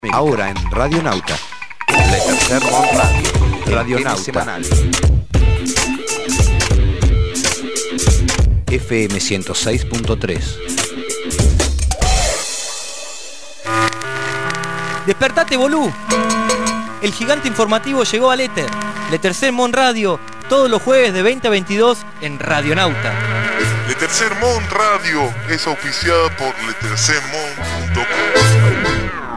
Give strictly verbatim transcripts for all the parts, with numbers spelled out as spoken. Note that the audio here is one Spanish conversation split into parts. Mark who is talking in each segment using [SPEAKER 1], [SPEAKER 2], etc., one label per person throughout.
[SPEAKER 1] Ahora en Radionauta. Le Tercer Mon Radio. Radionauta semanal. F M ciento seis punto tres.
[SPEAKER 2] Despertate, bolú. El gigante informativo llegó al éter. Le Tercer Mon Radio, todos los jueves de veinte a veintidós en Radionauta.
[SPEAKER 3] Le Tercer Mon Radio es auspiciada por le tercer mon punto com.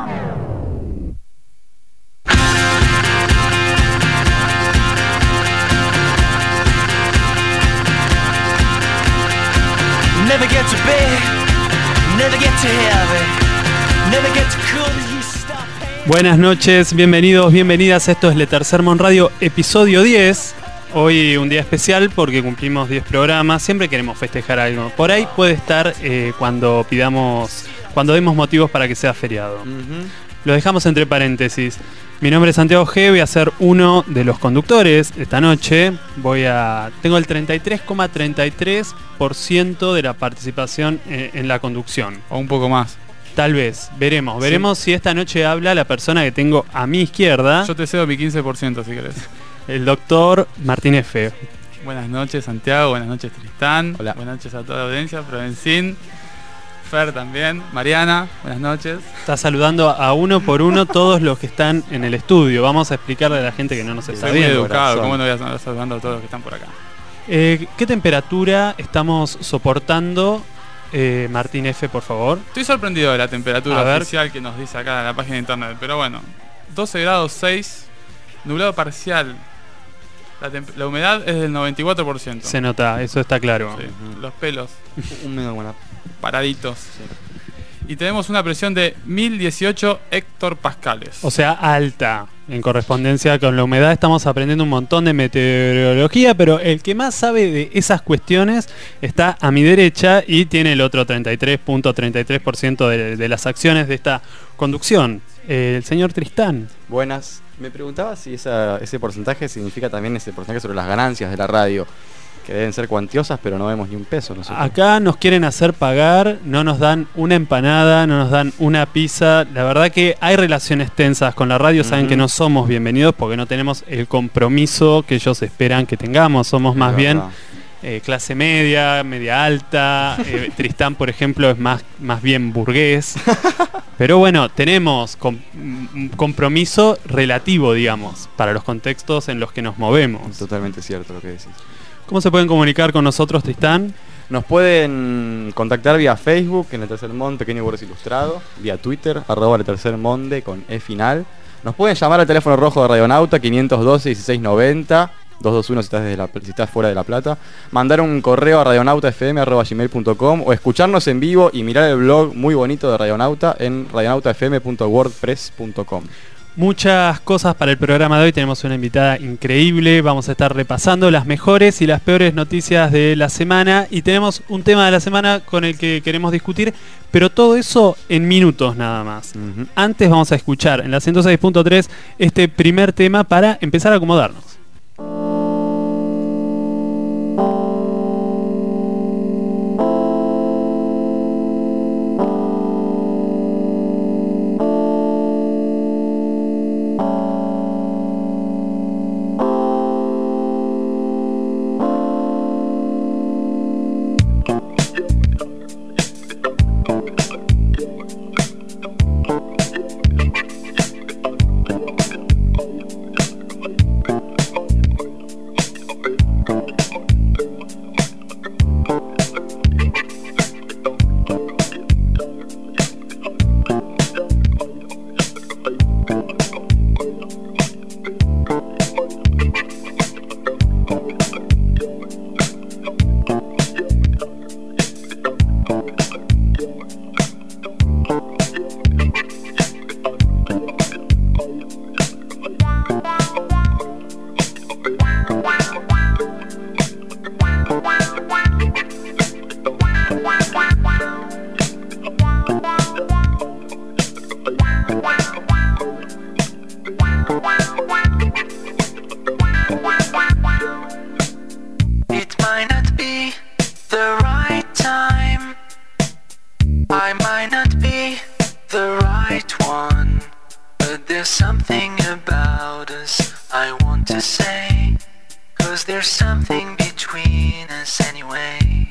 [SPEAKER 2] Never get to bed, never get to heaven, never get to cool you stop paying.
[SPEAKER 4] Buenas noches, bienvenidos, bienvenidas. Esto es Le Tercer Mon Radio, episodio diez. Hoy un día especial porque cumplimos diez programas. Siempre queremos festejar algo. Por ahí puede estar eh, cuando pidamos, cuando demos motivos para que sea feriado. Uh-huh. Lo dejamos entre paréntesis. Mi nombre es Santiago G, voy a ser uno de los conductores esta noche. Voy a tengo el treinta y tres coma treinta y tres por ciento de la participación en, en la conducción.
[SPEAKER 5] O un poco más.
[SPEAKER 4] Tal vez, veremos. Veremos sí. Si esta noche habla la persona que tengo a mi izquierda.
[SPEAKER 5] Yo te cedo mi quince por ciento si querés.
[SPEAKER 4] El doctor Martín F.
[SPEAKER 5] Buenas noches, Santiago. Buenas noches, Tristán.
[SPEAKER 1] Hola.
[SPEAKER 5] Buenas noches a toda la audiencia. Provencín. Fer también. Mariana. Buenas noches.
[SPEAKER 4] Está saludando a uno por uno todos los que están en el estudio. Vamos a explicarle a la gente que no nos está
[SPEAKER 5] Soy muy
[SPEAKER 4] viendo.
[SPEAKER 5] educado. ¿Cómo no voy a estar saludando a todos los que están por acá?
[SPEAKER 4] Eh, ¿Qué temperatura estamos soportando? Eh, Martín F, por favor.
[SPEAKER 5] Estoy sorprendido de la
[SPEAKER 4] A
[SPEAKER 5] temperatura
[SPEAKER 4] ver.
[SPEAKER 5] oficial que nos dice acá en la página de internet. Pero bueno, doce grados seis, nublado parcial. La, temp- la humedad es del noventa y cuatro por ciento.
[SPEAKER 4] Se nota, eso está claro.
[SPEAKER 5] Sí, los pelos
[SPEAKER 1] Húmedo, bueno.
[SPEAKER 5] paraditos. Y tenemos una presión de mil dieciocho hectopascales.
[SPEAKER 4] O sea, alta. En correspondencia con la humedad estamos aprendiendo un montón de meteorología, pero el que más sabe de esas cuestiones está a mi derecha y tiene el otro treinta y tres punto treinta y tres por ciento de, de las acciones de esta conducción. Eh, el señor Tristán.
[SPEAKER 6] Buenas. Me preguntaba si esa, ese porcentaje significa también ese porcentaje sobre las ganancias de la radio, que deben ser cuantiosas, pero no vemos ni un peso nosotros.
[SPEAKER 4] Acá nos quieren hacer pagar, no nos dan una empanada, no nos dan una pizza. La verdad que hay relaciones tensas con la radio, saben uh-huh. que no somos bienvenidos porque no tenemos el compromiso que ellos esperan que tengamos. Somos más bien eh, clase media, media alta. eh, Tristán, por ejemplo, es más, más bien burgués. Pero bueno, tenemos com- un compromiso relativo, digamos, para los contextos en los que nos movemos.
[SPEAKER 6] Totalmente cierto lo que decís.
[SPEAKER 4] ¿Cómo se pueden comunicar con nosotros, Tristán?
[SPEAKER 6] Nos pueden contactar vía Facebook, en el Tercer Mon, Pequeño Burgués Ilustrado, vía Twitter, arroba el Tercer Monde con E final. Nos pueden llamar al teléfono rojo de Radionauta, quinientos doce, dieciséis noventa, doscientos veintiuno si estás, desde la, si estás fuera de La Plata. Mandar un correo a radionautafm arroba gmail punto com o escucharnos en vivo y mirar el blog muy bonito de Radionauta en radionautafm punto wordpress punto com.
[SPEAKER 4] Muchas cosas para el programa de hoy. Tenemos una invitada increíble. Vamos a estar repasando las mejores y las peores noticias de la semana. Y tenemos un tema de la semana con el que queremos discutir. Pero todo eso en minutos nada más. Uh-huh. Antes vamos a escuchar en la ciento seis punto tres este primer tema para empezar a acomodarnos.
[SPEAKER 7] there's something about us I want to say, 'cause there's something between us anyway.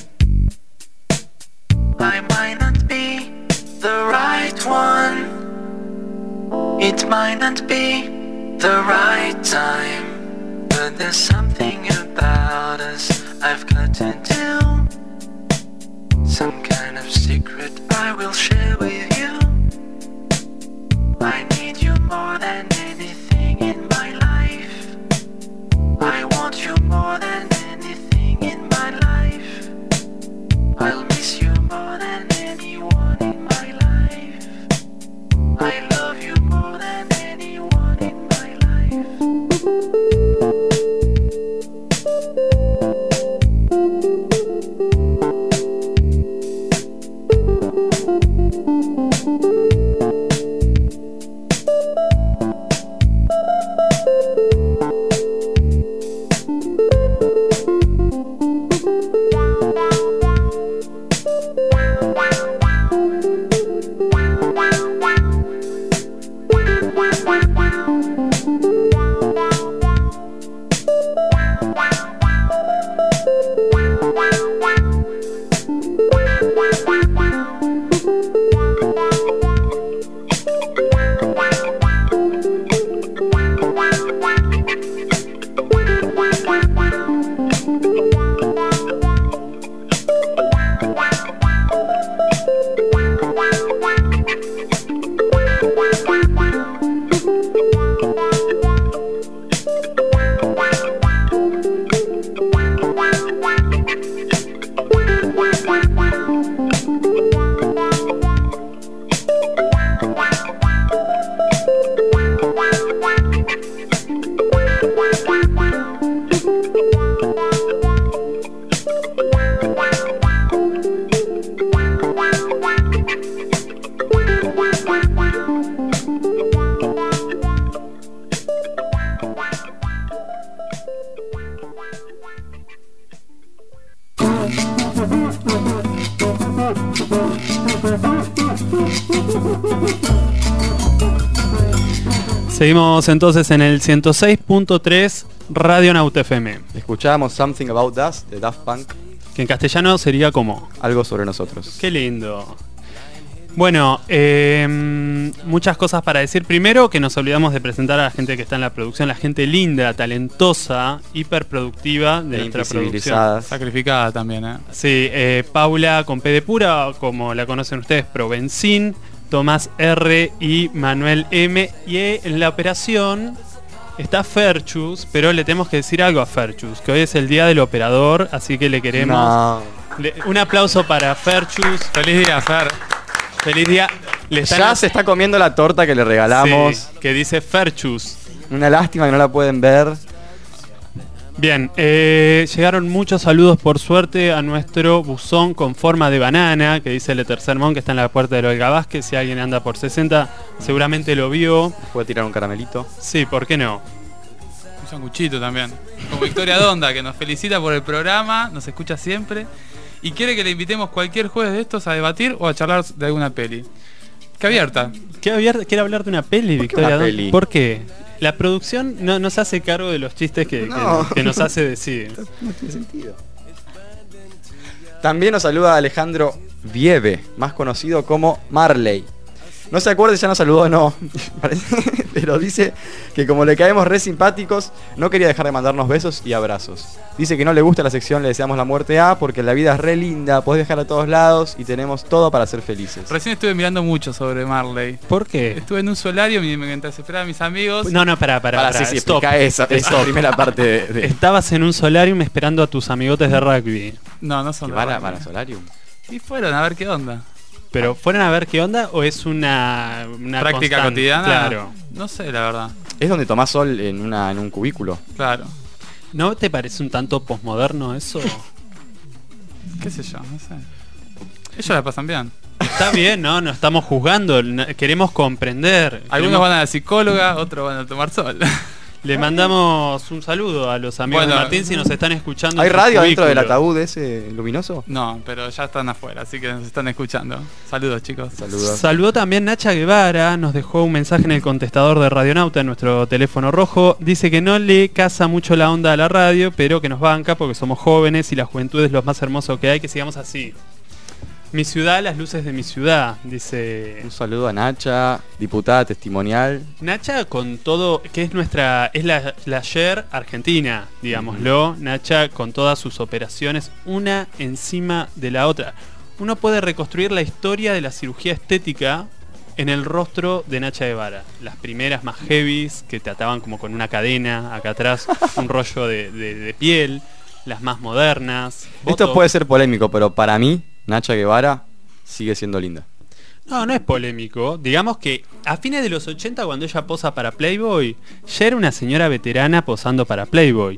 [SPEAKER 7] I might not be the right one, it might not be the right time, but there's something about us I've got to do, some kind of secret I will share with you. I need you more than anything in my life, I want you more than anything in my life, I'll miss you more than anyone in my life, I love you more than anyone in my life.
[SPEAKER 4] Seguimos entonces en el ciento seis punto tres Radionauta F M.
[SPEAKER 6] Escuchábamos Something About Us de Daft Punk.
[SPEAKER 4] Que en castellano sería como
[SPEAKER 6] Algo sobre nosotros.
[SPEAKER 4] Qué lindo. Bueno, eh, muchas cosas para decir. Primero, que nos olvidamos de presentar a la gente que está en la producción, la gente linda, talentosa, hiperproductiva de
[SPEAKER 6] E
[SPEAKER 4] nuestra producción.
[SPEAKER 5] Sacrificada también, ¿eh?
[SPEAKER 4] Sí, eh, Paula con P de pura, como la conocen ustedes, Provenzín, Tomás R y Manuel M. Y en la operación está Ferchus, pero le tenemos que decir algo a Ferchus, que hoy es el día del operador, así que le queremos...
[SPEAKER 6] No.
[SPEAKER 4] Le, un aplauso para Ferchus.
[SPEAKER 5] Feliz día, Fer.
[SPEAKER 4] Feliz día. Le están
[SPEAKER 6] Ya se está comiendo la torta que le regalamos.
[SPEAKER 4] Sí, que dice Ferchus.
[SPEAKER 6] Una lástima que no la pueden ver.
[SPEAKER 4] Bien, eh, llegaron muchos saludos por suerte a nuestro buzón con forma de banana, que dice Le Tercer Mon, que está en la puerta de Olga Vázquez. Si alguien anda por sesenta, seguramente lo vio.
[SPEAKER 6] Puede tirar un caramelito.
[SPEAKER 4] Sí, ¿por qué no?
[SPEAKER 5] Un sanguchito también. Con Victoria Donda, que nos felicita por el programa, nos escucha siempre y quiere que le invitemos cualquier jueves de estos a debatir o a charlar de alguna peli. Qué abierta.
[SPEAKER 4] ¿Qué abierta? ¿Quiere hablar de una peli,
[SPEAKER 6] ¿Por qué
[SPEAKER 4] Victoria
[SPEAKER 6] una
[SPEAKER 4] Donda?
[SPEAKER 6] peli?
[SPEAKER 4] ¿Por qué? La producción no, no se hace cargo de los chistes que,
[SPEAKER 6] No.
[SPEAKER 4] que, que nos hace decir.
[SPEAKER 6] No tiene sentido. También nos saluda Alejandro Vieve, más conocido como Marley. No se acuerde si ya nos saludó o no, pero dice que como le caemos re simpáticos, no quería dejar de mandarnos besos y abrazos. Dice que no le gusta la sección Le Deseamos la Muerte a, porque la vida es re linda, podés viajar a todos lados y tenemos todo para ser felices.
[SPEAKER 5] Recién estuve mirando mucho sobre Marley.
[SPEAKER 4] ¿Por qué?
[SPEAKER 5] Estuve en un solario y mientras esperaba a mis amigos.
[SPEAKER 4] No, no, pará, pará.
[SPEAKER 6] Para,
[SPEAKER 4] pará.
[SPEAKER 6] sí, sí,
[SPEAKER 4] Stop.
[SPEAKER 6] explica esa, esa
[SPEAKER 4] Stop.
[SPEAKER 6] primera parte de... de
[SPEAKER 4] Estabas en un solarium esperando a tus amigotes de rugby.
[SPEAKER 5] No, no son
[SPEAKER 6] que
[SPEAKER 5] de
[SPEAKER 6] van a,
[SPEAKER 5] rugby.
[SPEAKER 6] van a Solarium.
[SPEAKER 5] Y fueron a ver qué onda.
[SPEAKER 4] ¿Pero fueron a ver qué onda o es una, una
[SPEAKER 5] Práctica
[SPEAKER 4] constante?
[SPEAKER 5] cotidiana.
[SPEAKER 4] Claro.
[SPEAKER 5] No sé, la verdad.
[SPEAKER 6] Es donde tomás sol en, una, en un cubículo.
[SPEAKER 5] Claro.
[SPEAKER 4] ¿No te parece un tanto posmoderno eso?
[SPEAKER 5] ¿Qué sé yo? No sé. Ellos la pasan bien.
[SPEAKER 4] Está bien, ¿no? No estamos juzgando, n- queremos comprender.
[SPEAKER 5] Algunos
[SPEAKER 4] Queremos-
[SPEAKER 5] van a la psicóloga, otros van a tomar sol.
[SPEAKER 4] Le mandamos un saludo a los amigos
[SPEAKER 5] Bueno,
[SPEAKER 4] de Martín si nos están escuchando.
[SPEAKER 6] ¿Hay
[SPEAKER 4] en sus
[SPEAKER 6] radio dentro del
[SPEAKER 4] cubículos.
[SPEAKER 6] ataúd ese luminoso?
[SPEAKER 5] No, pero ya están afuera, así que nos están escuchando. Saludos, chicos.
[SPEAKER 6] Saludos.
[SPEAKER 4] Saludó también Nacha Guevara, nos dejó un mensaje en el contestador de Radionauta, en nuestro teléfono rojo. Dice que no le casa mucho la onda a la radio, pero que nos banca porque somos jóvenes y la juventud es lo más hermoso que hay, que sigamos así. Mi ciudad, las luces de mi ciudad, dice
[SPEAKER 6] Un saludo a Nacha, diputada testimonial.
[SPEAKER 4] Nacha, con todo, que es nuestra, es la, la Yer argentina, digámoslo. Nacha con todas sus operaciones, una encima de la otra. Uno puede reconstruir la historia de la cirugía estética en el rostro de Nacha Guevara. Las primeras más heavies, que te ataban como con una cadena acá atrás, un rollo de, de- de piel. Las más modernas.
[SPEAKER 6] Esto
[SPEAKER 4] Botox.
[SPEAKER 6] puede ser polémico, pero para mí, Nacha Guevara sigue siendo linda.
[SPEAKER 4] No, no es polémico. Digamos que a fines de los ochenta, cuando ella posa para Playboy, ya era una señora veterana posando para Playboy.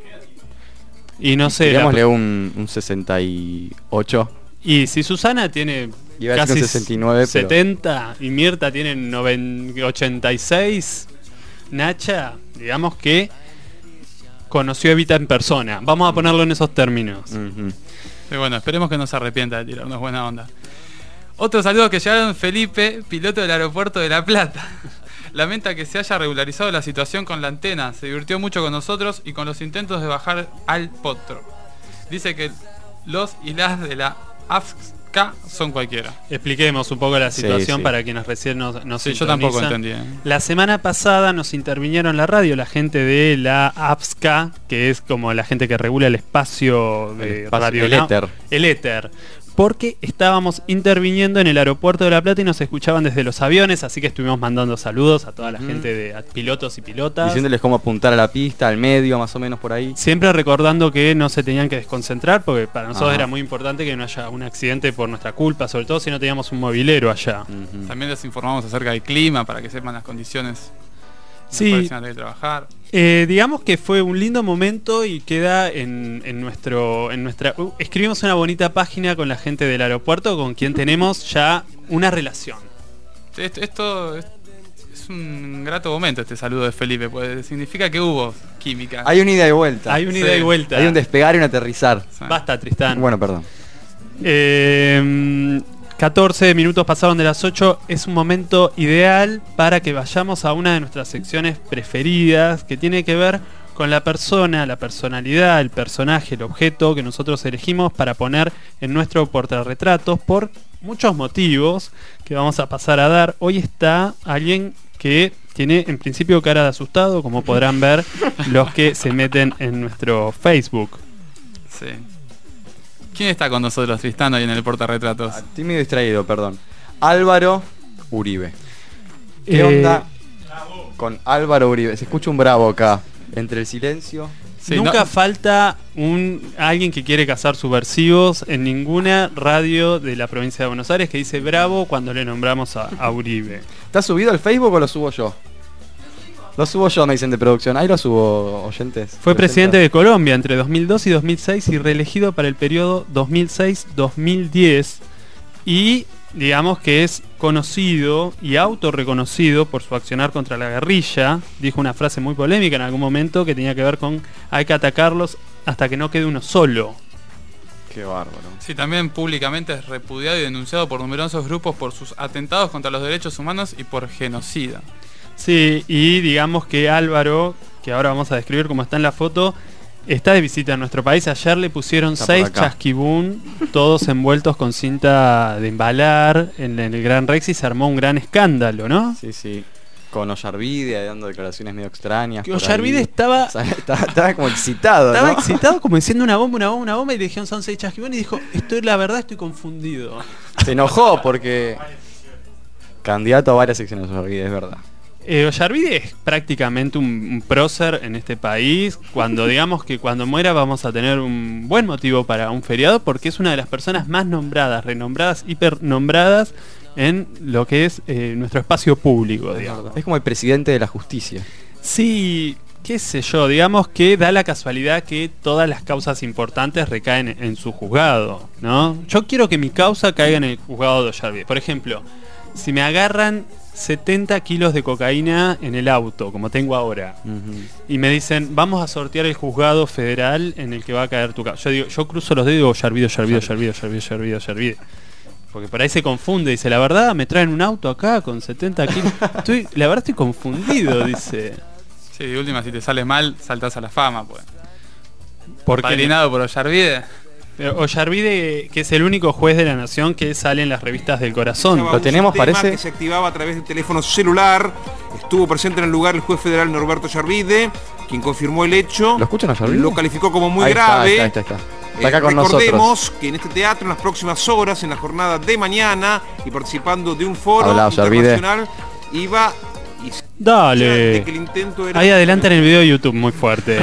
[SPEAKER 4] Y no sé... la-
[SPEAKER 6] Digámosle un, un sesenta y ocho.
[SPEAKER 4] Y si Susana tiene
[SPEAKER 6] Iba a decir
[SPEAKER 4] casi
[SPEAKER 6] un sesenta y nueve, pero-
[SPEAKER 4] setenta y Mirta tiene noven- ochenta y seis, Nacha, digamos que conoció a Evita en persona. Vamos a ponerlo en esos términos.
[SPEAKER 6] Ujú.
[SPEAKER 5] Pero bueno, esperemos que no se arrepienta de tirarnos buena onda. Otros saludos que llegaron: Felipe, piloto del aeropuerto de La Plata. Lamenta que se haya regularizado la situación con la antena. Se divirtió mucho con nosotros y con los intentos de bajar al potro. Dice que los y las de la A F S C A son cualquiera.
[SPEAKER 4] Expliquemos un poco la
[SPEAKER 6] Sí,
[SPEAKER 4] situación
[SPEAKER 6] sí.
[SPEAKER 4] para quienes recién nos, nos
[SPEAKER 5] Sí, yo tampoco
[SPEAKER 4] sintonizan.
[SPEAKER 5] entendí. ¿eh?
[SPEAKER 4] La semana pasada nos intervinieron en la radio la gente de la A F S C A, que es como la gente que regula el espacio de
[SPEAKER 6] El espacio-
[SPEAKER 4] radio.
[SPEAKER 6] el éter.
[SPEAKER 4] El éter. Porque estábamos interviniendo en el aeropuerto de La Plata y nos escuchaban desde los aviones, así que estuvimos mandando saludos a toda la
[SPEAKER 6] Ujú.
[SPEAKER 4] gente de a pilotos y pilotas.
[SPEAKER 6] Diciéndoles cómo apuntar a la pista, al medio, más o menos por ahí.
[SPEAKER 4] Siempre recordando que no se tenían que desconcentrar, porque para nosotros
[SPEAKER 6] Ajá.
[SPEAKER 4] era muy importante que no haya un accidente por nuestra culpa, sobre todo si no teníamos un movilero allá.
[SPEAKER 6] Ujú.
[SPEAKER 5] También les informamos acerca del clima para que sepan las condiciones en
[SPEAKER 4] Sí.
[SPEAKER 5] las cuales van a tener que trabajar.
[SPEAKER 4] Eh, digamos que fue un lindo momento y queda en, en nuestro en nuestra uh, escribimos una bonita página con la gente del aeropuerto con quien tenemos ya una relación.
[SPEAKER 5] Esto, esto es, es un grato momento, este saludo de Felipe, pues significa que hubo química.
[SPEAKER 6] Hay un ida y vuelta.
[SPEAKER 4] Hay un
[SPEAKER 5] Sí.
[SPEAKER 4] ida y vuelta.
[SPEAKER 6] Hay un despegar y un aterrizar.
[SPEAKER 5] Sí.
[SPEAKER 4] Basta, Tristán.
[SPEAKER 6] Bueno, perdón.
[SPEAKER 4] Eh, catorce minutos pasaron de las ocho. Es un momento ideal para que vayamos a una de nuestras secciones preferidas, que tiene que ver con la persona, la personalidad, el personaje, el objeto que nosotros elegimos para poner en nuestro portarretratos por muchos motivos que vamos a pasar a dar. Hoy está alguien que tiene en principio cara de asustado, como podrán ver los que se meten en nuestro Facebook.
[SPEAKER 5] Sí. ¿Quién está con nosotros, Tristán, hoy en el portarretratos?
[SPEAKER 6] Ah, Tímido y distraído, perdón. Álvaro Uribe. ¿Qué
[SPEAKER 4] Eh,
[SPEAKER 6] onda con Álvaro Uribe? Se escucha un bravo acá. Entre el silencio.
[SPEAKER 5] Sí,
[SPEAKER 4] Nunca
[SPEAKER 5] no-
[SPEAKER 4] falta un alguien que quiere cazar subversivos en ninguna radio de la provincia de Buenos Aires que dice bravo cuando le nombramos a, a Uribe.
[SPEAKER 6] ¿Está subido al Facebook o lo subo yo? Lo subo yo, me dicen de producción. Ahí lo subo, oyentes.
[SPEAKER 4] Fue presidente de Colombia entre dos mil dos y dos mil seis y reelegido para el periodo dos mil seis dos mil diez. Y digamos que es conocido y autorreconocido por su accionar contra la guerrilla. Dijo una frase muy polémica en algún momento que tenía que ver con hay que atacarlos hasta que no quede uno solo.
[SPEAKER 6] Qué bárbaro.
[SPEAKER 5] Sí, también públicamente es repudiado y denunciado por numerosos grupos por sus atentados contra los derechos humanos y por genocida.
[SPEAKER 4] Sí, y digamos que Álvaro, que ahora vamos a describir cómo está en la foto, está de visita en nuestro país. Ayer le pusieron
[SPEAKER 6] Está por
[SPEAKER 4] seis
[SPEAKER 6] acá.
[SPEAKER 4] chasquibún, todos envueltos con cinta de embalar en, en el Gran Rex y se armó un gran escándalo, ¿no?
[SPEAKER 6] Sí, sí. Con Ollarvide dando declaraciones medio extrañas.
[SPEAKER 4] Que
[SPEAKER 6] por
[SPEAKER 4] Ollarvide
[SPEAKER 6] ahí.
[SPEAKER 4] estaba,
[SPEAKER 6] O sea, estaba, estaba como excitado,
[SPEAKER 4] estaba
[SPEAKER 6] ¿no?
[SPEAKER 4] excitado como diciendo una bomba, una bomba, una bomba y le dijeron son seis chasquibún y dijo, estoy la verdad estoy confundido.
[SPEAKER 6] Se enojó porque... Candidato a varias secciones Ollarvide, es verdad.
[SPEAKER 4] Eh, Ollarvide es prácticamente un, un prócer en este país. Cuando digamos que cuando muera vamos a tener un buen motivo para un feriado porque es una de las personas más nombradas, renombradas, hipernombradas en lo que es eh, nuestro espacio público, digamos.
[SPEAKER 6] Es como el presidente de la justicia.
[SPEAKER 4] Sí, qué sé yo, digamos que da la casualidad que todas las causas importantes recaen en, en su juzgado, ¿no? Yo quiero que mi causa caiga en el juzgado de Ollarvide. Por ejemplo, si me agarran setenta kilos de cocaína en el auto, como tengo ahora,
[SPEAKER 6] Ujú.
[SPEAKER 4] y me dicen, vamos a sortear el juzgado federal en el que va a caer tu caso. Yo digo, yo cruzo los dedos y digo, Yarvido, Yarvido, Yarvido, Yarvido, Yarvido, Yarvido. Porque por ahí se confunde, dice, la verdad, me traen un auto acá con setenta kilos. Estoy, la verdad estoy confundido, dice.
[SPEAKER 5] Sí, de última, si te sale mal, saltás a la fama, pues.
[SPEAKER 4] Porque
[SPEAKER 5] Padrinado por Ollarvide.
[SPEAKER 4] Ollarvide, que es el único juez de la nación que sale en las revistas del corazón.
[SPEAKER 6] Lo tenemos,
[SPEAKER 8] Un sistema
[SPEAKER 6] parece.
[SPEAKER 8] que se activaba a través del teléfono celular. Estuvo presente en el lugar el juez federal Norberto Ollarvide, quien confirmó el hecho.
[SPEAKER 6] ¿Lo escuchan a Ollarvide?
[SPEAKER 8] Lo calificó como muy
[SPEAKER 6] Ahí está,
[SPEAKER 8] grave.
[SPEAKER 6] ahí está, ahí está, ahí está. Está acá
[SPEAKER 8] Eh,
[SPEAKER 6] con
[SPEAKER 8] recordemos
[SPEAKER 6] nosotros.
[SPEAKER 8] que en este teatro, en las próximas horas, en la jornada de mañana, y participando de un foro
[SPEAKER 6] Habla, Ollarvide.
[SPEAKER 8] internacional, iba y se-
[SPEAKER 4] Dale.
[SPEAKER 8] de que el intento era
[SPEAKER 4] Ahí adelantan el video de YouTube muy fuerte.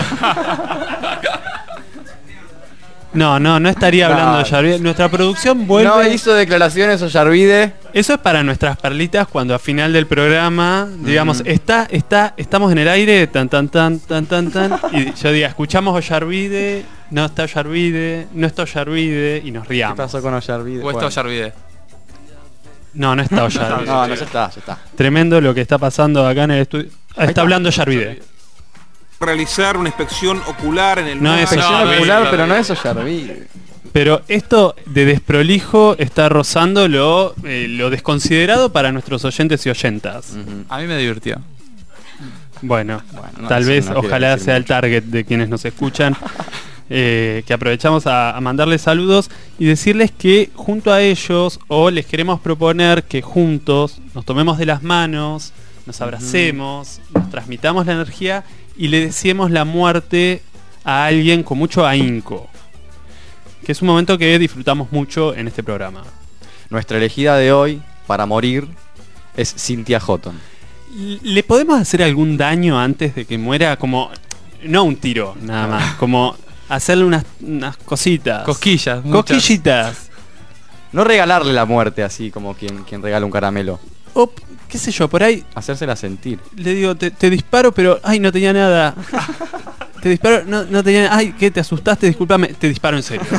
[SPEAKER 4] No, no, no estaría hablando
[SPEAKER 6] No.
[SPEAKER 4] de Ollarvide. Nuestra producción vuelve.
[SPEAKER 6] No hizo declaraciones Ollarvide.
[SPEAKER 4] Eso es para nuestras perlitas cuando a final del programa, digamos,
[SPEAKER 6] Ujú.
[SPEAKER 4] está, está, estamos en el aire, tan tan tan tan tan tan, y yo diga, escuchamos Ollarvide, no está Ollarvide, no está Ollarvide, y nos
[SPEAKER 6] ¿Qué
[SPEAKER 4] riamos.
[SPEAKER 6] pasó con Ollarvide?
[SPEAKER 5] O está
[SPEAKER 6] Bueno.
[SPEAKER 5] Ollarvide.
[SPEAKER 4] No, no está Ollarvide.
[SPEAKER 6] No, no, ya está, ya está.
[SPEAKER 4] Tremendo lo que está pasando acá en el estudio. Ah, está hablando Ollarvide.
[SPEAKER 8] realizar una inspección ocular en el
[SPEAKER 4] No
[SPEAKER 8] lugar.
[SPEAKER 4] es
[SPEAKER 6] Inspección
[SPEAKER 5] no,
[SPEAKER 6] ocular,
[SPEAKER 5] no,
[SPEAKER 6] pero
[SPEAKER 5] no.
[SPEAKER 6] no es Ollarvide.
[SPEAKER 4] Pero esto de desprolijo está rozando lo, eh, lo desconsiderado para nuestros oyentes y oyentas.
[SPEAKER 6] Ujú.
[SPEAKER 5] A mí me divirtió.
[SPEAKER 4] Bueno,
[SPEAKER 6] Bueno, no,
[SPEAKER 4] tal
[SPEAKER 6] eso
[SPEAKER 4] vez,
[SPEAKER 6] no quiere
[SPEAKER 4] ojalá
[SPEAKER 6] decir
[SPEAKER 4] sea el
[SPEAKER 6] mucho.
[SPEAKER 4] target de quienes nos escuchan. eh, que aprovechamos a, a mandarles saludos y decirles que junto a ellos, o les queremos proponer que juntos nos tomemos de las manos, nos abracemos, nos transmitamos la energía y le deseemos la muerte a alguien con mucho ahínco. Que es un momento que disfrutamos mucho en este programa.
[SPEAKER 6] Nuestra elegida de hoy, para morir, es Cynthia Houghton.
[SPEAKER 4] ¿Le podemos hacer algún daño antes de que muera? Como, no un tiro, nada más. Como hacerle unas, unas cositas.
[SPEAKER 5] Cosquillas. muchas.
[SPEAKER 4] Cosquillitas.
[SPEAKER 6] No regalarle la muerte así como quien, quien regala un caramelo.
[SPEAKER 4] O, qué sé yo, por ahí
[SPEAKER 6] Hacérsela sentir.
[SPEAKER 4] le digo, te, te disparo, pero, ay, no tenía nada. Te disparo, no, no tenía nada. Ay, ¿qué? ¿Te asustaste? Discúlpame, te disparo en serio.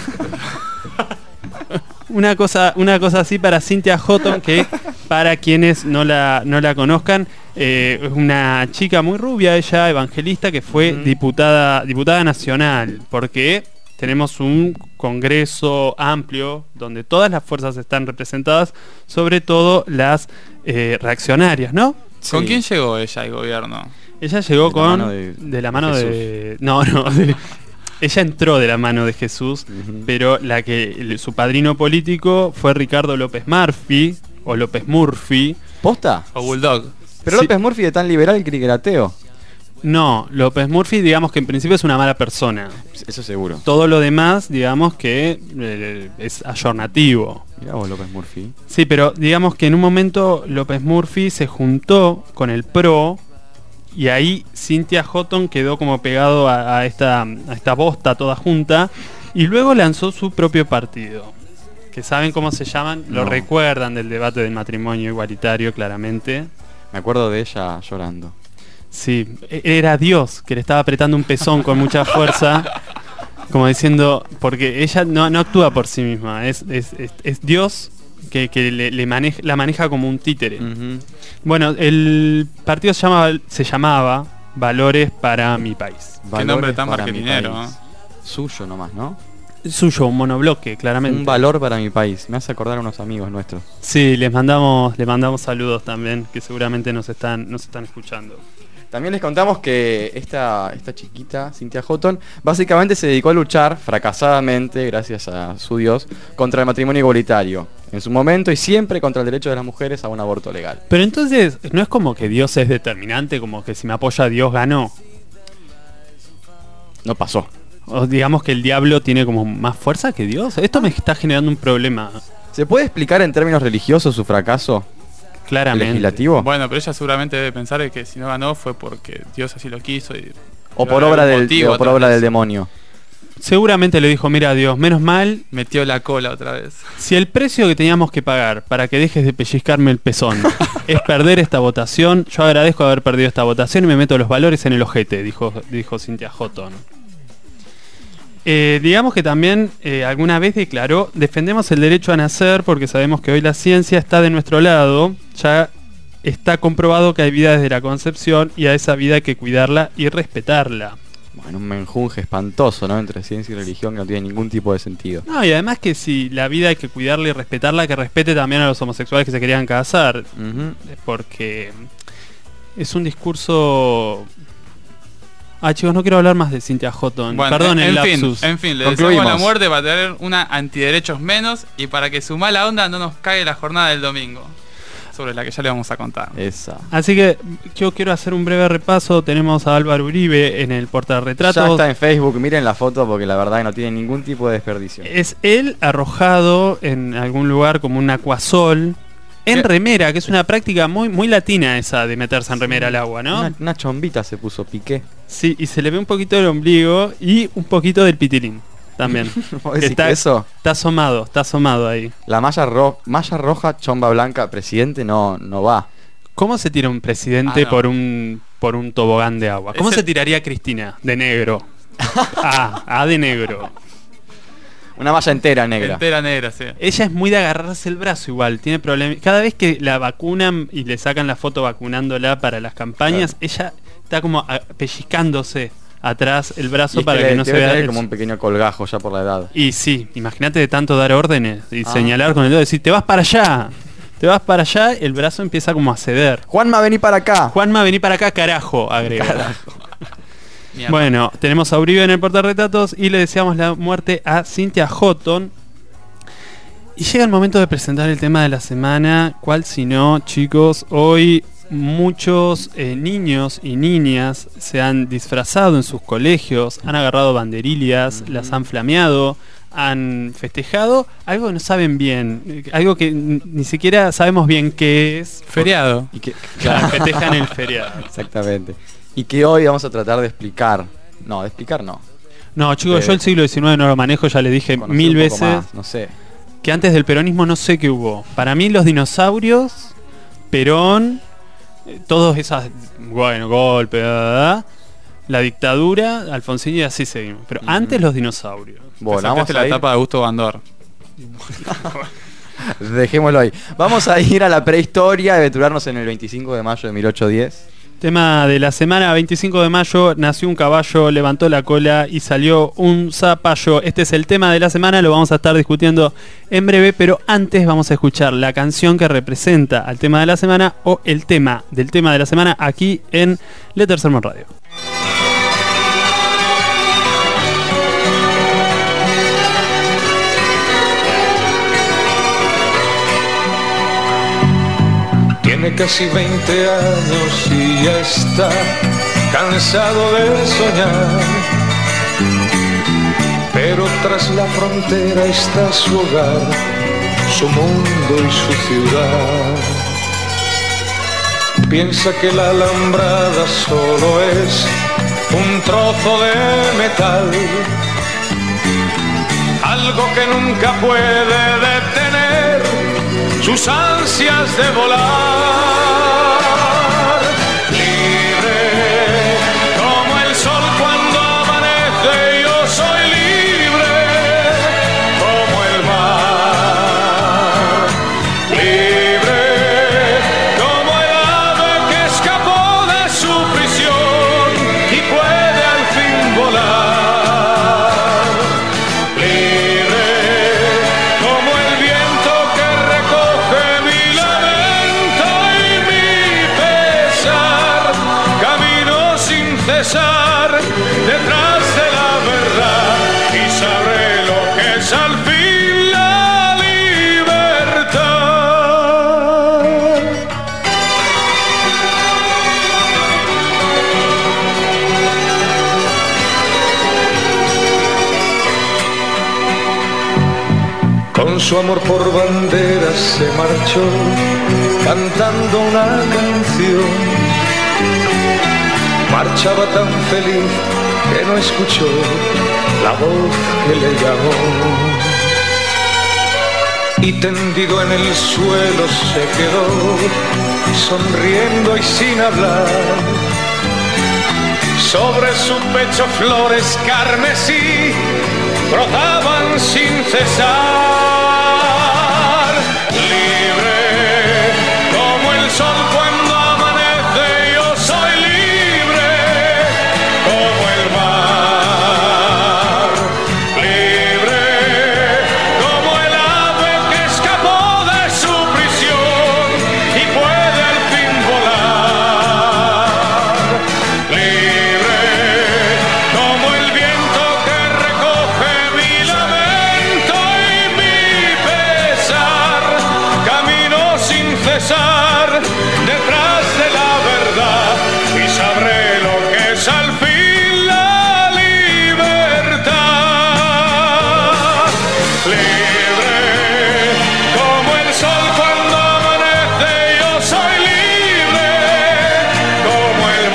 [SPEAKER 4] Una cosa, una cosa así para Cynthia Houghton, que para quienes no la, no la conozcan, eh, es una chica muy rubia, ella evangelista, que fue
[SPEAKER 6] Ujú.
[SPEAKER 4] diputada, diputada nacional, porque tenemos un congreso amplio donde todas las fuerzas están representadas, sobre todo las eh, reaccionarias, ¿no?
[SPEAKER 5] ¿Con
[SPEAKER 6] Sí.
[SPEAKER 5] quién llegó ella al gobierno?
[SPEAKER 4] Ella llegó
[SPEAKER 6] De la
[SPEAKER 4] con
[SPEAKER 6] mano de-
[SPEAKER 4] de la mano
[SPEAKER 6] de
[SPEAKER 4] de, no, no, de- ella entró de la mano de Jesús,
[SPEAKER 6] Ujú.
[SPEAKER 4] pero la que el- su padrino político fue Ricardo López Murphy o López Murphy.
[SPEAKER 6] ¿Posta?
[SPEAKER 5] O Bulldog.
[SPEAKER 6] Pero
[SPEAKER 4] Sí.
[SPEAKER 6] López Murphy de tan liberal que era ateo.
[SPEAKER 4] No, López Murphy, digamos que en principio es una mala persona.
[SPEAKER 6] Eso seguro.
[SPEAKER 4] Todo lo demás, digamos que eh, es ayornativo.
[SPEAKER 6] Mirá vos, López Murphy.
[SPEAKER 4] Sí, pero digamos que en un momento López Murphy se juntó con el P R O y ahí Cynthia Houghton quedó como pegado a, a esta, a esta bosta toda junta y luego lanzó su propio partido. Que saben cómo se llaman, lo
[SPEAKER 6] No.
[SPEAKER 4] recuerdan del debate del matrimonio igualitario claramente.
[SPEAKER 6] Me acuerdo de ella llorando.
[SPEAKER 4] Sí, e- era Dios que le estaba apretando un pezón con mucha fuerza, como diciendo, porque ella no, no actúa por sí misma, es, es, es- es Dios que, que le, le maneja, la maneja como un títere.
[SPEAKER 6] Ujú.
[SPEAKER 4] Bueno, el partido se, llama, se llamaba Valores para mi país.
[SPEAKER 6] Valores
[SPEAKER 5] nombre tan
[SPEAKER 6] para mi
[SPEAKER 5] marketinero,
[SPEAKER 6] país. Suyo nomás, ¿no?
[SPEAKER 4] Suyo, un monobloque, claramente.
[SPEAKER 6] Un valor para mi país. Me hace acordar a unos amigos nuestros.
[SPEAKER 4] Sí, les mandamos, les mandamos saludos también, que seguramente nos están, nos están escuchando.
[SPEAKER 6] También les contamos que esta, esta chiquita, Cynthia Houghton, básicamente se dedicó a luchar fracasadamente, gracias a su Dios, contra el matrimonio igualitario. En su momento y siempre contra el derecho de las mujeres a un aborto legal.
[SPEAKER 4] Pero entonces, no es como que Dios es determinante, como que si me apoya Dios ganó.
[SPEAKER 6] No pasó.
[SPEAKER 4] O digamos que el diablo tiene como más fuerza que Dios. Esto me está generando un problema,
[SPEAKER 6] ¿Se puede explicar en términos religiosos su fracaso
[SPEAKER 4] claramente.
[SPEAKER 6] legislativo?
[SPEAKER 5] Bueno, pero ella seguramente debe pensar que si no ganó fue porque Dios así lo quiso. Y
[SPEAKER 6] ¿O por
[SPEAKER 5] debe
[SPEAKER 6] obra,
[SPEAKER 5] haber
[SPEAKER 6] del,
[SPEAKER 5] un motivo
[SPEAKER 6] o por
[SPEAKER 5] atrás
[SPEAKER 6] obra
[SPEAKER 5] de
[SPEAKER 6] del
[SPEAKER 5] eso.
[SPEAKER 6] demonio?
[SPEAKER 4] Seguramente le dijo, mira Dios, menos mal,
[SPEAKER 5] Metió la cola otra vez.
[SPEAKER 4] si el precio que teníamos que pagar para que dejes de pellizcarme el pezón es perder esta votación, yo agradezco haber perdido esta votación y me meto los valores en el ojete, dijo, dijo Cynthia Houghton. Eh, digamos que también eh, alguna vez declaró: defendemos el derecho a nacer porque sabemos que hoy la ciencia está de nuestro lado. Ya está comprobado que hay vida desde la concepción y a esa vida hay que cuidarla y respetarla.
[SPEAKER 6] Bueno, un menjunje espantoso, ¿no? Entre ciencia y religión que no tiene ningún tipo de sentido.
[SPEAKER 4] No, y además que si la vida hay que cuidarla y respetarla, que respete también a los homosexuales que se querían casar.
[SPEAKER 6] Uh-huh.
[SPEAKER 4] Porque es un discurso... Ah, chicos, no quiero hablar más de Cynthia Houghton.
[SPEAKER 5] Bueno,
[SPEAKER 4] Perdón
[SPEAKER 5] en,
[SPEAKER 4] el
[SPEAKER 5] en fin,
[SPEAKER 4] lapsus.
[SPEAKER 5] en fin, le
[SPEAKER 6] Concluimos.
[SPEAKER 5] deseamos la muerte para tener una antiderechos menos y para que su mala onda no nos cague la jornada del domingo, sobre la que ya le vamos a contar.
[SPEAKER 6] Esa.
[SPEAKER 4] Así que yo quiero hacer un breve repaso. Tenemos a Álvaro Uribe en el portarretratos.
[SPEAKER 6] Ya está en Facebook, miren la foto porque la verdad que no tiene ningún tipo de desperdicio.
[SPEAKER 4] Es él arrojado en algún lugar como un acuasol en
[SPEAKER 5] ¿Qué?
[SPEAKER 4] remera, que es una práctica muy muy latina esa de meterse en remera al agua, ¿no?
[SPEAKER 6] Una, una chombita se puso Piqué.
[SPEAKER 4] Sí, y se le ve un poquito del ombligo y un poquito del pitilín también.
[SPEAKER 6] ¿Vos
[SPEAKER 4] Que
[SPEAKER 6] decís
[SPEAKER 4] está,
[SPEAKER 6] que eso?
[SPEAKER 4] está asomado, está asomado ahí.
[SPEAKER 6] La malla, ro malla roja, chomba blanca, presidente no, no va.
[SPEAKER 4] ¿Cómo se tira un presidente
[SPEAKER 5] Ah, no.
[SPEAKER 4] por un por un tobogán de agua? ¿Cómo
[SPEAKER 5] Ese-
[SPEAKER 4] se tiraría Cristina? De negro. Ah, ah, de negro.
[SPEAKER 6] Una malla entera negra.
[SPEAKER 5] Entera negra, sí.
[SPEAKER 4] Ella es muy de agarrarse el brazo igual, tiene problemas. Cada vez que la vacunan y le sacan la foto vacunándola para las campañas,
[SPEAKER 6] Claro.
[SPEAKER 4] ella está como a- pellizcándose atrás el brazo
[SPEAKER 6] Y es
[SPEAKER 4] para
[SPEAKER 6] que
[SPEAKER 4] que
[SPEAKER 6] le-
[SPEAKER 4] no se
[SPEAKER 6] debe
[SPEAKER 4] vea.
[SPEAKER 6] tener
[SPEAKER 4] el-
[SPEAKER 6] como un pequeño colgajo ya por la edad.
[SPEAKER 4] Y sí, imagínate de tanto dar órdenes y
[SPEAKER 6] Ah.
[SPEAKER 4] señalar con el dedo, decir, te vas para allá, te vas para allá, el brazo empieza como a ceder.
[SPEAKER 6] Juanma, vení para acá.
[SPEAKER 4] Juanma, vení para acá, carajo, agrega.
[SPEAKER 5] Mierda.
[SPEAKER 4] Bueno, tenemos a Uribe en el portarretratos y le deseamos la muerte a Cynthia Houghton. Y llega el momento de presentar el tema de la semana. ¿Cuál si no, chicos? Hoy muchos eh, niños y niñas se han disfrazado en sus colegios, han agarrado banderillas,
[SPEAKER 6] Ujú.
[SPEAKER 4] las han flameado, han festejado algo que no saben bien, eh, algo que n- ni siquiera sabemos bien qué es.
[SPEAKER 5] Feriado.
[SPEAKER 6] Y que,
[SPEAKER 4] Claro, festejan el feriado.
[SPEAKER 6] exactamente. Y que hoy vamos a tratar de explicar. No, de explicar no.
[SPEAKER 4] No, chicos,
[SPEAKER 6] Eh,
[SPEAKER 4] yo el siglo diecinueve no lo manejo, ya le dije
[SPEAKER 6] Conocer
[SPEAKER 4] mil
[SPEAKER 6] un poco
[SPEAKER 4] veces.
[SPEAKER 6] más, no sé.
[SPEAKER 4] Que antes del peronismo no sé qué hubo. Para mí los dinosaurios, Perón, eh, todos esas, bueno, golpe, da, da, da, la dictadura, Alfonsín y así seguimos. Pero
[SPEAKER 6] Ujú.
[SPEAKER 4] antes los dinosaurios.
[SPEAKER 6] Bueno,
[SPEAKER 5] Te
[SPEAKER 6] vamos
[SPEAKER 5] saltaste
[SPEAKER 6] a
[SPEAKER 5] la
[SPEAKER 6] ir.
[SPEAKER 5] etapa de Augusto Bandor.
[SPEAKER 6] Dejémoslo ahí. Vamos a ir a la prehistoria y aventurarnos en el veinticinco de mayo de mil ochocientos diez.
[SPEAKER 4] Tema de la semana, veinticinco de mayo, nació un caballo, levantó la cola y salió un zapallo. Este es el tema de la semana, lo vamos a estar discutiendo en breve, pero antes vamos a escuchar la canción que representa al tema de la semana o el tema del tema de la semana aquí en Letter Sermon Radio.
[SPEAKER 9] Tiene casi veinte años y ya está cansado de soñar. Pero tras la frontera está su hogar, su mundo y su ciudad. Piensa que la alambrada solo es un trozo de metal, algo que nunca puede detener sus ansias de volar. Libre como el sol cuando amanece, yo soy libre como el mar. Libre como el ave que escapó de su prisión y puede al fin volar. Libre como el viento que recoge mi lamento y mi pesar, camino sin cesar detrás de la verdad y sabré lo que es al fin la libertad. Con su amor por banderas se marchó cantando una canción. Marchaba tan feliz que no escuchó la voz que le llamó. Y tendido en el suelo se quedó, sonriendo y sin hablar. sobre su pecho flores carmesí brotaban sin cesar. Libre como el sol cuando amanece, yo soy libre como el mar. Libre como el ave que escapó de su prisión y puede al fin volar. Libre como el viento que recoge mi lamento y mi pesar. Camino sin cesar detrás de la verdad y sabré lo que es al fin la libertad. Libre como el sol cuando amanece, yo soy libre como el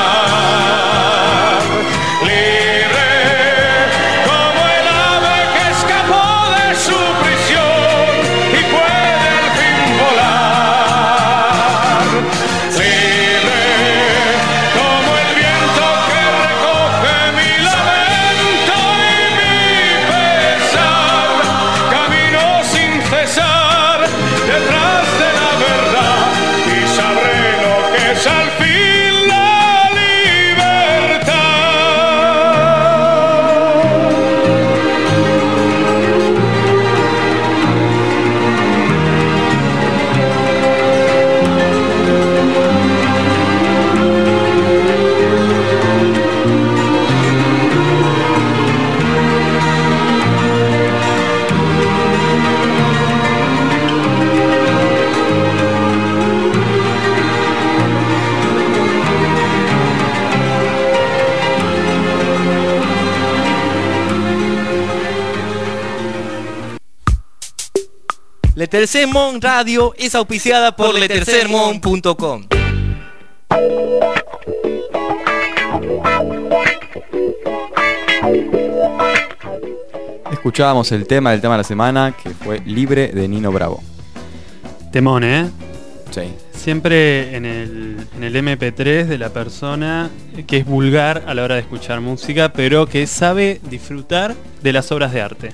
[SPEAKER 9] mar. Libre como el ave que escapó de su prisión y puede al fin volar. Libre como el viento que recoge mi lamento y mi pesar. Camino sin cesar detrás de la verdad y sabré lo que es al fin la libertad.
[SPEAKER 2] Le Tercer Monde Radio es auspiciada por le tercer monde punto com.
[SPEAKER 6] Escuchábamos el tema del tema de la semana, que fue Libre, de Nino Bravo.
[SPEAKER 4] Temón, ¿eh?
[SPEAKER 6] Sí.
[SPEAKER 4] Siempre en el, en el eme pe tres de la persona que es vulgar a la hora de escuchar música, pero que sabe disfrutar de las obras de arte.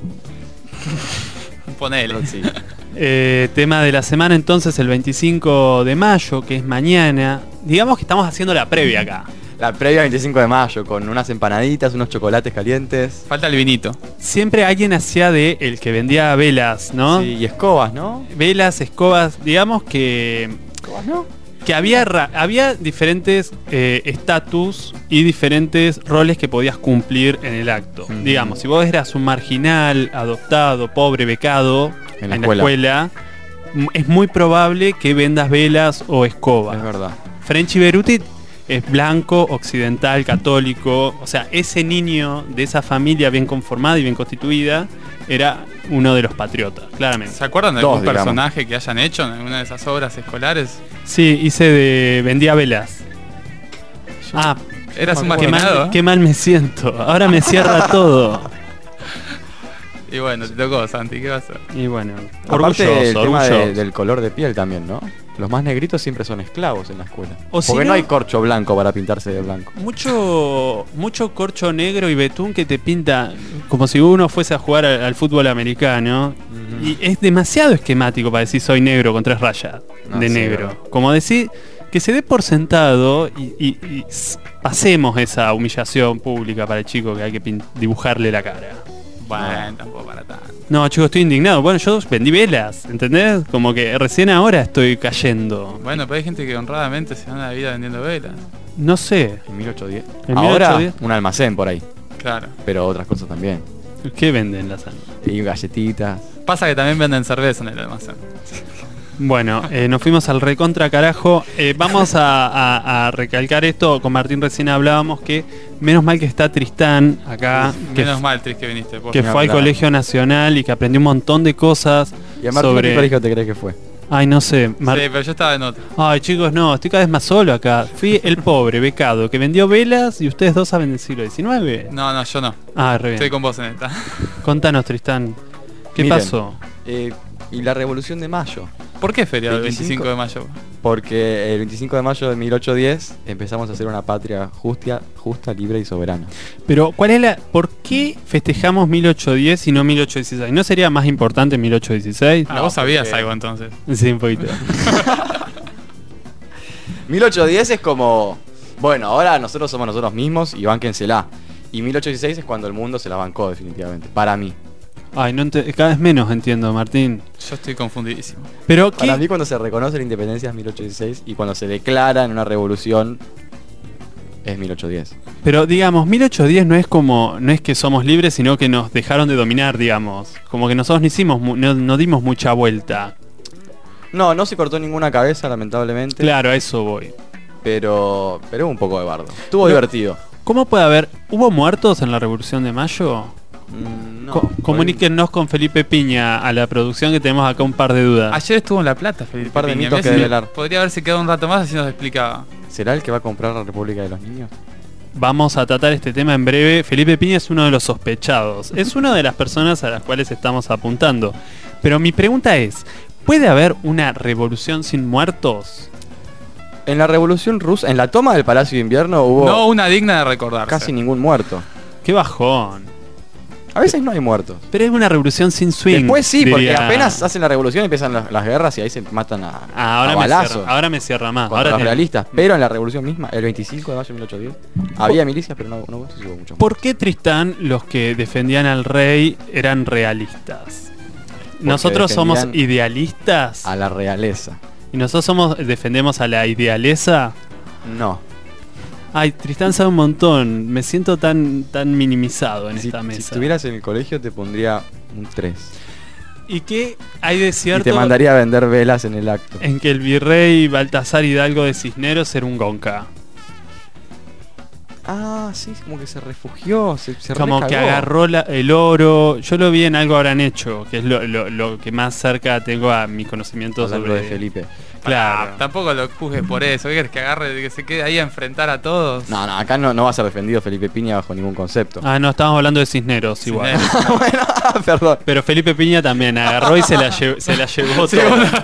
[SPEAKER 5] Ponele.
[SPEAKER 6] Sí.
[SPEAKER 4] Eh, tema de la semana entonces el veinticinco de mayo, que es mañana. Digamos que estamos haciendo la previa acá.
[SPEAKER 6] La previa veinticinco de mayo, con unas empanaditas, unos chocolates calientes.
[SPEAKER 5] Falta el vinito.
[SPEAKER 4] Siempre alguien hacía de el que vendía velas, ¿no?
[SPEAKER 6] Sí, y escobas, ¿no?
[SPEAKER 4] Velas, escobas, digamos que...
[SPEAKER 6] ¿Escobas, no?
[SPEAKER 4] Que había, ra- había diferentes estatus eh, y diferentes roles que podías cumplir en el acto.
[SPEAKER 6] Mm.
[SPEAKER 4] Digamos, si vos eras un marginal, adoptado, pobre, becado
[SPEAKER 6] En la
[SPEAKER 4] en
[SPEAKER 6] escuela.
[SPEAKER 4] la escuela, m- es muy probable que vendas velas o escobas.
[SPEAKER 6] Es verdad.
[SPEAKER 4] Frenchy Beruti es blanco, occidental, católico. O sea, ese niño de esa familia bien conformada y bien constituida era uno de los patriotas, claramente.
[SPEAKER 5] ¿Se acuerdan de
[SPEAKER 6] Dos,
[SPEAKER 5] algún
[SPEAKER 6] digamos.
[SPEAKER 5] personaje que hayan hecho en alguna de esas obras escolares?
[SPEAKER 4] Sí, hice de... vendía velas. Ah,
[SPEAKER 5] Eras un
[SPEAKER 4] qué
[SPEAKER 5] marginado.
[SPEAKER 4] mal, qué mal me siento. Ahora me cierra todo.
[SPEAKER 5] Y bueno, te tocó, Santi, ¿qué va a hacer?
[SPEAKER 4] Y bueno,
[SPEAKER 6] Aparte
[SPEAKER 4] orgulloso,
[SPEAKER 6] el tema de-
[SPEAKER 4] orgulloso.
[SPEAKER 6] del color de piel también, ¿no? Los más negritos siempre son esclavos en la escuela.
[SPEAKER 4] O si
[SPEAKER 6] Porque no,
[SPEAKER 4] no-
[SPEAKER 6] hay corcho blanco para pintarse de blanco.
[SPEAKER 4] Mucho, mucho corcho negro y betún que te pinta como si uno fuese a jugar al, al fútbol americano.
[SPEAKER 6] Ujú.
[SPEAKER 4] Y es demasiado esquemático para decir soy negro con tres rayas
[SPEAKER 6] No,
[SPEAKER 4] de
[SPEAKER 6] sí,
[SPEAKER 4] negro.
[SPEAKER 6] verdad.
[SPEAKER 4] Como decir que se dé por sentado y, y- y s- pasemos esa humillación pública para el chico que hay que pin- dibujarle la cara.
[SPEAKER 5] Bueno, tampoco para tanto.
[SPEAKER 4] No, chicos, estoy indignado. Bueno, yo vendí velas, ¿entendés? Como que recién ahora estoy cayendo.
[SPEAKER 5] Bueno, pero hay gente que honradamente se gana la vida vendiendo velas.
[SPEAKER 4] No sé.
[SPEAKER 6] En mil ochocientos diez.
[SPEAKER 4] En
[SPEAKER 6] Ahora
[SPEAKER 4] mil ochocientos diez.
[SPEAKER 6] un almacén por ahí.
[SPEAKER 5] Claro.
[SPEAKER 6] Pero otras cosas también.
[SPEAKER 4] ¿Qué venden las almas?
[SPEAKER 6] Y galletitas.
[SPEAKER 5] Pasa que también venden cerveza en el almacén.
[SPEAKER 4] Bueno, eh, nos fuimos al recontra carajo. Eh, vamos a, a- a recalcar esto. Con Martín recién hablábamos que menos mal que está Tristán acá, que,
[SPEAKER 5] Menos mal, Tris, que viniste. posta.
[SPEAKER 4] que fue al
[SPEAKER 6] Claro.
[SPEAKER 4] Colegio Nacional y que aprendió un montón de cosas
[SPEAKER 6] ¿Y a Martín
[SPEAKER 4] sobre...
[SPEAKER 6] qué colegio te crees que fue?
[SPEAKER 4] Ay, no sé. Mar-
[SPEAKER 5] Sí, pero yo estaba en otro.
[SPEAKER 4] Ay, chicos, no, estoy cada vez más solo acá. Fui el pobre becado que vendió velas y ustedes dos saben del siglo diecinueve.
[SPEAKER 5] No, no, yo no.
[SPEAKER 4] Ah, re bien.
[SPEAKER 5] Estoy con vos en esta.
[SPEAKER 4] Contanos, Tristán. ¿Qué
[SPEAKER 6] Miren,
[SPEAKER 4] pasó?
[SPEAKER 6] Eh, y la Revolución de Mayo.
[SPEAKER 5] ¿Por qué feriado el
[SPEAKER 6] veinticinco?
[SPEAKER 5] veinticinco de mayo?
[SPEAKER 6] Porque el veinticinco de mayo de mil ochocientos diez empezamos a hacer una patria justa, justa, libre y soberana.
[SPEAKER 4] Pero, ¿cuál es la, ¿por qué festejamos mil ochocientos diez y no mil ochocientos dieciséis? ¿No sería más importante mil ochocientos dieciséis?
[SPEAKER 5] Ah,
[SPEAKER 6] No,
[SPEAKER 5] vos sabías
[SPEAKER 6] porque-
[SPEAKER 5] algo entonces.
[SPEAKER 4] Sí, un poquito.
[SPEAKER 6] mil ochocientos diez es como, bueno, ahora nosotros somos nosotros mismos y bánquensela. Y mil ochocientos dieciséis es cuando el mundo se la bancó definitivamente, para mí.
[SPEAKER 4] Ay, no ente- cada vez menos entiendo, Martín.
[SPEAKER 5] Yo estoy confundidísimo.
[SPEAKER 4] Pero, ¿qué?
[SPEAKER 6] Para mí cuando se reconoce la independencia es mil ochocientos dieciséis y cuando se declara en una revolución es mil ochocientos diez.
[SPEAKER 4] Pero digamos, mil ochocientos diez no es como, no es que somos libres, sino que nos dejaron de dominar, digamos. Como que nosotros no hicimos, mu- no, no dimos mucha vuelta.
[SPEAKER 6] No, no se cortó ninguna cabeza lamentablemente.
[SPEAKER 4] Claro, a eso voy.
[SPEAKER 6] Pero, pero hubo un poco de bardo. Estuvo
[SPEAKER 4] Pero-
[SPEAKER 6] divertido.
[SPEAKER 4] ¿Cómo puede haber? ¿Hubo muertos en la Revolución de Mayo?
[SPEAKER 6] Mm, no,
[SPEAKER 4] Co- comuníquennos con Felipe Piña a la producción que tenemos acá un par de dudas.
[SPEAKER 5] Ayer estuvo en La Plata, Felipe.
[SPEAKER 6] Un par de
[SPEAKER 5] Piña.
[SPEAKER 6] mitos
[SPEAKER 5] Mirá
[SPEAKER 6] que
[SPEAKER 5] si
[SPEAKER 6] develar.
[SPEAKER 5] Podría haberse quedado un rato más así nos explicaba.
[SPEAKER 6] ¿Será el que va a comprar la República de los Niños?
[SPEAKER 4] Vamos a tratar este tema en breve. Felipe Piña es uno de los sospechados. Es una de las personas a las cuales estamos apuntando. Pero mi pregunta es, ¿puede haber una revolución sin muertos?
[SPEAKER 6] En la Revolución Rusa, en la toma del Palacio de Invierno hubo
[SPEAKER 5] No una digna de recordarse.
[SPEAKER 6] casi ningún muerto.
[SPEAKER 4] ¡Qué bajón!
[SPEAKER 6] A veces no hay muertos.
[SPEAKER 4] Pero es una revolución sin swing.
[SPEAKER 6] Después sí, porque
[SPEAKER 4] diría.
[SPEAKER 6] apenas hacen la revolución empiezan las, las guerras y ahí se matan a,
[SPEAKER 4] Ah, ahora,
[SPEAKER 6] a
[SPEAKER 4] me
[SPEAKER 6] balazos
[SPEAKER 4] cierra, ahora me cierra más.
[SPEAKER 6] contra
[SPEAKER 4] Ahora
[SPEAKER 6] los
[SPEAKER 4] tiene-
[SPEAKER 6] realistas. Pero en la revolución misma, el veinticinco de mayo de mil ochocientos diez, había milicias, pero no, no sé si hubo muchos.
[SPEAKER 4] ¿Por qué, Tristán, los que defendían al rey eran realistas? Nosotros somos
[SPEAKER 6] defendían
[SPEAKER 4] idealistas
[SPEAKER 6] a la realeza.
[SPEAKER 4] y nosotros somos defendemos a la idealeza.
[SPEAKER 6] No.
[SPEAKER 4] Ay, Tristán sabe un montón. Me siento tan tan minimizado en
[SPEAKER 6] Si,
[SPEAKER 4] esta
[SPEAKER 6] si
[SPEAKER 4] mesa.
[SPEAKER 6] estuvieras en el colegio te pondría un tres.
[SPEAKER 4] ¿Y qué hay de
[SPEAKER 6] Y
[SPEAKER 4] cierto
[SPEAKER 6] te mandaría a vender velas en el acto.
[SPEAKER 4] en que el virrey Baltasar Hidalgo de Cisneros era un gonca?
[SPEAKER 6] Ah, sí, como que se refugió, se, se
[SPEAKER 4] Como que
[SPEAKER 6] recagó.
[SPEAKER 4] agarró la- el oro. Yo lo vi en Algo Habrán Hecho, que es lo, lo- lo que más cerca tengo a mi conocimiento
[SPEAKER 6] Hablando
[SPEAKER 4] sobre
[SPEAKER 6] de Felipe.
[SPEAKER 4] Claro.
[SPEAKER 5] Ah, tampoco lo juzgues por eso. ¿Qué querés que agarre, que se quede ahí a enfrentar a todos?
[SPEAKER 6] No, no, acá no, no va a ser defendido Felipe Piña bajo ningún concepto.
[SPEAKER 4] Ah, no, estábamos hablando de Cisneros,
[SPEAKER 5] Sí,
[SPEAKER 4] igual.
[SPEAKER 5] ne-
[SPEAKER 6] bueno, perdón.
[SPEAKER 4] Pero Felipe Piña también agarró y se la, lle- se la llevó toda.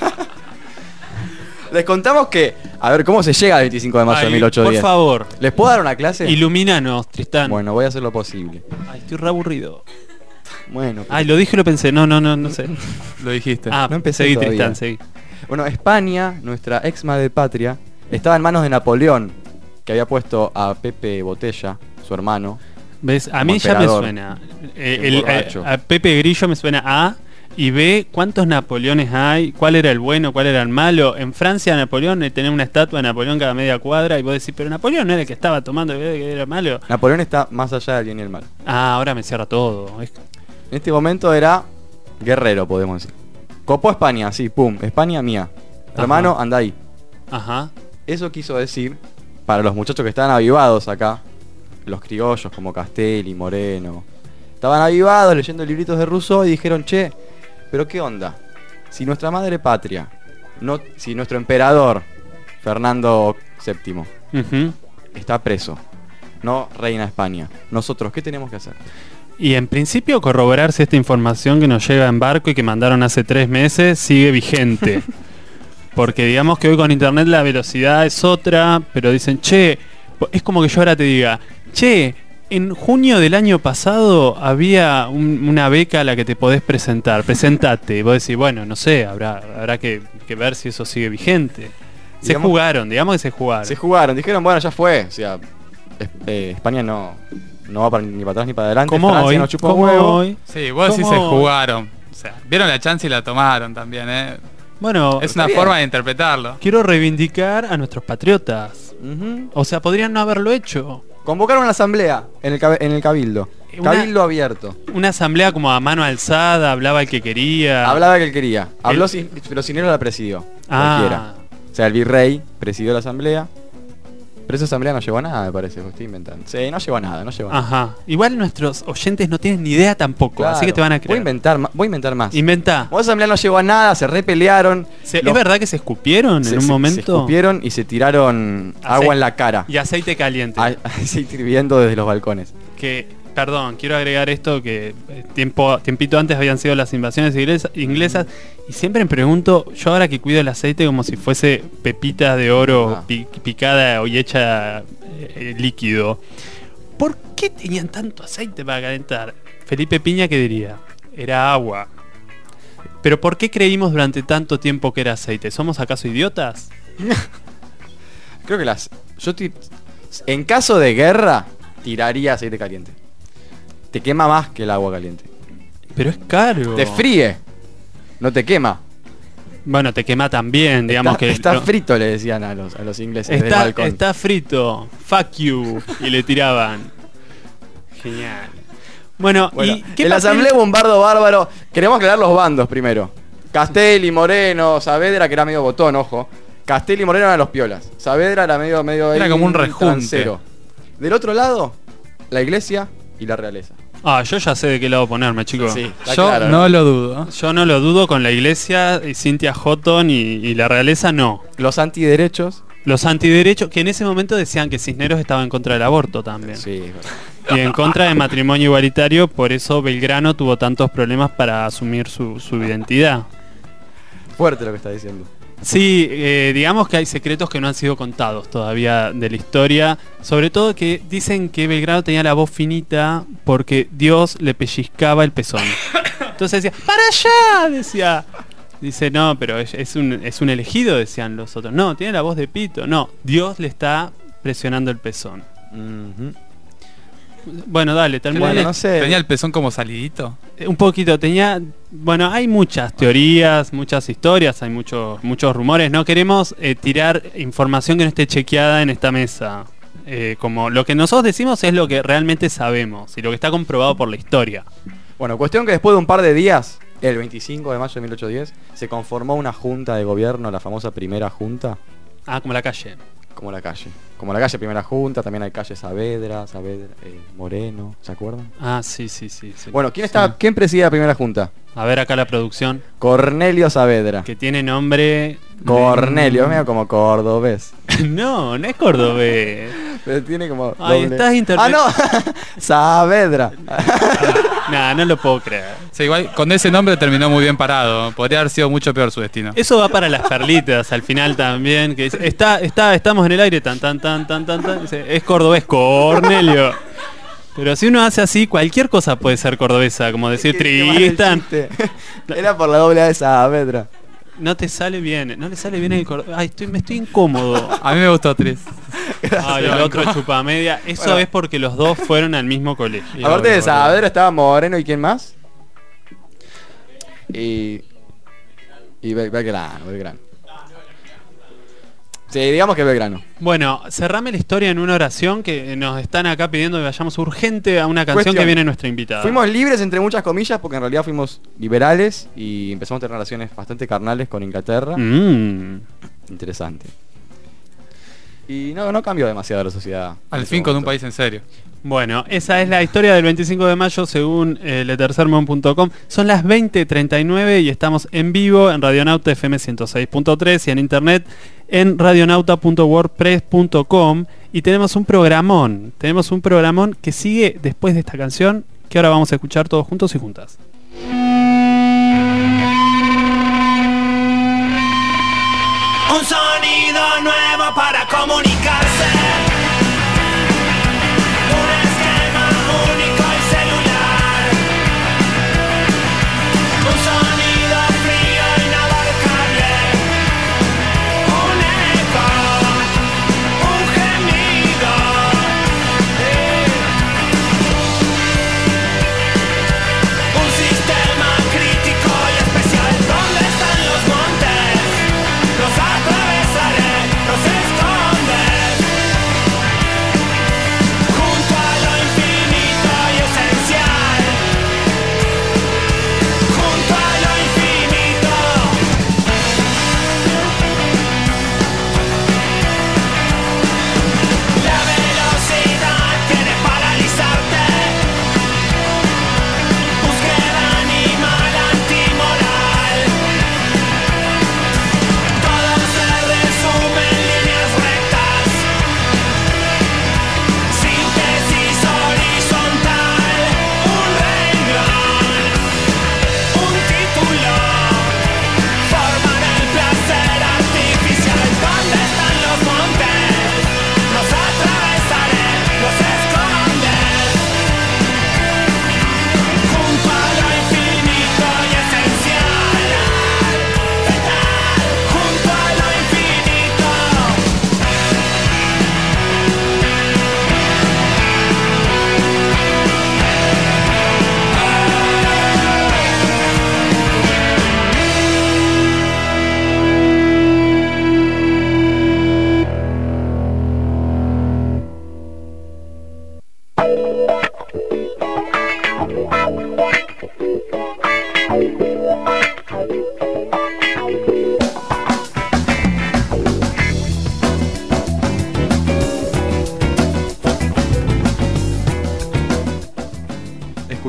[SPEAKER 6] Les contamos que, a ver, ¿cómo se llega al veinticinco de mayo de
[SPEAKER 4] Ay,
[SPEAKER 6] mil ochocientos diez?
[SPEAKER 4] por favor,
[SPEAKER 6] ¿Les puedo dar una clase?
[SPEAKER 4] ilumínanos, Tristán.
[SPEAKER 6] Bueno, voy a hacer lo posible.
[SPEAKER 4] Ay, estoy re aburrido.
[SPEAKER 6] Bueno,
[SPEAKER 4] Ay, lo dije y lo pensé. No, no, no, no sé.
[SPEAKER 5] Lo dijiste.
[SPEAKER 4] Ah,
[SPEAKER 6] No empecé
[SPEAKER 4] seguí,
[SPEAKER 6] todavía.
[SPEAKER 4] Tristán, seguí.
[SPEAKER 6] bueno, España, nuestra ex madre patria, estaba en manos de Napoleón, que había puesto a Pepe Botella, su hermano.
[SPEAKER 4] ¿Ves? A
[SPEAKER 6] Como
[SPEAKER 4] mí ya me
[SPEAKER 6] emperador.
[SPEAKER 4] suena. Eh,
[SPEAKER 6] Qué
[SPEAKER 4] el-
[SPEAKER 6] borracho.
[SPEAKER 4] eh, a Pepe Grillo me suena A. Y B, ¿cuántos Napoleones hay? ¿Cuál era el bueno? ¿Cuál era el malo? En Francia, Napoleón, eh, tenía una estatua de Napoleón cada media cuadra. Y vos decís, pero Napoleón no era el que estaba tomando, que era malo.
[SPEAKER 6] Napoleón está más allá del bien y el mal.
[SPEAKER 4] Ah, ahora me cierra todo. Es-
[SPEAKER 6] En este momento era guerrero, podemos decir. Copó a España, sí, pum, España mía. Hermano,
[SPEAKER 4] Ajá.
[SPEAKER 6] anda ahí.
[SPEAKER 4] Ajá.
[SPEAKER 6] Eso quiso decir, para los muchachos que estaban avivados acá, los criollos como Castelli, Moreno, estaban avivados leyendo libritos de Rousseau y dijeron, che, pero qué onda, si nuestra madre patria, no, si nuestro emperador, Fernando séptimo,
[SPEAKER 4] Ujú.
[SPEAKER 6] está preso, no reina España, nosotros, ¿qué tenemos que hacer?
[SPEAKER 4] Y en principio corroborarse esta información que nos llega en barco y que mandaron hace tres meses sigue vigente. Porque digamos que hoy con internet la velocidad es otra, pero dicen, che, es como que yo ahora te diga, che, en junio del año pasado había un- una beca a la que te podés presentar, presentate. Y vos decís, bueno, no sé, habrá, habrá que, que ver si eso sigue vigente. Se
[SPEAKER 6] Digamos-
[SPEAKER 4] jugaron, digamos que se jugaron.
[SPEAKER 6] Se jugaron, dijeron, bueno, ya fue, o sea, es- eh, España no, no va para- ni para atrás ni para adelante,
[SPEAKER 4] Como
[SPEAKER 6] Francia
[SPEAKER 4] hoy,
[SPEAKER 6] no chupa
[SPEAKER 4] como
[SPEAKER 6] huevo.
[SPEAKER 4] hoy.
[SPEAKER 5] Sí, vos decís
[SPEAKER 4] ¿Cómo?
[SPEAKER 5] se jugaron. O sea, vieron la chance y la tomaron también, ¿eh?
[SPEAKER 4] Bueno,
[SPEAKER 5] Es una
[SPEAKER 6] bien.
[SPEAKER 5] forma de interpretarlo.
[SPEAKER 4] quiero reivindicar a nuestros patriotas.
[SPEAKER 6] Ujú.
[SPEAKER 4] O sea, podrían no haberlo hecho.
[SPEAKER 6] Convocaron una asamblea en el, cabe- en el cabildo.
[SPEAKER 4] Una-
[SPEAKER 6] Cabildo abierto.
[SPEAKER 4] Una asamblea como a mano alzada, hablaba el que quería.
[SPEAKER 6] Hablaba que él quería. Habló,
[SPEAKER 4] El-
[SPEAKER 6] sin, pero Cisneros la presidió.
[SPEAKER 4] Ah.
[SPEAKER 6] Cualquiera. O sea, el virrey presidió la asamblea. Pero esa asamblea no llegó a nada, me parece. Lo estoy inventando. Sí, no llegó a nada, no llegó a nada.
[SPEAKER 4] Ajá. Igual nuestros oyentes no tienen ni idea tampoco,
[SPEAKER 6] Claro.
[SPEAKER 4] así que te van a
[SPEAKER 6] Voy a
[SPEAKER 4] creer.
[SPEAKER 6] inventar, ma- voy a inventar más.
[SPEAKER 4] Inventá.
[SPEAKER 6] Como esa asamblea no llegó a nada, se repelearon.
[SPEAKER 4] Se-
[SPEAKER 6] los-
[SPEAKER 4] ¿Es verdad que se escupieron
[SPEAKER 6] se-
[SPEAKER 4] en un
[SPEAKER 6] se-
[SPEAKER 4] momento?
[SPEAKER 6] Se escupieron y se tiraron
[SPEAKER 4] Aceite.
[SPEAKER 6] agua en la cara.
[SPEAKER 4] Y aceite caliente.
[SPEAKER 6] A- Aceite hirviendo desde los balcones.
[SPEAKER 4] Que perdón, quiero agregar esto que eh, tiempo, tiempito antes habían sido las invasiones inglesas, inglesas y siempre me pregunto, yo ahora que cuido el aceite como si fuese pepita de oro
[SPEAKER 6] Ah.
[SPEAKER 4] pi- picada y hecha eh, líquido, ¿por qué tenían tanto aceite para calentar? Felipe Piña, ¿qué diría? Era agua. Pero ¿por qué creímos durante tanto tiempo que era aceite? ¿Somos acaso idiotas?
[SPEAKER 6] Creo que las... Yo ti- en caso de guerra, tiraría aceite caliente. Te quema más que el agua caliente.
[SPEAKER 4] Pero es caro.
[SPEAKER 6] Te fríe. No te quema.
[SPEAKER 4] Bueno, te quema también, digamos
[SPEAKER 6] está,
[SPEAKER 4] que...
[SPEAKER 6] Está
[SPEAKER 4] no-
[SPEAKER 6] frito, le decían a los, a los ingleses del
[SPEAKER 4] Está,
[SPEAKER 6] balcón.
[SPEAKER 4] está frito, fuck you, y le tiraban. Genial. Bueno,
[SPEAKER 6] Bueno,
[SPEAKER 4] ¿y qué
[SPEAKER 6] en la
[SPEAKER 4] papel-
[SPEAKER 6] asamblea hubo un bardo bárbaro. Queremos aclarar los bandos primero. Castelli, Moreno, Saavedra, que era medio botón, ojo. Castelli y Moreno eran los piolas. Saavedra era medio, medio
[SPEAKER 5] Era
[SPEAKER 6] ahí,
[SPEAKER 5] como un rejunte.
[SPEAKER 6] transero. Del otro lado, la iglesia y la realeza.
[SPEAKER 4] Ah, yo ya sé de qué lado ponerme, chicos.
[SPEAKER 6] Sí, está
[SPEAKER 5] Yo
[SPEAKER 6] claro,
[SPEAKER 5] no lo dudo.
[SPEAKER 4] Yo no lo dudo con la iglesia, y Cynthia Houghton y, y la realeza no.
[SPEAKER 6] Los antiderechos.
[SPEAKER 4] Los antiderechos, que en ese momento decían que Cisneros estaba en contra del aborto también.
[SPEAKER 6] Sí, es verdad.
[SPEAKER 4] Y en contra del matrimonio igualitario, por eso Belgrano tuvo tantos problemas para asumir su, su identidad.
[SPEAKER 6] Fuerte lo que está diciendo.
[SPEAKER 4] Sí, eh, digamos que hay secretos que no han sido contados todavía de la historia. Sobre todo que dicen que Belgrano tenía la voz finita porque Dios le pellizcaba el pezón. Entonces decía, ¡para allá! Decía. Dice, no, pero es, es un, es un elegido, decían los otros. No, tiene la voz de pito. No, Dios le está presionando el pezón.
[SPEAKER 6] Ujú.
[SPEAKER 4] Bueno, dale, termina.
[SPEAKER 6] Bueno, no sé.
[SPEAKER 5] Tenía el pezón como salidito.
[SPEAKER 4] Un poquito, tenía... Bueno, hay muchas teorías, muchas historias, hay muchos muchos rumores. No queremos eh, tirar información que no esté chequeada en esta mesa. Eh, como lo que nosotros decimos es lo que realmente sabemos y lo que está comprobado por la historia.
[SPEAKER 6] Bueno, cuestión que después de un par de días, el veinticinco de mayo de mil ochocientos diez, se conformó una junta de gobierno, la famosa primera junta,
[SPEAKER 4] Ah, como la calle.
[SPEAKER 6] como la calle. Como la calle primera junta, también hay calle Saavedra, Saavedra, eh, Moreno, ¿se acuerdan?
[SPEAKER 4] Ah, sí, sí, sí. sí.
[SPEAKER 6] Bueno, ¿quién
[SPEAKER 4] Sí.
[SPEAKER 6] está, quién preside la primera junta?
[SPEAKER 4] A ver acá la producción,
[SPEAKER 6] Cornelio Saavedra.
[SPEAKER 4] que tiene nombre...
[SPEAKER 6] Cornelio, es medio como cordobés.
[SPEAKER 4] No, no es cordobés.
[SPEAKER 6] Pero tiene como
[SPEAKER 4] Ay,
[SPEAKER 6] doble-
[SPEAKER 4] estás interpre-
[SPEAKER 6] Ah, no. Saavedra.
[SPEAKER 4] Nah, no lo puedo creer.
[SPEAKER 5] O sea, igual con ese nombre terminó muy bien parado. Podría haber sido mucho peor su destino.
[SPEAKER 4] Eso va para las perlitas al final también, que dice, está, está, estamos en el aire, tan, tan, tan, tan, tan, tan, dice, es cordobés, Cornelio. Pero si uno hace así, cualquier cosa puede ser cordobesa, como decir
[SPEAKER 6] Qué- qué mal el
[SPEAKER 4] Tristan.
[SPEAKER 6] chiste. Era por la doble A de Saavedra.
[SPEAKER 4] No te sale bien, no le sale bien el cordobés. Ay, estoy, me estoy incómodo.
[SPEAKER 5] A mí me gustó Tris.
[SPEAKER 4] Ay, el otro chupamedia. Eso
[SPEAKER 6] Bueno.
[SPEAKER 4] es porque los dos fueron al mismo colegio.
[SPEAKER 6] Aparte de Saavedra estaba Moreno y quién más. Y. Y Bel- Belgrano, Belgrano. Sí, digamos que Belgrano.
[SPEAKER 4] Bueno, cerrame la historia en una oración que nos están acá pidiendo que vayamos urgente a una canción
[SPEAKER 6] Cuestión.
[SPEAKER 4] que viene nuestra invitada.
[SPEAKER 6] Fuimos libres entre muchas comillas porque en realidad fuimos liberales y empezamos a tener relaciones bastante carnales con Inglaterra.
[SPEAKER 4] Mm.
[SPEAKER 6] Interesante. Y no, no cambió demasiado la sociedad.
[SPEAKER 5] Al
[SPEAKER 6] en ese
[SPEAKER 5] fin con un
[SPEAKER 6] momento.
[SPEAKER 5] país en serio.
[SPEAKER 4] Bueno, esa es la historia del veinticinco de mayo según eh, letersermon punto com. Son las veinte treinta y nueve y estamos en vivo en Radionauta F M ciento seis punto tres y en internet en radionauta punto wordpress punto com y tenemos un programón, tenemos un programón que sigue después de esta canción que ahora vamos a escuchar todos juntos y juntas.
[SPEAKER 7] Un sonido nuevo para comunicarse. Un esquema único y celular. Un sonido frío inabarcable. Un eco. Un gemido. Eh. Un sistema crítico y especial. ¿Dónde están los montes? Los atravesaré, los escondes.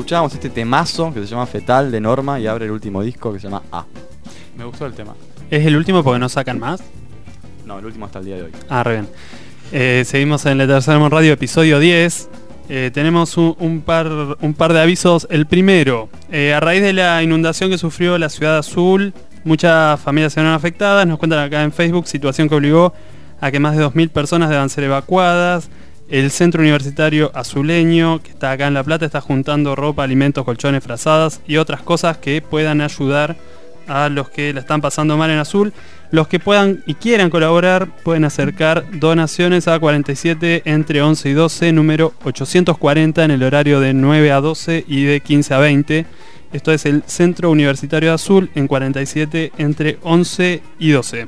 [SPEAKER 6] escuchábamos este temazo que se llama Fetal de Norma y abre el último disco que se llama A.
[SPEAKER 5] Me gustó el tema.
[SPEAKER 4] ¿Es el último porque no sacan más?
[SPEAKER 6] No, el último hasta el día de hoy.
[SPEAKER 4] Ah, re bien. Eh, seguimos en Letercermon Radio, episodio diez. Eh, tenemos un, un, par, un par de avisos. El primero, eh, a raíz de la inundación que sufrió la Ciudad Azul, muchas familias se vieron afectadas. Nos cuentan acá en Facebook, situación que obligó a que más de dos mil personas deban ser evacuadas. El Centro Universitario Azuleño, que está acá en La Plata, está juntando ropa, alimentos, colchones, frazadas y otras cosas que puedan ayudar a los que la están pasando mal en Azul. Los que puedan y quieran colaborar pueden acercar donaciones a cuarenta y siete entre once y doce, número ochocientos cuarenta, en el horario de nueve a doce y de quince a veinte. Esto es el Centro Universitario Azul en cuarenta y siete entre once y doce.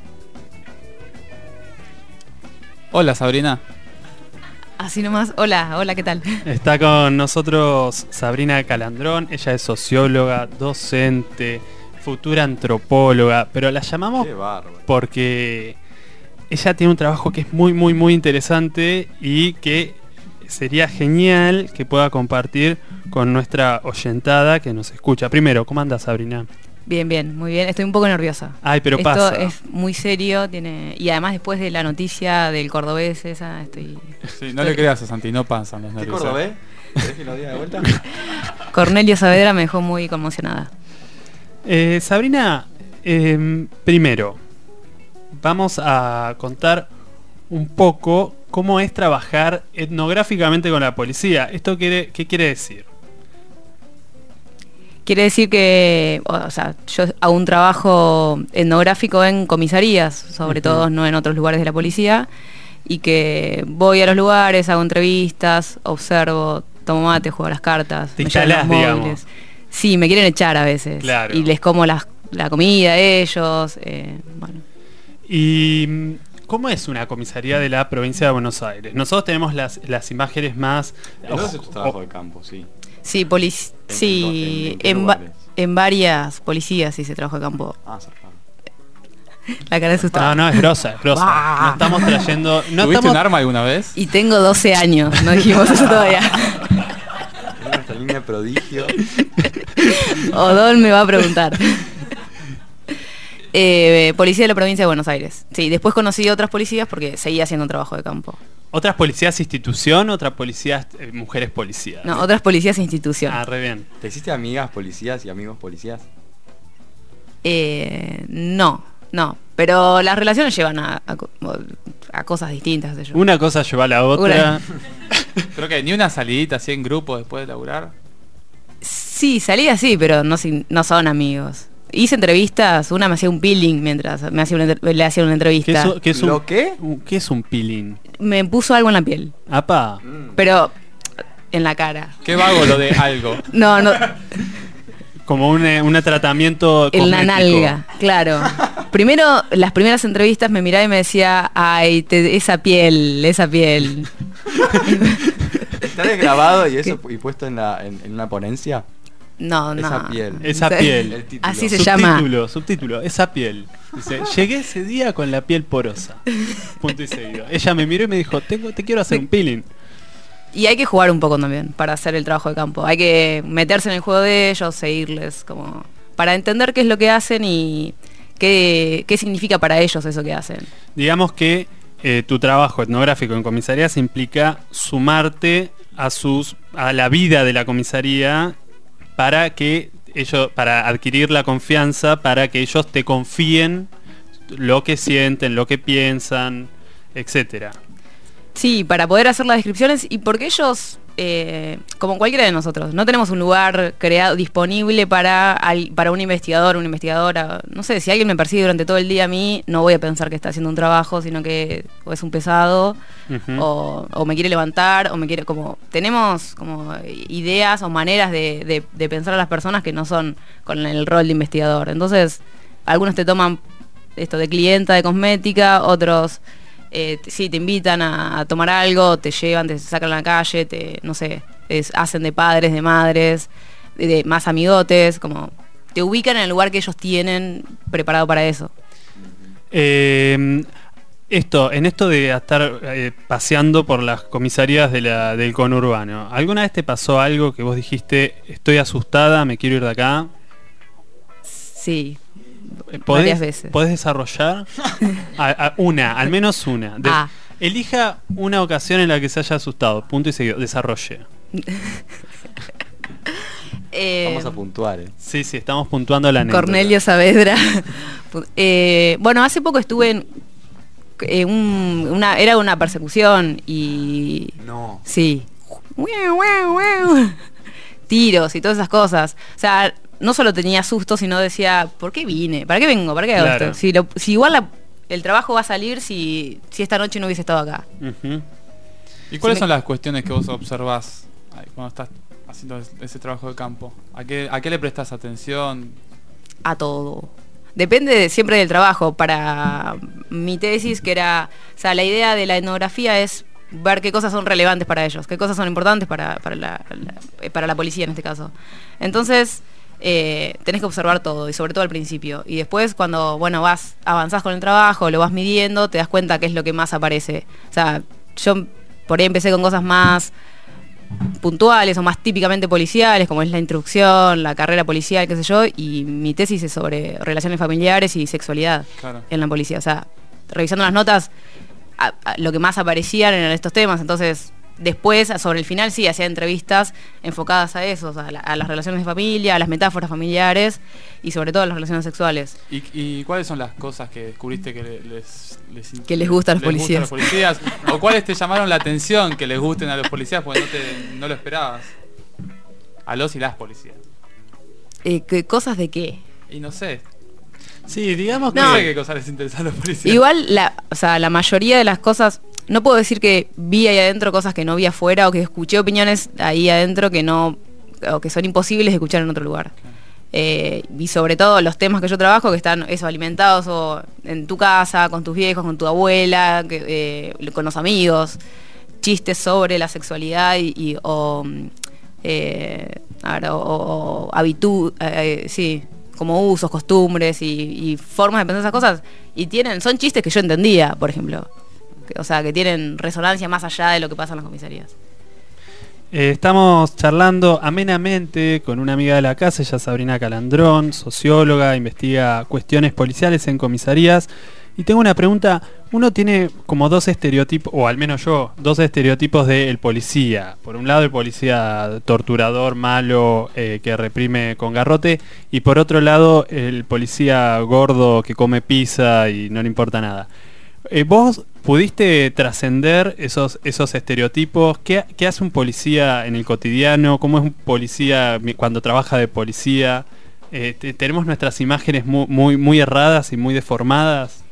[SPEAKER 5] Hola, Sabrina.
[SPEAKER 10] Así nomás, hola, hola, ¿qué tal?
[SPEAKER 4] Está con nosotros Sabrina Calandrón. Ella es socióloga, docente, futura antropóloga, pero la llamamos porque ella tiene un trabajo que es muy, muy, muy interesante y que sería genial que pueda compartir con nuestra oyentada que nos escucha. Primero, ¿cómo andas, Sabrina?
[SPEAKER 10] Bien, bien, muy bien. Estoy un poco nerviosa.
[SPEAKER 4] Ay, pero
[SPEAKER 10] Esto
[SPEAKER 4] pasa.
[SPEAKER 10] es muy serio, tiene y además después de la noticia del cordobés esa, estoy...
[SPEAKER 5] Sí, no le creas a Santi, no pasan los
[SPEAKER 6] ¿Qué
[SPEAKER 5] nervios.
[SPEAKER 6] cordobés? ¿Querés que lo diga de vuelta?
[SPEAKER 10] Cornelio Saavedra me dejó muy conmocionada.
[SPEAKER 4] Eh, Sabrina, eh, primero, vamos a contar un poco cómo es trabajar etnográficamente con la policía. ¿Esto quiere, qué quiere decir?
[SPEAKER 10] Quiere decir que, o sea, yo hago un trabajo etnográfico en comisarías, sobre
[SPEAKER 4] Ujú.
[SPEAKER 10] todo no en otros lugares de la policía, y que voy a los lugares, hago entrevistas, observo, tomo mate, juego a las cartas,
[SPEAKER 4] Te
[SPEAKER 10] me llevan los
[SPEAKER 4] instalás, digamos.
[SPEAKER 10] móviles. Sí, me quieren echar a veces.
[SPEAKER 4] Claro.
[SPEAKER 10] Y les como las- la comida a ellos. Eh, bueno.
[SPEAKER 4] ¿Y mm, cómo es una comisaría de la provincia de Buenos Aires? Nosotros tenemos las, las imágenes más...
[SPEAKER 6] Entonces es tu trabajo
[SPEAKER 4] o-
[SPEAKER 6] de campo, sí.
[SPEAKER 10] Sí, polic
[SPEAKER 6] ¿En-
[SPEAKER 10] sí
[SPEAKER 6] en- en qué
[SPEAKER 10] en, va-
[SPEAKER 6] lugares?
[SPEAKER 10] en varias policías sí se trabaja de campo.
[SPEAKER 6] Ah, zafado.
[SPEAKER 10] La cara de
[SPEAKER 4] No,
[SPEAKER 10] asustada.
[SPEAKER 4] no, es grosa, es grosa.
[SPEAKER 10] Bah.
[SPEAKER 4] No estamos trayendo... No
[SPEAKER 5] ¿Tuviste
[SPEAKER 4] estamos...
[SPEAKER 5] un arma alguna vez?
[SPEAKER 10] Y tengo doce años, no dijimos eso todavía.
[SPEAKER 6] Tengo nuestra línea de prodigio.
[SPEAKER 10] Odón me va a preguntar. Eh, policía de la provincia de Buenos Aires. Sí, después conocí otras policías porque seguía haciendo un trabajo de campo.
[SPEAKER 4] ¿Otras policías institución, otras policías eh, mujeres policías?
[SPEAKER 10] No, otras policías institución.
[SPEAKER 4] Ah, re bien.
[SPEAKER 6] ¿Te hiciste amigas policías y amigos policías?
[SPEAKER 10] Eh, no, no. Pero las relaciones llevan a, a, co- a cosas distintas. qué sé yo.
[SPEAKER 4] Una cosa lleva a la otra.
[SPEAKER 10] Una-
[SPEAKER 5] Creo que ni una salidita así en grupo después de laburar.
[SPEAKER 10] Sí, salí así, pero no, sin- no son amigos. Hice entrevistas, una me hacía un peeling mientras me hacía una, entre- le hacía una
[SPEAKER 4] ¿Qué
[SPEAKER 10] entrevista.
[SPEAKER 4] es, qué es un,
[SPEAKER 6] ¿Lo qué?
[SPEAKER 4] un- ¿Qué es un peeling?
[SPEAKER 10] Me puso algo en la piel,
[SPEAKER 4] Apa.
[SPEAKER 10] pero en la cara.
[SPEAKER 5] Qué vago lo de algo.
[SPEAKER 10] No, no,
[SPEAKER 4] Como un, eh, un tratamiento
[SPEAKER 10] en la
[SPEAKER 4] cosmético.
[SPEAKER 10] nalga, claro. Primero, las primeras entrevistas me miraba y me decía, ay, te- esa piel, esa piel.
[SPEAKER 6] ¿Está grabado y eso y puesto en, la, en, en una ponencia?
[SPEAKER 10] No, no.
[SPEAKER 6] Esa piel.
[SPEAKER 4] Esa
[SPEAKER 10] Sí.
[SPEAKER 4] piel.
[SPEAKER 6] El título.
[SPEAKER 10] Así se llama.
[SPEAKER 4] Subtítulo, subtítulo, esa piel. Dice, llegué ese día con la piel porosa. Punto y seguido. Ella me miró y me dijo, tengo, te quiero hacer un peeling.
[SPEAKER 10] Y hay que jugar un poco también para hacer el trabajo de campo. Hay que meterse en el juego de ellos, seguirles, como para entender qué es lo que hacen y qué, qué significa para ellos eso que hacen.
[SPEAKER 4] Digamos que eh, tu trabajo etnográfico en comisarías implica sumarte a sus a la vida de la comisaría para que ellos para adquirir la confianza, para que ellos te confíen lo que sienten, lo que piensan, etcétera.
[SPEAKER 10] Sí, para poder hacer las descripciones y porque ellos, eh, como cualquiera de nosotros, no tenemos un lugar creado disponible para, al- para un investigador, una investigadora. No sé, si alguien me persigue durante todo el día a mí, no voy a pensar que está haciendo un trabajo, sino que o es un pesado,
[SPEAKER 4] Ujú.
[SPEAKER 10] o, o me quiere levantar, o me quiere como... Tenemos como ideas o maneras de, de- de pensar a las personas que no son con el rol de investigador. Entonces, algunos te toman esto de clienta de cosmética, otros... Eh, t- sí, te invitan a, a tomar algo, te llevan, te sacan a la calle, te, no sé, es- hacen de padres, de madres, de, de más amigotes, como te ubican en el lugar que ellos tienen preparado para eso.
[SPEAKER 4] Eh, Esto, en esto de estar eh, paseando por las comisarías de la, del conurbano, ¿alguna vez te pasó algo que vos dijiste, estoy asustada, me quiero ir de acá?
[SPEAKER 10] Sí,
[SPEAKER 4] ¿Podés,
[SPEAKER 10] varias veces.
[SPEAKER 4] ¿Podés desarrollar? a, a, una, al menos una. De,
[SPEAKER 10] ah.
[SPEAKER 4] Elija una ocasión en la que se haya asustado, punto y seguido, desarrolle.
[SPEAKER 10] eh,
[SPEAKER 6] Vamos a puntuar, ¿eh?
[SPEAKER 4] Sí, sí, estamos puntuando la anécdota.
[SPEAKER 10] Cornelio Saavedra. eh, bueno, hace poco estuve en... Eh, un, una, era una persecución y...
[SPEAKER 8] No.
[SPEAKER 10] Sí. Tiros y todas esas cosas. O sea, no solo tenía susto, sino decía, ¿por qué vine? ¿Para qué vengo? ¿Para qué hago
[SPEAKER 4] Claro.
[SPEAKER 10] esto? Si, lo, si igual la, el trabajo va a salir si, si esta noche no hubiese estado acá.
[SPEAKER 4] Uh-huh.
[SPEAKER 5] ¿Y cuáles
[SPEAKER 10] Sí,
[SPEAKER 5] son
[SPEAKER 10] me-
[SPEAKER 5] las cuestiones que vos observás ahí, cuando estás haciendo es- ese trabajo de campo? ¿A qué, a qué le prestas atención?
[SPEAKER 10] A todo. Depende de- siempre del trabajo. Para mi tesis, que era... O sea, la idea de la etnografía es ver qué cosas son relevantes para ellos, qué cosas son importantes para, para, la, la- eh, para la policía en este caso. Entonces, eh, tenés que observar todo, y sobre todo al principio. Y después, cuando bueno vas avanzás con el trabajo, lo vas midiendo, te das cuenta qué es lo que más aparece. O sea, yo por ahí empecé con cosas más puntuales o más típicamente policiales, como es la introducción, la carrera policial, qué sé yo, y mi tesis es sobre relaciones familiares y sexualidad
[SPEAKER 5] Claro.
[SPEAKER 10] en la policía. O sea, revisando las notas, a- a- lo que más aparecían eran estos temas. Entonces, después, sobre el final, sí, hacía entrevistas enfocadas a eso, o sea, a, la- a las relaciones de familia, a las metáforas familiares y sobre todo a las relaciones sexuales.
[SPEAKER 5] ¿Y, y cuáles son las cosas que descubriste que le- les, les,
[SPEAKER 10] Que les gusta a los
[SPEAKER 5] les
[SPEAKER 10] policías?
[SPEAKER 5] los policías? ¿O cuáles te llamaron la atención que les gusten a los policías porque no, te, no lo esperabas? A los y las policías.
[SPEAKER 10] Eh, ¿qué- ¿Cosas de qué?
[SPEAKER 5] Y no sé.
[SPEAKER 4] Sí, digamos
[SPEAKER 5] No,
[SPEAKER 10] No.
[SPEAKER 5] sé qué cosas les interesan a los policías.
[SPEAKER 10] Igual, la, o sea, la mayoría de las cosas, no puedo decir que vi ahí adentro cosas que no vi afuera o que escuché opiniones ahí adentro que no, o que son imposibles de escuchar en otro lugar. Eh, y sobre todo los temas que yo trabajo que están eso alimentados o en tu casa, con tus viejos, con tu abuela, que, eh, con los amigos, chistes sobre la sexualidad y, y- o, mm, eh, a ver, o, o- o habitu- eh, sí, como usos, costumbres y, y formas de pensar esas cosas. Y tienen, son chistes que yo entendía, por ejemplo. Que- o sea, que tienen resonancia más allá de lo que pasa en las comisarías.
[SPEAKER 4] Eh, estamos charlando amenamente con una amiga de la casa, ella es Sabrina Calandrón, socióloga, investiga cuestiones policiales en comisarías. Y tengo una pregunta, uno tiene como dos estereotipos, o al menos yo, dos estereotipos del policía. Por un lado el policía torturador, malo, eh, que reprime con garrote, y por otro lado el policía gordo que come pizza y no le importa nada. Eh, ¿Vos pudiste trascender esos, esos estereotipos? ¿Qué, ¿Qué hace un policía en el cotidiano? ¿Cómo es un policía mi- cuando trabaja de policía? Eh, te- tenemos nuestras imágenes muy, muy, muy erradas y muy deformadas.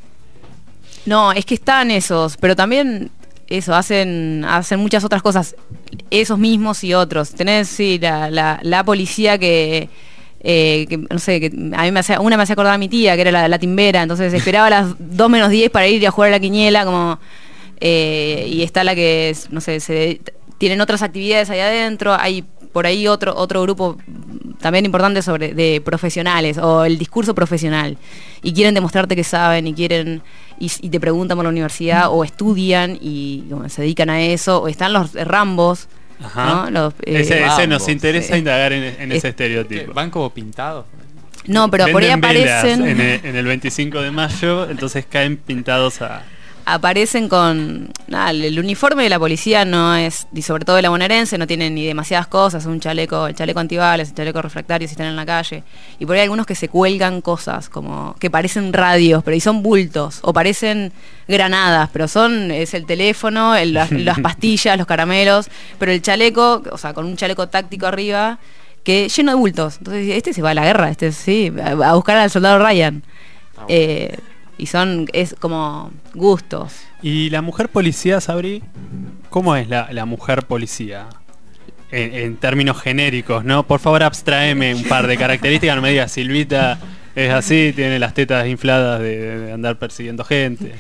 [SPEAKER 10] No, es que están esos, pero también eso, hacen, hacen muchas otras cosas, esos mismos y otros. Tenés, sí, la, la, la policía que, eh, que, no sé, que a mí me hacía, una me hacía acordar a mi tía, que era la, la timbera, entonces esperaba a las dos menos diez para ir a jugar a la quiniela, como, eh, y está la que, es, no sé, se, tienen otras actividades ahí adentro, hay por ahí otro, otro grupo también importante sobre de profesionales, o el discurso profesional, y quieren demostrarte que saben, y quieren... Y, y te preguntan por la universidad o estudian y bueno, se dedican a eso, o están los Rambos, ¿no? Los, eh,
[SPEAKER 4] ese, ese
[SPEAKER 6] Rambos,
[SPEAKER 4] nos interesa
[SPEAKER 10] sí.
[SPEAKER 4] indagar en, en ese
[SPEAKER 10] Es-
[SPEAKER 5] ¿Qué?
[SPEAKER 4] estereotipo.
[SPEAKER 5] ¿Van como pintados?
[SPEAKER 10] no, pero por ahí
[SPEAKER 4] Venden velas
[SPEAKER 10] aparecen
[SPEAKER 4] en el, en el veinticinco de mayo, entonces caen pintados a...
[SPEAKER 10] aparecen con nada, el el uniforme de la policía no es, y sobre todo de la bonaerense, no tienen ni demasiadas cosas, un chaleco, el chaleco antibalas, el chaleco refractario si están en la calle, y por ahí hay algunos que se cuelgan cosas como que parecen radios, pero y son bultos, o parecen granadas, pero son, es el teléfono, el- las, las pastillas, los caramelos, pero el chaleco, o sea, con un chaleco táctico arriba, que lleno de bultos. Entonces, este se va a la guerra, este sí, a, a buscar al soldado Ryan. Eh, y son, es como gustos.
[SPEAKER 4] ¿Y la mujer policía, Sabri? ¿Cómo es la, la mujer policía? En, en términos genéricos, ¿no? Por favor, abstráeme un par de características, no me digas, Silvita es así, tiene las tetas infladas de, de andar persiguiendo gente.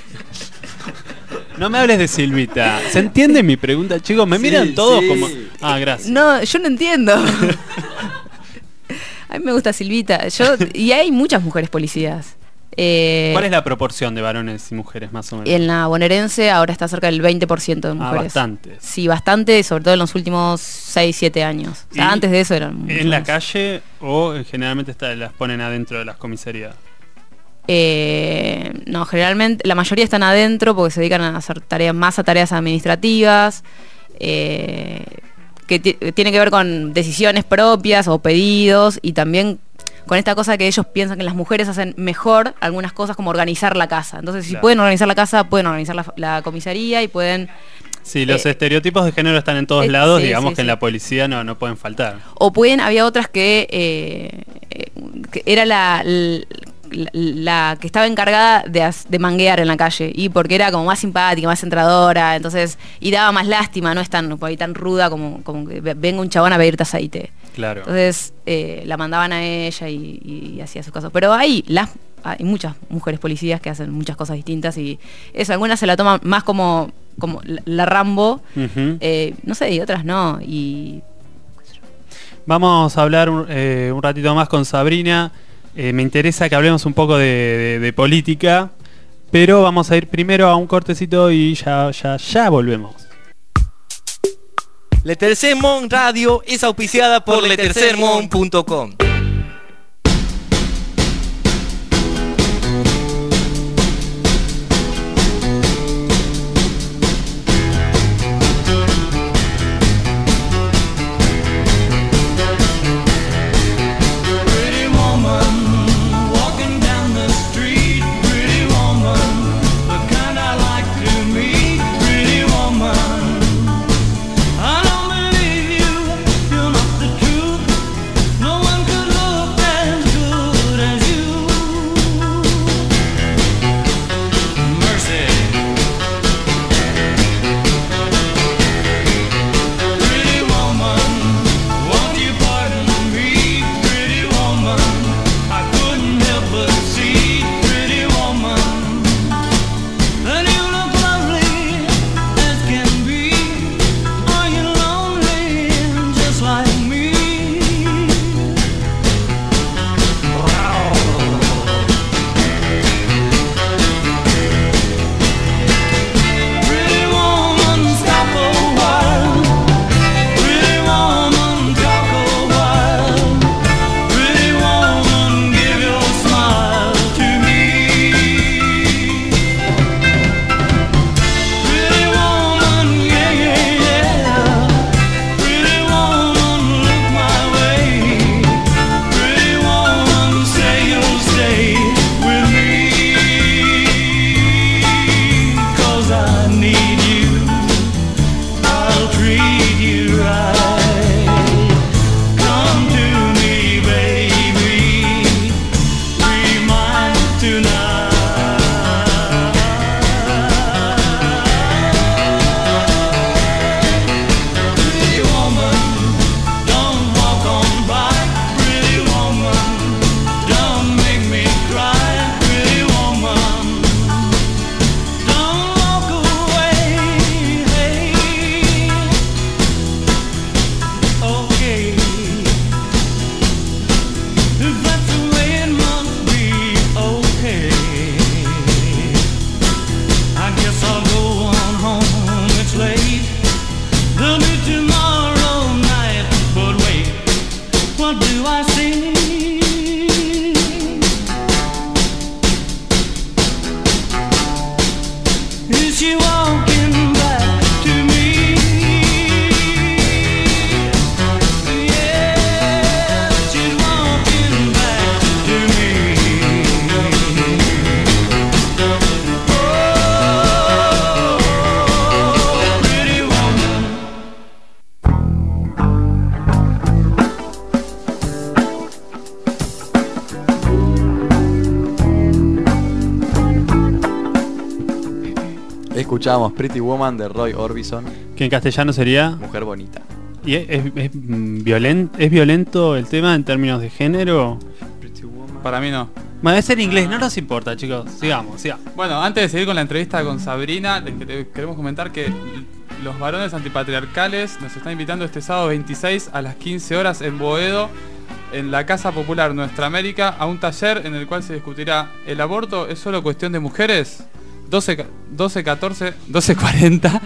[SPEAKER 4] No me hables de Silvita. ¿Se entiende mi pregunta, chicos? Me
[SPEAKER 6] Sí,
[SPEAKER 4] miran todos
[SPEAKER 6] sí.
[SPEAKER 4] como... Ah, gracias.
[SPEAKER 10] No, yo no entiendo. A mí me gusta Silvita. Yo, y hay muchas mujeres policías. Eh,
[SPEAKER 4] ¿Cuál es la proporción de varones y mujeres más o menos?
[SPEAKER 10] En la bonaerense ahora está cerca del veinte por ciento de mujeres.
[SPEAKER 4] Ah, bastante.
[SPEAKER 10] Sí, bastante, sobre todo en los últimos seis, siete años. O sea,
[SPEAKER 4] ¿Y
[SPEAKER 10] antes de eso eran mucho
[SPEAKER 4] ¿En la
[SPEAKER 10] más.
[SPEAKER 4] calle o eh, generalmente está, las ponen adentro de las comisarías?
[SPEAKER 10] Eh, no, generalmente la mayoría están adentro porque se dedican a hacer tareas más a tareas administrativas, eh, que tiene que ver con decisiones propias o pedidos, y también con esta cosa que ellos piensan que las mujeres hacen mejor algunas cosas, como organizar la casa. Entonces, si
[SPEAKER 4] Claro.
[SPEAKER 10] pueden organizar la casa, pueden organizar la, la comisaría y pueden...
[SPEAKER 4] Sí, los
[SPEAKER 10] Eh,
[SPEAKER 4] estereotipos de género están en todos
[SPEAKER 10] eh,
[SPEAKER 4] lados,
[SPEAKER 10] sí,
[SPEAKER 4] digamos
[SPEAKER 10] sí,
[SPEAKER 4] que en
[SPEAKER 10] sí.
[SPEAKER 4] la policía no, no pueden faltar.
[SPEAKER 10] O pueden, había otras que, eh, eh, que era la, la, la que estaba encargada de, as- de manguear en la calle, y porque era como más simpática, más entradora, entonces, y daba más lástima, no es tan, por ahí tan ruda como, como que ve- venga un chabón a pedirte aceite.
[SPEAKER 4] Claro.
[SPEAKER 10] Entonces eh, la mandaban a ella y, y- y hacía sus cosas. Pero hay, las, hay muchas mujeres policías que hacen muchas cosas distintas, y eso, algunas se la toman más como, como la, la Rambo,
[SPEAKER 4] Ujú.
[SPEAKER 10] eh, no sé, y otras no. Y
[SPEAKER 4] Vamos a hablar un, eh, un ratito más con Sabrina. Eh, me interesa que hablemos un poco de, de- de política, pero vamos a ir primero a un cortecito y ya, ya, ya volvemos.
[SPEAKER 2] Le Tercer Mon Radio es auspiciada por le tercer mon punto com.
[SPEAKER 9] Pretty woman, walking down the street. Pretty woman, the kind I like to meet. Pretty woman, I don't believe you. You're not the truth. No one could look as good as you. Mercy. Pretty woman, won't you pardon me? Pretty woman, I couldn't help but see. Pretty woman, and you look lovely as can be. Are you lonely just like me? Pretty woman, stop a while. Pretty woman, talk a while. Pretty woman, give your smile to me. Pretty woman, yeah, yeah, yeah. Pretty woman, look my way. Pretty woman, say you'll stay with me. 'Cause I need you. I'll treat you right. Come to me, baby. Be mine tonight. Pretty woman, don't walk on by. Pretty woman, don't make me cry. Pretty woman, don't walk away. Hey. Okay, if that's the way it must be, okay. I guess I'll go on home, it's late. There'll be tomorrow night, but wait, what do I see? Is she walking back to me? Yeah, she's walking back to me. Oh, pretty woman.
[SPEAKER 6] Escuchamos Pretty Woman de Roy Orbison,
[SPEAKER 4] Que en castellano sería...
[SPEAKER 6] mujer bonita.
[SPEAKER 4] ¿Y es, es, es, mm, violen- ¿es violento el tema en términos de género?
[SPEAKER 5] Para mí no.
[SPEAKER 4] Bueno, es en inglés, no nos importa, chicos. Sigamos, sigamos.
[SPEAKER 5] Bueno, antes de seguir con la entrevista con Sabrina, les quere- queremos comentar que los varones antipatriarcales nos están invitando este sábado veintiséis a las quince horas en Boedo en la Casa Popular Nuestra América a un taller en el cual se discutirá: ¿el aborto es solo cuestión de mujeres? doce, doce catorce, doce cuarenta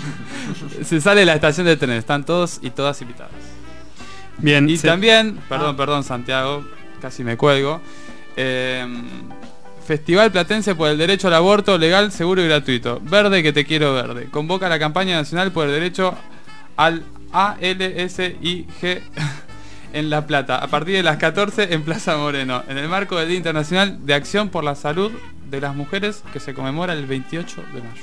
[SPEAKER 5] se sale de la estación de tren, están todos y todas invitados.
[SPEAKER 4] Bien.
[SPEAKER 5] Y
[SPEAKER 4] se...
[SPEAKER 5] también, perdón,
[SPEAKER 4] ah.
[SPEAKER 5] perdón Santiago, casi me cuelgo. Eh, Festival Platense por el derecho al aborto legal, seguro y gratuito. Verde que te quiero verde. Convoca la campaña nacional por el derecho al A L S I G en La Plata, a partir de las catorce en Plaza Moreno, en el marco del Día Internacional de Acción por la Salud de las Mujeres, que se conmemora el veintiocho de mayo.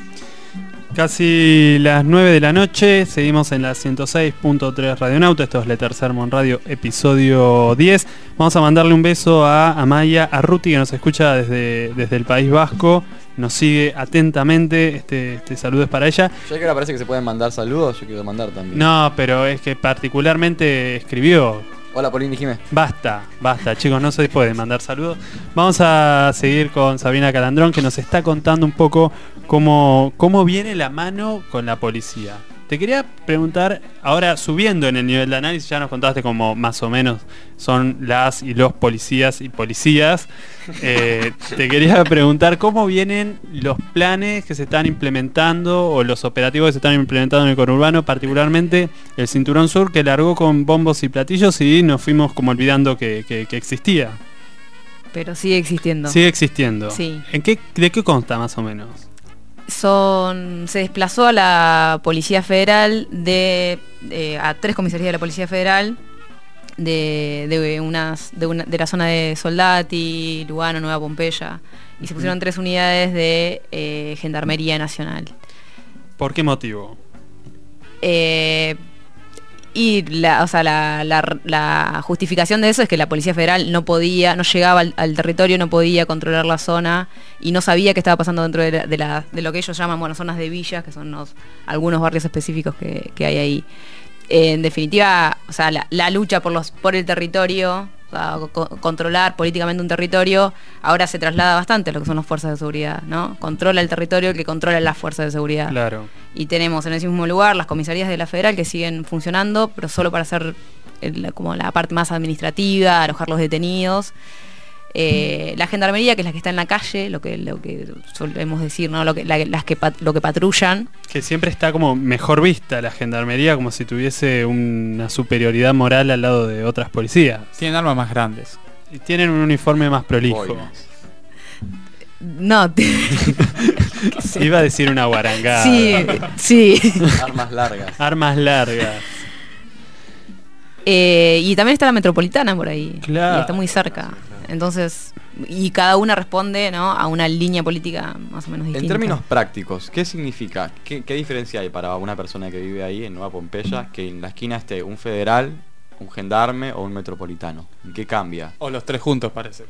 [SPEAKER 4] Casi las nueve de la noche, seguimos en la ciento seis punto tres Radionauta, esto es Le Tercer Mon Radio, episodio diez. Vamos a mandarle un beso a Amaya Arruti, que nos escucha desde, desde el País Vasco, nos sigue atentamente, este, este saludo es para ella.
[SPEAKER 6] Ya que ahora parece que se pueden mandar saludos, yo quiero mandar también.
[SPEAKER 4] No, pero es que particularmente escribió...
[SPEAKER 6] Hola, Polini Jiménez.
[SPEAKER 4] Basta, basta, chicos, no se puede mandar saludos. Vamos a seguir con Sabrina Calandrón, que nos está contando un poco cómo, cómo viene la mano con la policía. Te quería preguntar, ahora subiendo en el nivel de análisis, ya nos contaste como más o menos son las y los policías y policías. Eh, te quería preguntar cómo vienen los planes que se están implementando o los operativos que se están implementando en el conurbano, particularmente el Cinturón Sur, que largó con bombos y platillos y nos fuimos como olvidando que, que, que existía.
[SPEAKER 10] Pero sigue existiendo.
[SPEAKER 4] Sigue existiendo.
[SPEAKER 10] Sí.
[SPEAKER 4] ¿En qué, ¿De qué consta más o menos?
[SPEAKER 10] Son se desplazó a la Policía Federal de eh, a tres comisarías de la Policía Federal de, de unas de, una, de la zona de Soldati, Lugano, Nueva Pompeya, y se pusieron tres unidades de eh, Gendarmería Nacional.
[SPEAKER 4] ¿Por qué motivo?
[SPEAKER 10] Eh, y la, o sea, la, la, la justificación de eso es que la Policía Federal no podía, no llegaba al, al territorio, no podía controlar la zona y no sabía qué estaba pasando dentro de, la, de, la, de lo que ellos llaman, bueno, zonas de villas, que son los, algunos barrios específicos que, que hay ahí. Eh, en definitiva, o sea, la, la lucha por los por el territorio, o sea, co controlar políticamente un territorio, ahora se traslada bastante a lo que son las fuerzas de seguridad, ¿no? Controla el territorio el que controla las fuerzas de seguridad.
[SPEAKER 4] Claro.
[SPEAKER 10] Y tenemos en ese mismo lugar las comisarías de la Federal que siguen funcionando, pero solo para hacer el, como la parte más administrativa, alojar los detenidos. Eh, la gendarmería, que es la que está en la calle, lo que lo que solemos decir, ¿no? Lo que, la, las que pat, lo que patrullan.
[SPEAKER 4] Que siempre está como mejor vista la gendarmería, como si tuviese una superioridad moral al lado de otras policías.
[SPEAKER 5] Tienen armas más grandes.
[SPEAKER 4] Y tienen un uniforme más prolijo.
[SPEAKER 6] Boinas.
[SPEAKER 10] No.
[SPEAKER 4] Iba a decir una guarangada.
[SPEAKER 10] Sí, sí.
[SPEAKER 6] Armas largas.
[SPEAKER 4] Armas largas.
[SPEAKER 10] Eh, y también está la metropolitana por ahí.
[SPEAKER 4] Claro.
[SPEAKER 10] Y está muy cerca. Entonces, y cada una responde, ¿no?, a una línea política más o menos distinta.
[SPEAKER 6] En términos prácticos, ¿qué significa? ¿Qué, qué diferencia hay para una persona que vive ahí en Nueva Pompeya que en la esquina esté un federal, un gendarme o un metropolitano? ¿En qué cambia?
[SPEAKER 5] O los tres juntos, parece.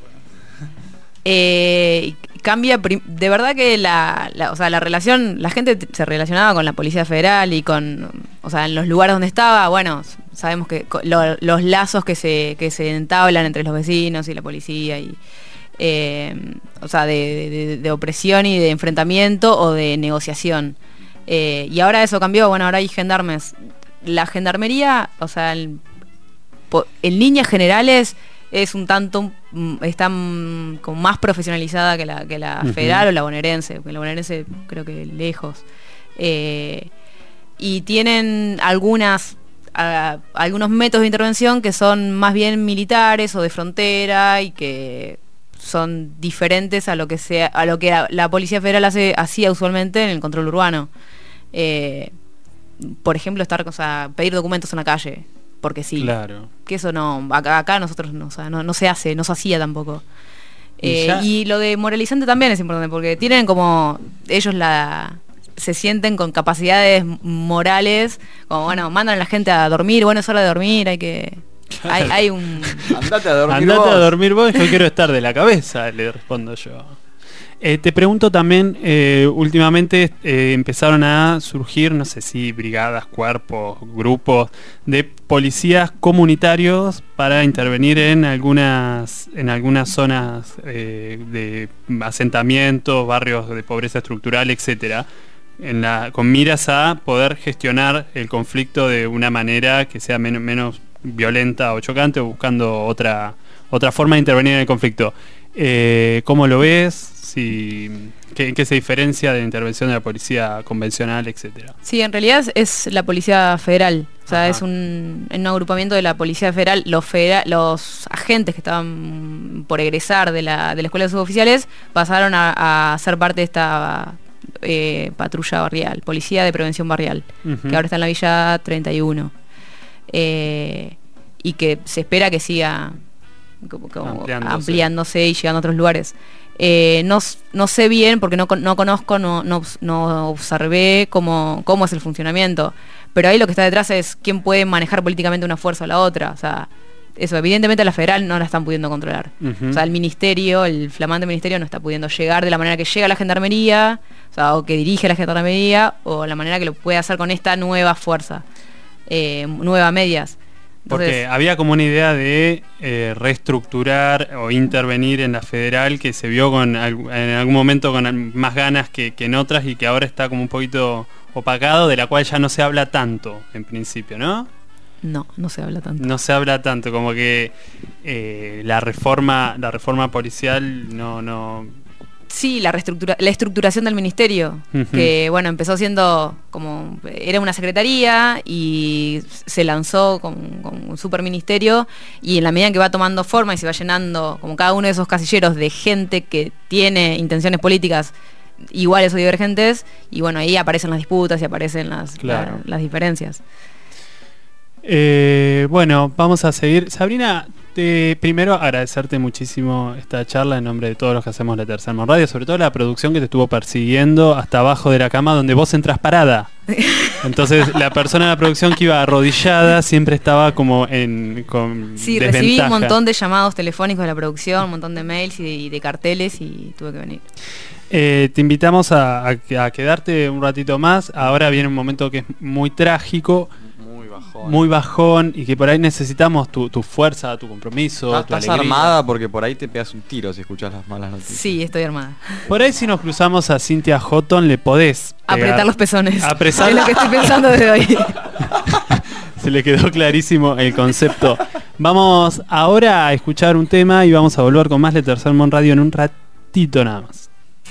[SPEAKER 10] Eh, cambia, de verdad que la, la, o sea, la relación, la gente se relacionaba con la Policía Federal y con, o sea, en los lugares donde estaba, bueno, sabemos que lo, los lazos que se, que se entablan entre los vecinos y la policía, y eh, o sea, de, de, de opresión y de enfrentamiento o de negociación. Eh, y ahora eso cambió, bueno, ahora hay gendarmes. La gendarmería, o sea, en, en líneas generales es un tanto, está como más profesionalizada que la, que la
[SPEAKER 4] Uh-huh.
[SPEAKER 10] federal o la bonaerense, porque la bonaerense creo que lejos. Eh, y tienen algunas a, algunos métodos de intervención que son más bien militares o de frontera y que son diferentes a lo que sea, a lo que la, la Policía Federal hace, hacía usualmente en el control urbano. Eh, por ejemplo, estar, o sea, pedir documentos en la calle, porque sí.
[SPEAKER 4] Claro.
[SPEAKER 10] Que eso no, acá, acá nosotros no, o sea, no, no se hace, no se hacía tampoco.
[SPEAKER 4] Y,
[SPEAKER 10] eh,
[SPEAKER 4] ya...
[SPEAKER 10] y lo de moralizante también es importante, porque tienen como, ellos la se sienten con capacidades morales, como bueno, mandan a la gente a dormir, bueno, es hora de dormir, hay que... Hay, hay un...
[SPEAKER 6] Andate a dormir
[SPEAKER 4] Andate
[SPEAKER 6] vos.
[SPEAKER 4] a dormir vos, yo quiero estar de la cabeza, le respondo yo. Eh, te pregunto también, eh, últimamente eh, empezaron a surgir, no sé si brigadas, cuerpos, grupos de policías comunitarios para intervenir en algunas en algunas zonas eh, de asentamientos, barrios de pobreza estructural, etcétera, en la, con miras a poder gestionar el conflicto de una manera que sea menos, menos violenta o chocante o buscando otra, otra forma de intervenir en el conflicto. Eh, ¿Cómo lo ves? Si, ¿qué, ¿Qué se diferencia de la intervención de la policía convencional, etcétera?
[SPEAKER 10] Sí, en realidad es la Policía Federal. O sea,
[SPEAKER 4] Ajá.
[SPEAKER 10] es un, en un agrupamiento de la Policía Federal. Los, federa- los agentes que estaban por egresar de la, de la Escuela de Suboficiales pasaron a, a ser parte de esta eh, patrulla barrial, Policía de Prevención Barrial,
[SPEAKER 4] Uh-huh.
[SPEAKER 10] que ahora está en la Villa treinta y uno. Eh, y que se espera que siga como, como
[SPEAKER 4] Ampliándose.
[SPEAKER 10] ampliándose y llegando a otros lugares. Eh, no, no sé bien, porque no, con- no conozco, no, no, no observé cómo, cómo es el funcionamiento, pero ahí lo que está detrás es quién puede manejar políticamente una fuerza o la otra. O sea, eso, evidentemente la federal no la están pudiendo controlar.
[SPEAKER 4] Uh-huh.
[SPEAKER 10] O sea, el ministerio, el flamante ministerio no está pudiendo llegar de la manera que llega la gendarmería, o sea, o que dirige la gendarmería, o la manera que lo puede hacer con esta nueva fuerza, eh, nueva medias.
[SPEAKER 4] Porque
[SPEAKER 10] Entonces,
[SPEAKER 4] había como una idea de eh, reestructurar o intervenir en la federal que se vio con al- en algún momento con más ganas que, que en otras y que ahora está como un poquito opacado, de la cual ya no se habla tanto en principio, ¿no?
[SPEAKER 10] no, no se habla tanto.
[SPEAKER 4] No se habla tanto, como que eh, la reforma la reforma policial no no
[SPEAKER 10] Sí, la reestructura, la estructuración del ministerio,
[SPEAKER 4] Ujú.
[SPEAKER 10] que bueno, empezó siendo como, era una secretaría y se lanzó con, con un superministerio, y en la medida en que va tomando forma y se va llenando como cada uno de esos casilleros de gente que tiene intenciones políticas iguales o divergentes, y bueno, ahí aparecen las disputas y aparecen las,
[SPEAKER 4] Claro.
[SPEAKER 10] la- las diferencias.
[SPEAKER 4] Eh, bueno, vamos a seguir. Sabrina, te, primero agradecerte muchísimo esta charla en nombre de todos los que hacemos la Tercer Mon Radio, sobre todo la producción que te estuvo persiguiendo hasta abajo de la cama donde vos entras parada. Entonces la persona de la producción que iba arrodillada siempre estaba como en con
[SPEAKER 10] Sí,
[SPEAKER 4] desventaja.
[SPEAKER 10] recibí un montón de llamados telefónicos de la producción, un montón de mails y de, y de carteles, y tuve que venir.
[SPEAKER 4] Eh, te invitamos a, a- a quedarte un ratito más. Ahora viene un momento que es muy trágico,
[SPEAKER 6] Muy bajón.
[SPEAKER 4] muy bajón, y que por ahí necesitamos tu, tu fuerza, tu compromiso,
[SPEAKER 6] ¿Estás,
[SPEAKER 4] tu
[SPEAKER 6] estás
[SPEAKER 4] alegría.
[SPEAKER 6] armada? Porque por ahí te pegas un tiro si escuchas las malas noticias.
[SPEAKER 10] Sí, estoy armada.
[SPEAKER 4] Por ahí si nos cruzamos a Cynthia Houghton le podés pegar.
[SPEAKER 10] Apretar los pezones.
[SPEAKER 4] Apresar-
[SPEAKER 10] Es lo que estoy pensando desde hoy.
[SPEAKER 4] Se le quedó clarísimo el concepto. Vamos ahora a escuchar un tema y vamos a volver con más de Tercer Mon Radio en un ratito nada más.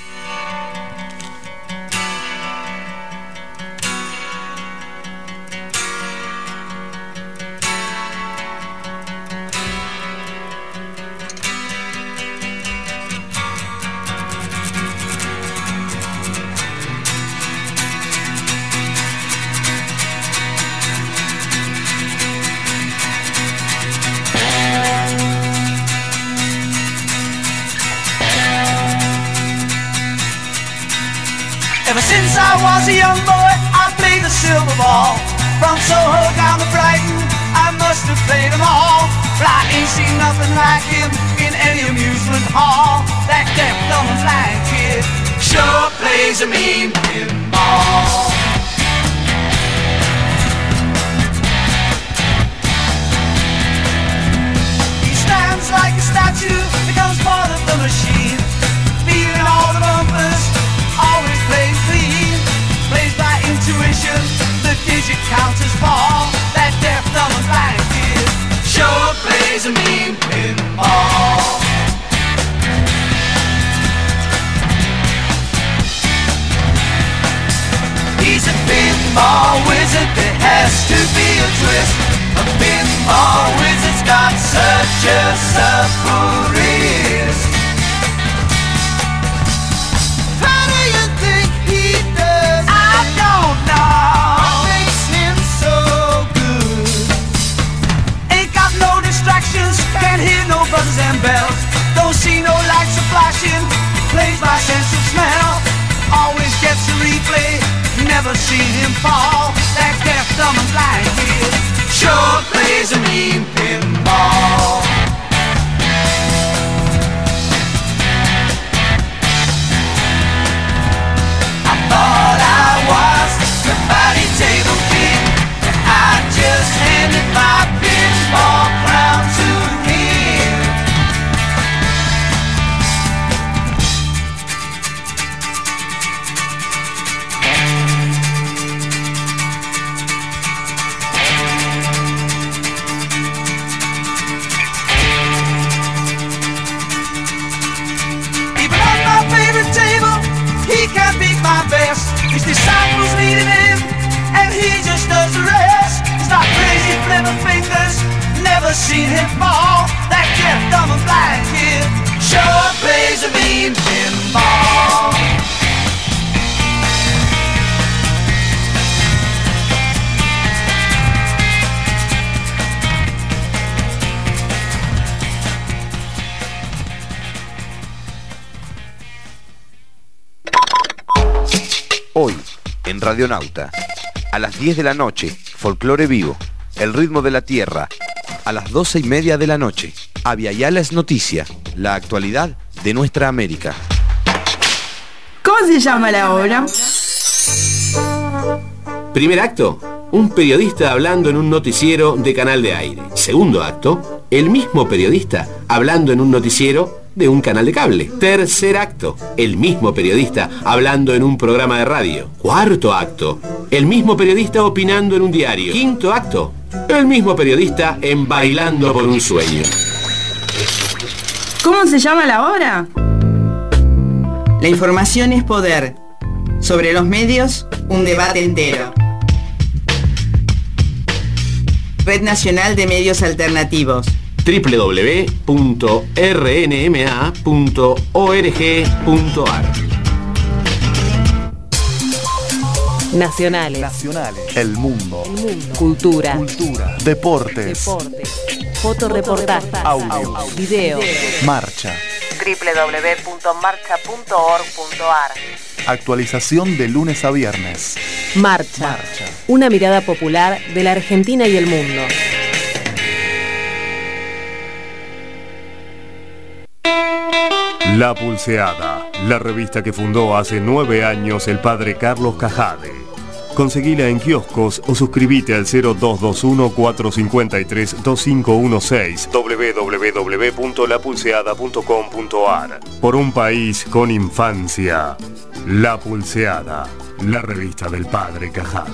[SPEAKER 11] Ever since I was a young boy, I played the silver ball. From Soho down to Brighton, I must have played them all. But I ain't seen nothing like him in any amusement hall. That deaf, dumb, and blind kid sure plays a mean pinball. He stands like a statue, becomes part of the machine, beating all the bumpers, always plays clean, plays by intuition, the digit counters fall. That deaf, dumb, and blind kid sure plays a mean pinball. He's seen him fall. That deaf, dumb, and blind kid sure plays a mean pinball.
[SPEAKER 1] Hoy, en Radionauta, a las diez de la noche, Folclore Vivo, el ritmo de la tierra. A las doce y media de la noche, Aviala es noticia, la actualidad de nuestra América.
[SPEAKER 12] ¿Cómo se llama la obra?
[SPEAKER 13] Primer acto, un periodista hablando en un noticiero de canal de aire. Segundo acto, el mismo periodista hablando en un noticiero de un canal de cable. Tercer acto, el mismo periodista hablando en un programa de radio. Cuarto acto, el mismo periodista opinando en un diario. Quinto acto, el mismo periodista en Bailando por un Sueño.
[SPEAKER 12] ¿Cómo se llama la obra? La información es poder. Sobre los medios, un debate entero. Red Nacional de Medios Alternativos.
[SPEAKER 13] doble u doble u doble u punto r n m a punto org punto a r.
[SPEAKER 14] Nacionales.
[SPEAKER 15] Nacionales. El mundo.
[SPEAKER 14] El mundo. Cultura.
[SPEAKER 15] Cultura. Deportes.
[SPEAKER 14] Deportes. Fotoreportaje.
[SPEAKER 15] Audio.
[SPEAKER 14] Video.
[SPEAKER 15] Marcha.
[SPEAKER 14] doble u doble u doble u punto marcha punto org punto a r.
[SPEAKER 15] Actualización de lunes a viernes.
[SPEAKER 14] Marcha.
[SPEAKER 15] Marcha.
[SPEAKER 14] Una mirada popular de la Argentina y el mundo.
[SPEAKER 16] La Pulseada, la revista que fundó hace nueve años el padre Carlos Cajade. Conseguila en kioscos o suscríbete al cero dos dos uno, cuatro cinco tres, dos cinco uno seis doble u doble u doble u punto la pulseada punto com punto a r. Por un país con infancia. La Pulseada, la revista del padre Cajade.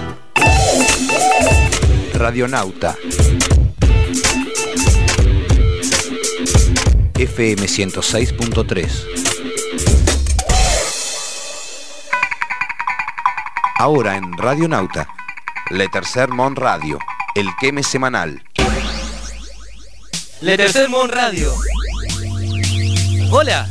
[SPEAKER 1] Radionauta. F M ciento seis punto tres. Ahora en Radionauta, Le Tercer Mon Radio, el queme semanal.
[SPEAKER 2] Le Tercer Mon Radio. Hola.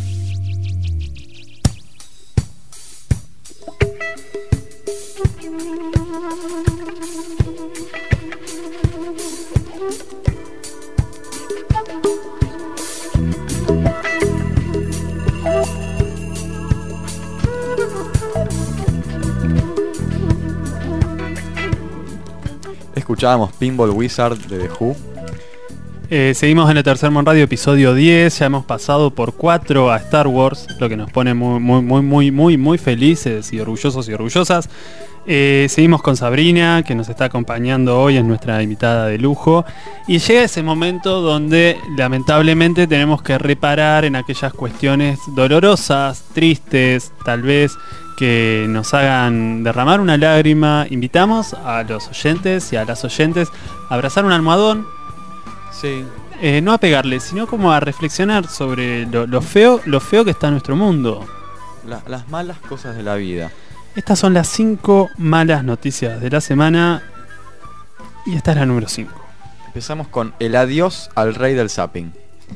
[SPEAKER 6] Escuchábamos Pinball Wizard de The Who.
[SPEAKER 4] Eh, seguimos en el Tercer Mon Radio, episodio diez. Ya hemos pasado por cuatro a Star Wars, lo que nos pone muy, muy, muy, muy, muy, muy felices y orgullosos y orgullosas. Eh, seguimos con Sabrina, que nos está acompañando hoy, es nuestra invitada de lujo. Y llega ese momento donde lamentablemente tenemos que reparar en aquellas cuestiones dolorosas, tristes, tal vez que nos hagan derramar una lágrima. Invitamos a los oyentes y a las oyentes a abrazar un almohadón.
[SPEAKER 6] Sí.
[SPEAKER 4] Eh, no a pegarle, sino como a reflexionar sobre lo, lo feo, lo feo que está nuestro mundo.
[SPEAKER 6] La, las malas cosas de la vida.
[SPEAKER 4] Estas son las cinco malas noticias de la semana. Y esta es la número cinco.
[SPEAKER 6] Empezamos con el adiós al rey del zapping.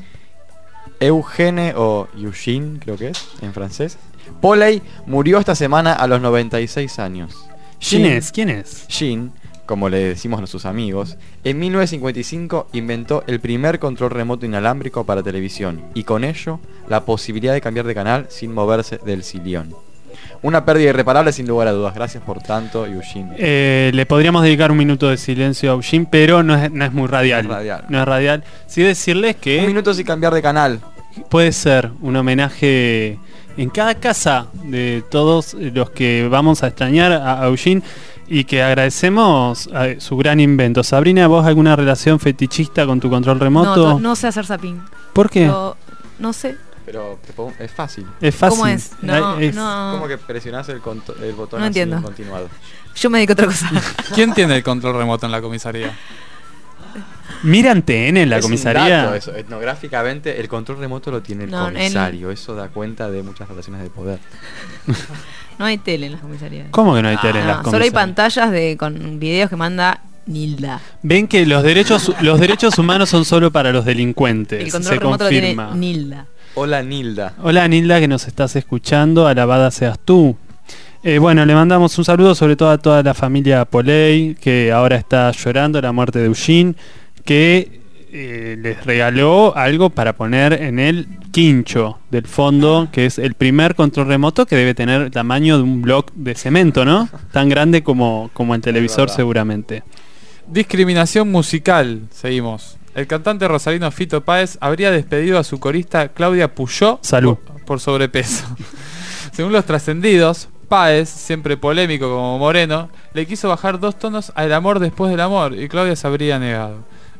[SPEAKER 6] Eugene o Eugene, creo que es, en francés. Poley murió esta semana a los noventa y seis años.
[SPEAKER 4] ¿Quién es? ¿Quién es?
[SPEAKER 6] Jean, como le decimos a nuestros amigos, en mil novecientos cincuenta y cinco inventó el primer control remoto inalámbrico para televisión y con ello la posibilidad de cambiar de canal sin moverse del sillón. Una pérdida irreparable sin lugar a dudas. Gracias por tanto, Eugene.
[SPEAKER 4] Eh, le podríamos dedicar un minuto de silencio a Eugene, pero no es, no es muy radial.
[SPEAKER 6] No es radial.
[SPEAKER 4] No es radial. Sí decirles que...
[SPEAKER 6] Un minuto sin cambiar de canal.
[SPEAKER 4] Puede ser un homenaje en cada casa de todos los que vamos a extrañar a Eugene y que agradecemos a su gran invento. Sabrina, ¿vos alguna relación fetichista con tu control remoto?
[SPEAKER 10] No, no sé hacer zapping.
[SPEAKER 4] ¿Por qué?
[SPEAKER 10] Pero, no sé.
[SPEAKER 6] Pero es fácil.
[SPEAKER 4] Es fácil.
[SPEAKER 10] ¿Cómo es? No,
[SPEAKER 4] es
[SPEAKER 10] no.
[SPEAKER 6] Como que presionás el, el botón
[SPEAKER 10] no
[SPEAKER 6] así
[SPEAKER 10] entiendo.
[SPEAKER 6] continuado.
[SPEAKER 10] Yo me dedico a otra cosa.
[SPEAKER 5] ¿Quién tiene el control remoto en la comisaría?
[SPEAKER 4] ¿Miran T N en la
[SPEAKER 6] es
[SPEAKER 4] comisaría?
[SPEAKER 6] Un dato eso. Etnográficamente el control remoto lo tiene el
[SPEAKER 10] no,
[SPEAKER 6] comisario.
[SPEAKER 10] el...
[SPEAKER 6] Eso da cuenta de muchas relaciones de poder.
[SPEAKER 10] No hay tele en las comisarías.
[SPEAKER 4] ¿Cómo que no hay tele
[SPEAKER 10] ah,
[SPEAKER 4] en las
[SPEAKER 10] no,
[SPEAKER 4] comisarías?
[SPEAKER 10] Solo hay pantallas de con videos que manda Nilda.
[SPEAKER 4] Ven que los derechos los derechos humanos son solo para los delincuentes.
[SPEAKER 10] El control
[SPEAKER 4] se
[SPEAKER 10] remoto lo
[SPEAKER 4] confirma.
[SPEAKER 10] tiene Nilda.
[SPEAKER 6] Hola Nilda.
[SPEAKER 4] Hola Nilda, que nos estás escuchando, alabada seas tú. Eh, bueno, le mandamos un saludo sobre todo a toda la familia Poley, que ahora está llorando la muerte de Eugene, que eh, les regaló algo para poner en el quincho del fondo, que es el primer control remoto que debe tener el tamaño de un bloque de cemento, ¿no? Tan grande como, como el televisor seguramente.
[SPEAKER 5] Discriminación musical, seguimos. El cantante rosarino Fito Páez habría despedido a su corista Claudia Puyó
[SPEAKER 4] Salud.
[SPEAKER 5] por, por sobrepeso. Según los trascendidos, Páez, siempre polémico como Moreno, le quiso bajar dos tonos al amor después del amor y Claudia se habría negado.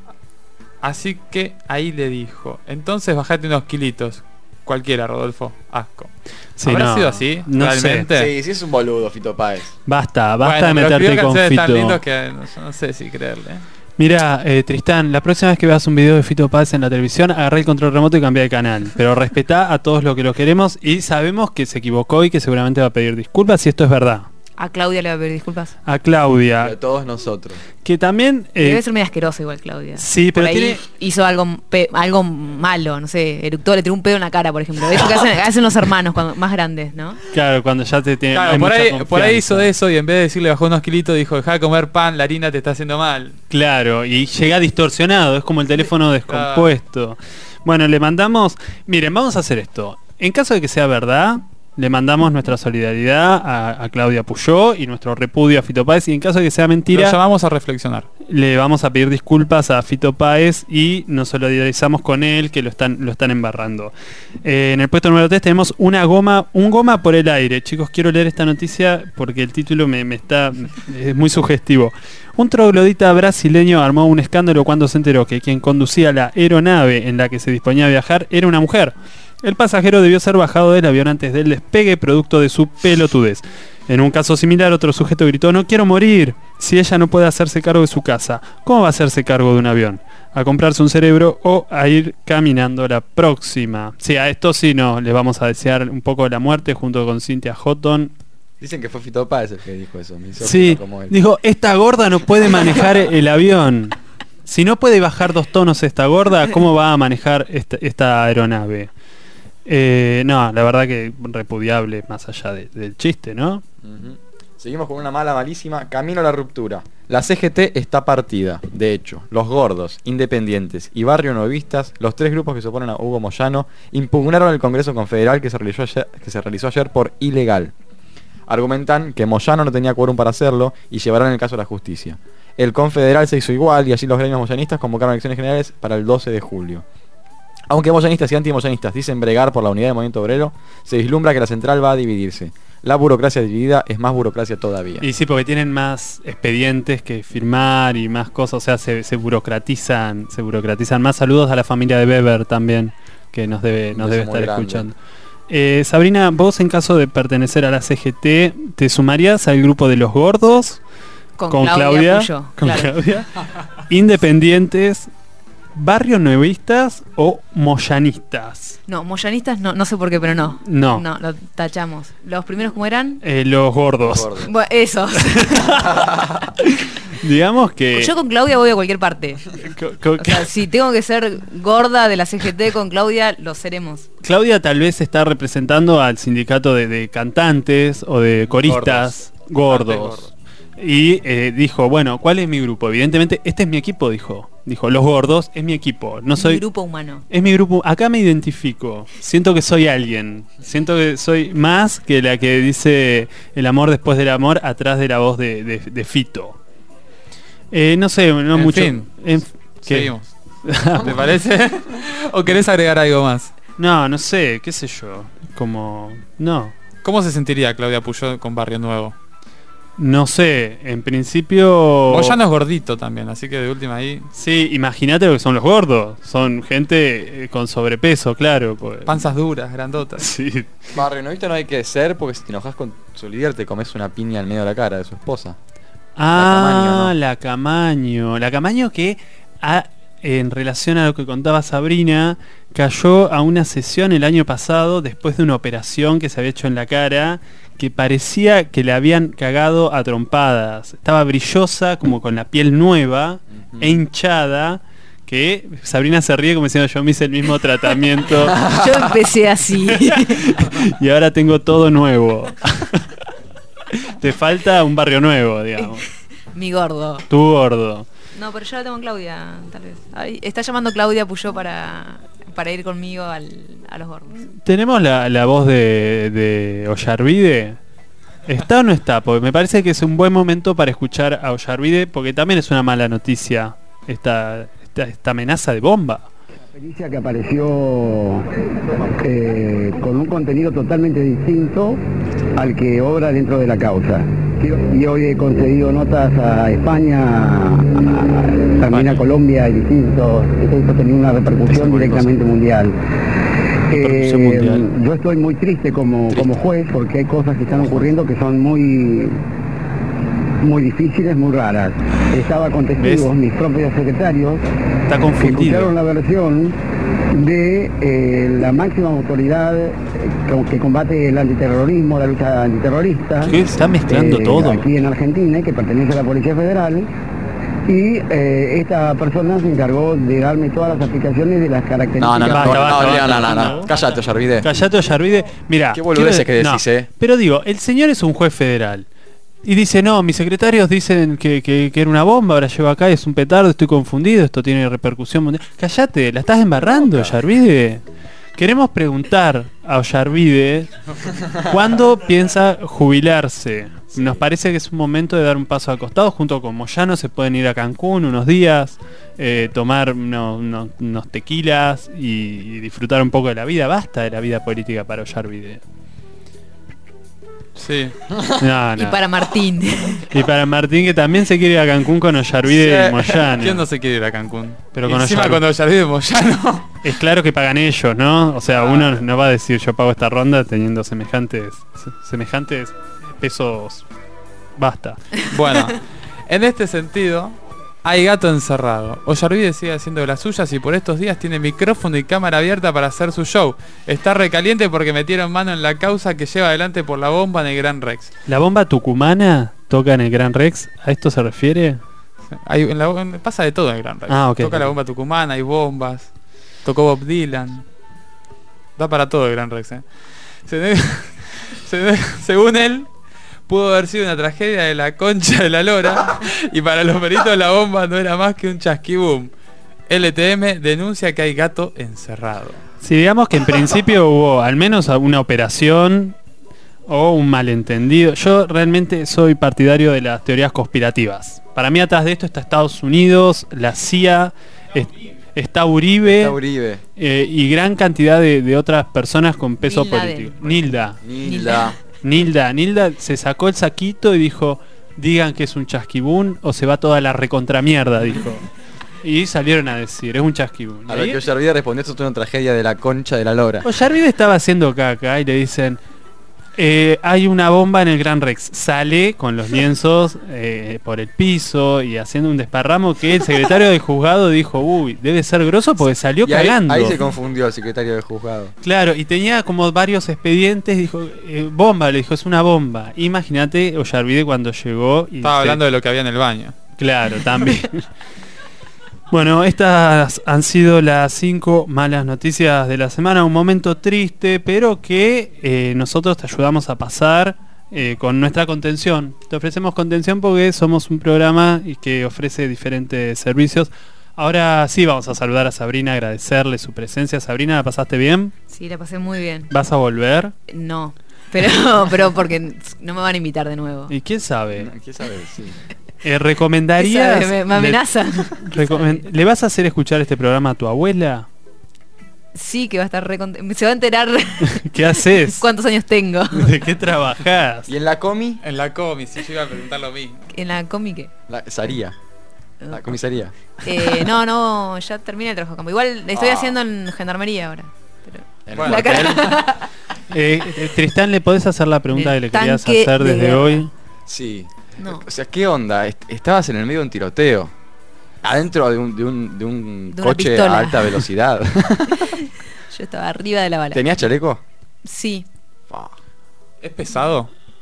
[SPEAKER 5] Así que ahí le dijo, entonces bajate unos kilitos. Cualquiera, Rodolfo. Asco.
[SPEAKER 4] Sí,
[SPEAKER 5] ¿Habrá
[SPEAKER 4] no,
[SPEAKER 5] sido así?
[SPEAKER 4] no
[SPEAKER 5] ¿Realmente?
[SPEAKER 4] sé.
[SPEAKER 6] Sí, sí es un boludo Fito Páez.
[SPEAKER 4] Basta, basta
[SPEAKER 5] Bueno,
[SPEAKER 4] de
[SPEAKER 5] pero
[SPEAKER 4] meterte con
[SPEAKER 5] canciones tan
[SPEAKER 4] Fito.
[SPEAKER 5] lindos que no, yo no sé si creerle.
[SPEAKER 4] Mira, eh, Tristán, la próxima vez que veas un video de Fito Páez en la televisión, agarrá el control remoto y cambia de canal. Pero respetá a todos los que lo queremos y sabemos que se equivocó y que seguramente va a pedir disculpas si esto es verdad.
[SPEAKER 10] A Claudia le va a pedir disculpas.
[SPEAKER 4] A Claudia,
[SPEAKER 6] De todos nosotros.
[SPEAKER 4] que también... eh,
[SPEAKER 10] Debe ser medio asquerosa igual Claudia.
[SPEAKER 4] Sí,
[SPEAKER 10] Por
[SPEAKER 4] pero
[SPEAKER 10] ahí
[SPEAKER 4] tiene-
[SPEAKER 10] hizo algo pe- algo malo, no sé, eructó, le tiró un pedo en la cara, por ejemplo. Eso que hacen, hacen los hermanos cuando más grandes, ¿no?
[SPEAKER 4] Claro, cuando ya te tiene...
[SPEAKER 5] Claro,
[SPEAKER 4] hay
[SPEAKER 5] por
[SPEAKER 4] mucha
[SPEAKER 5] ahí,
[SPEAKER 4] confianza.
[SPEAKER 5] por ahí hizo eso y en vez de decirle bajó unos kilitos, dijo, dejá de comer pan, la harina te está haciendo mal.
[SPEAKER 4] Claro, y llega distorsionado, es como el teléfono descompuesto. Bueno, le mandamos... Miren, vamos a hacer esto. En caso de que sea verdad, le mandamos nuestra solidaridad a, a Claudia Puyó y nuestro repudio a Fito Páez. Y en caso de que sea mentira,
[SPEAKER 5] Lo llamamos a reflexionar.
[SPEAKER 4] le vamos a pedir disculpas a Fito Páez y nos solidarizamos con él, que lo están, lo están embarrando. Eh, en el puesto número tres tenemos una goma, un goma por el aire. Chicos, quiero leer esta noticia porque el título me, me está es muy sugestivo. Un troglodita brasileño armó un escándalo cuando se enteró que quien conducía la aeronave en la que se disponía a viajar era una mujer. El pasajero debió ser bajado del avión antes del despegue, producto de su pelotudez. En un caso similar, otro sujeto gritó: "No quiero morir". Si ella no puede hacerse cargo de su casa, ¿cómo va a hacerse cargo de un avión? ¿A comprarse un cerebro o a ir caminando la próxima? Sí, a esto sí no, le vamos a desear un poco de la muerte junto con Cynthia Houghton.
[SPEAKER 6] Dicen que fue Fito Páez el que dijo eso. misógino
[SPEAKER 4] Sí,
[SPEAKER 6] como él.
[SPEAKER 4] dijo, esta gorda no puede manejar el avión. Si no puede bajar dos tonos esta gorda, ¿cómo va a manejar esta, esta aeronave? Eh, no, la verdad que repudiable más allá de- del chiste, ¿no?
[SPEAKER 6] Ujú. Seguimos con una mala, malísima. Camino a la ruptura. La C G T está partida. De hecho, los gordos, independientes y barrio novistas, los tres grupos que se oponen a Hugo Moyano, impugnaron el Congreso Confederal que se realizó ayer, que se realizó ayer por ilegal. Argumentan que Moyano no tenía quórum para hacerlo y llevarán el caso a la justicia. El Confederal se hizo igual y así los gremios moyanistas convocaron elecciones generales para el doce de julio. Aunque moyanistas y antimoyanistas dicen bregar por la unidad del movimiento obrero, se vislumbra que la central va a dividirse. La burocracia dividida es más burocracia todavía.
[SPEAKER 4] Y sí, porque tienen más expedientes que firmar y más cosas, o sea, se, se burocratizan, se burocratizan más. Saludos a la familia de Weber también, que nos debe, nos
[SPEAKER 6] Un
[SPEAKER 4] debe
[SPEAKER 6] beso muy
[SPEAKER 4] estar
[SPEAKER 6] grande.
[SPEAKER 4] escuchando. Eh, Sabrina, vos en caso de pertenecer a la C G T, ¿te sumarías al grupo de los gordos?
[SPEAKER 10] Con Claudia Puyó,
[SPEAKER 4] con
[SPEAKER 10] claro.
[SPEAKER 4] Claudia, independientes, barrio nuevistas o moyanistas.
[SPEAKER 10] No, moyanistas no, no sé por qué, pero no.
[SPEAKER 4] No.
[SPEAKER 10] No, lo tachamos. ¿Los primeros cómo eran?
[SPEAKER 4] Eh, los gordos.
[SPEAKER 10] Bueno, esos.
[SPEAKER 4] Digamos que...
[SPEAKER 10] Yo con Claudia voy a cualquier parte.
[SPEAKER 4] co- co-
[SPEAKER 10] O sea, si tengo que ser gorda de la C G T con Claudia, lo seremos.
[SPEAKER 4] Claudia tal vez está representando al sindicato de, de cantantes o de coristas gordos.
[SPEAKER 5] Gordos.
[SPEAKER 4] Y eh, dijo, bueno, ¿cuál es mi grupo? Evidentemente, este es mi equipo, dijo. Dijo, los gordos es mi equipo. No soy...
[SPEAKER 10] Mi grupo humano.
[SPEAKER 4] Es mi grupo. Acá me identifico. Siento que soy alguien. Siento que soy más que la que dice el amor después del amor atrás de la voz de, de- de Fito. Eh, no sé, no
[SPEAKER 5] En
[SPEAKER 4] mucho.
[SPEAKER 5] fin,
[SPEAKER 4] En- ¿qué?
[SPEAKER 5] seguimos. ¿Te parece? ¿O querés agregar algo más?
[SPEAKER 4] No, no sé, qué sé yo. Como... No.
[SPEAKER 5] ¿Cómo se sentiría Claudia Puyó con Barrio Nuevo?
[SPEAKER 4] No sé, en principio...
[SPEAKER 5] Moyano es gordito también, así que de última ahí...
[SPEAKER 4] Sí, imagínate lo que son los gordos. Son gente eh, con sobrepeso, claro. pues.
[SPEAKER 5] Panzas duras, grandotas.
[SPEAKER 4] Sí.
[SPEAKER 6] Barrio novista no hay que ser porque si te enojas con su líder te comes una piña al medio de la cara de su esposa.
[SPEAKER 4] Ah, la Camaño. La Camaño que, a- en relación a lo que contaba Sabrina, cayó a una sesión el año pasado después de una operación que se había hecho en la cara, que parecía que le habían cagado a trompadas. Estaba brillosa, como con la piel nueva e hinchada, que Sabrina se ríe como diciendo yo me hice el mismo tratamiento.
[SPEAKER 10] Yo empecé así.
[SPEAKER 4] Y ahora tengo todo nuevo. Te falta un barrio nuevo, digamos.
[SPEAKER 10] Mi gordo.
[SPEAKER 4] Tu gordo.
[SPEAKER 10] No, pero yo la tengo en Claudia, tal vez. Ahí está llamando Claudia Puyó para, para ir conmigo al, a los gordos.
[SPEAKER 4] ¿Tenemos la, la voz de, de Ollarvide? ¿Está o no está? Porque me parece que es un buen momento para escuchar a Ollarvide, porque también es una mala noticia esta, esta, esta amenaza de bomba.
[SPEAKER 17] Pericia que apareció eh, con un contenido totalmente distinto al que obra dentro de la causa. Y hoy he concedido notas a España, a, también a Colombia y distintos. Esto ha tenido una repercusión directamente mundial. Eh, mundial. Yo estoy muy triste como, como juez porque hay cosas que están ocurriendo que son muy muy difíciles, muy raras. Estaba con testigos, ¿ves? Mis propios secretarios.
[SPEAKER 4] Está confundido.
[SPEAKER 17] Escucharon la versión de eh, la máxima autoridad eh, que combate el antiterrorismo, la lucha antiterrorista.
[SPEAKER 4] ¿Qué? Está mezclando
[SPEAKER 17] eh,
[SPEAKER 4] todo.
[SPEAKER 17] Aquí en Argentina, que pertenece a la Policía Federal. Y eh, esta persona se encargó de darme todas las aplicaciones de las características.
[SPEAKER 6] No, no, no,
[SPEAKER 4] Basta,
[SPEAKER 6] no,
[SPEAKER 4] basta,
[SPEAKER 6] no,
[SPEAKER 4] basta,
[SPEAKER 6] no, no, no,
[SPEAKER 4] basta.
[SPEAKER 6] no. Cállate, Ollarvide.
[SPEAKER 4] Callate, Ollarvide. Mira,
[SPEAKER 6] Qué boludeces que decís, eh.
[SPEAKER 4] Pero digo, el señor es un juez federal. Y dice, no, mis secretarios dicen que, que, que era una bomba, ahora llego acá y es un petardo, estoy confundido, esto tiene repercusión mundial. Cállate, la estás embarrando, Ollarvide. Queremos preguntar a Ollarvide cuándo piensa jubilarse. Nos parece que es un momento de dar un paso al costado. Junto con Moyano se pueden ir a Cancún unos días, eh, tomar unos, unos, unos tequilas y, y disfrutar un poco de la vida. Basta de la vida política para Ollarvide.
[SPEAKER 5] Sí.
[SPEAKER 4] No, no.
[SPEAKER 10] Y para Martín.
[SPEAKER 4] Y para Martín, que también se quiere ir a Cancún con Ollarvide
[SPEAKER 5] Sí.
[SPEAKER 4] y Moyano.
[SPEAKER 5] ¿Quién no se quiere ir a Cancún?
[SPEAKER 4] Pero
[SPEAKER 5] Y
[SPEAKER 4] con
[SPEAKER 5] encima
[SPEAKER 4] Ollarvide.
[SPEAKER 5] con Ollarvide y Moyano.
[SPEAKER 4] Es claro que pagan ellos, ¿no? O sea, uno no va a decir yo pago esta ronda teniendo semejantes semejantes pesos. Basta.
[SPEAKER 5] Bueno, en este sentido, hay gato encerrado. Ollarvide sigue haciendo de las suyas y por estos días tiene micrófono y cámara abierta para hacer su show. Está recaliente porque metieron mano en la causa que lleva adelante por la bomba en el Gran Rex.
[SPEAKER 4] ¿La bomba tucumana toca en el Gran Rex? ¿A esto se refiere?
[SPEAKER 5] Hay, en la, en- pasa de todo en el Gran Rex.
[SPEAKER 4] Ah, ok.
[SPEAKER 5] Toca la bomba tucumana, hay bombas. Tocó Bob Dylan. Da para todo el Gran Rex, ¿eh? Se- se- según él, pudo haber sido una tragedia de la concha de la lora y para los peritos la bomba no era más que un chasquibum. L T M denuncia que hay gato encerrado.
[SPEAKER 4] Si digamos que en principio hubo al menos una operación o un malentendido. Yo realmente soy partidario de las teorías conspirativas. Para mí atrás de esto está Estados Unidos, la C I A, es- está Uribe,
[SPEAKER 6] Está Uribe.
[SPEAKER 4] eh, y gran cantidad de, de otras personas con peso
[SPEAKER 10] Bin Laden.
[SPEAKER 4] político. Nilda.
[SPEAKER 6] Nilda.
[SPEAKER 4] Nilda, Nilda se sacó el saquito y dijo, digan que es un chasquibún o se va toda la recontramierda, dijo. Y salieron a decir, es un chasquibún.
[SPEAKER 6] A lo que Ollarvide respondió, esto es una tragedia de la concha de la lora.
[SPEAKER 4] Ollarvide estaba haciendo caca y le dicen, eh, hay una bomba en el Gran Rex. Sale con los lienzos eh, por el piso y haciendo un desparramo que el secretario del juzgado dijo, uy, debe ser grosso porque salió
[SPEAKER 6] Y ahí,
[SPEAKER 4] cagando.
[SPEAKER 6] ahí se confundió el secretario del juzgado.
[SPEAKER 4] Claro, y tenía como varios expedientes, dijo, eh, bomba, le dijo, es una bomba. Imagínate Ollarvide cuando llegó y
[SPEAKER 5] Estaba
[SPEAKER 4] se-
[SPEAKER 5] hablando de lo que había en el baño.
[SPEAKER 4] Claro, también. Bueno, estas han sido las cinco malas noticias de la semana. Un momento triste, pero que eh, nosotros te ayudamos a pasar eh, con nuestra contención. Te ofrecemos contención porque somos un programa y que ofrece diferentes servicios. Ahora sí vamos a saludar a Sabrina, agradecerle su presencia. Sabrina, ¿la pasaste bien?
[SPEAKER 10] Sí, la pasé muy bien.
[SPEAKER 4] ¿Vas a volver?
[SPEAKER 10] No, pero, pero porque no me van a invitar de nuevo.
[SPEAKER 4] ¿Y quién sabe?
[SPEAKER 6] ¿Qué sabe? Sí.
[SPEAKER 4] Eh, ¿Recomendarías?
[SPEAKER 10] ¿Qué sabe? Me- me amenazan.
[SPEAKER 4] Le, recomen- ¿Le vas a hacer escuchar este programa a tu abuela?
[SPEAKER 10] Sí, que va a estar re cont- se va a enterar
[SPEAKER 4] ¿Qué haces?
[SPEAKER 10] cuántos años tengo.
[SPEAKER 4] ¿De qué trabajás?
[SPEAKER 6] ¿Y en la comi?
[SPEAKER 5] En la comi, si yo iba a preguntar lo mismo.
[SPEAKER 10] En la cómica.
[SPEAKER 6] La Saría. La comisaría.
[SPEAKER 10] Eh, no, no, ya termina el trabajo de campo. Igual le estoy
[SPEAKER 6] Ah.
[SPEAKER 10] haciendo en gendarmería ahora. Pero...
[SPEAKER 6] En
[SPEAKER 5] Bueno,
[SPEAKER 10] la cara-
[SPEAKER 4] Eh, eh, Tristán, ¿le podés hacer la pregunta que
[SPEAKER 10] El
[SPEAKER 4] le querías
[SPEAKER 10] tanque
[SPEAKER 4] hacer
[SPEAKER 10] de
[SPEAKER 4] desde
[SPEAKER 10] guerra.
[SPEAKER 4] hoy?
[SPEAKER 6] Sí.
[SPEAKER 10] No.
[SPEAKER 6] O sea, ¿qué onda? Est- Estabas en el medio de un tiroteo. Adentro de un, de un, de un
[SPEAKER 10] De una
[SPEAKER 6] coche
[SPEAKER 10] pistola.
[SPEAKER 6] a alta velocidad.
[SPEAKER 10] Yo estaba arriba de la bala.
[SPEAKER 6] ¿Tenías chaleco?
[SPEAKER 10] Sí.
[SPEAKER 5] ¿Es pesado?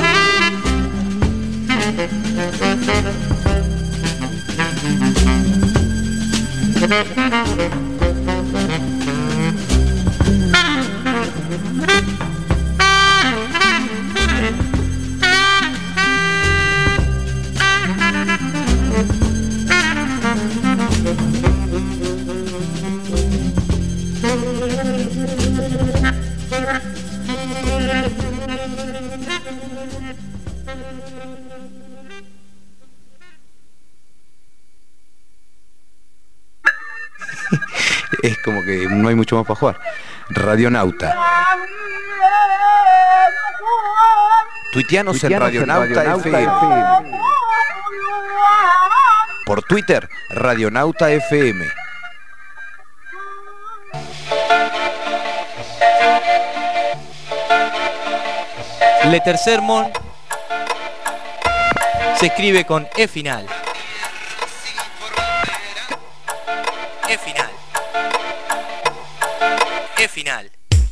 [SPEAKER 1] Es como que no hay mucho más para jugar. Radionauta. Tuiteanos en Radionauta F M. Por Twitter, Radionauta F M.
[SPEAKER 2] Le Tercer Mon se escribe con E final. E final. E final.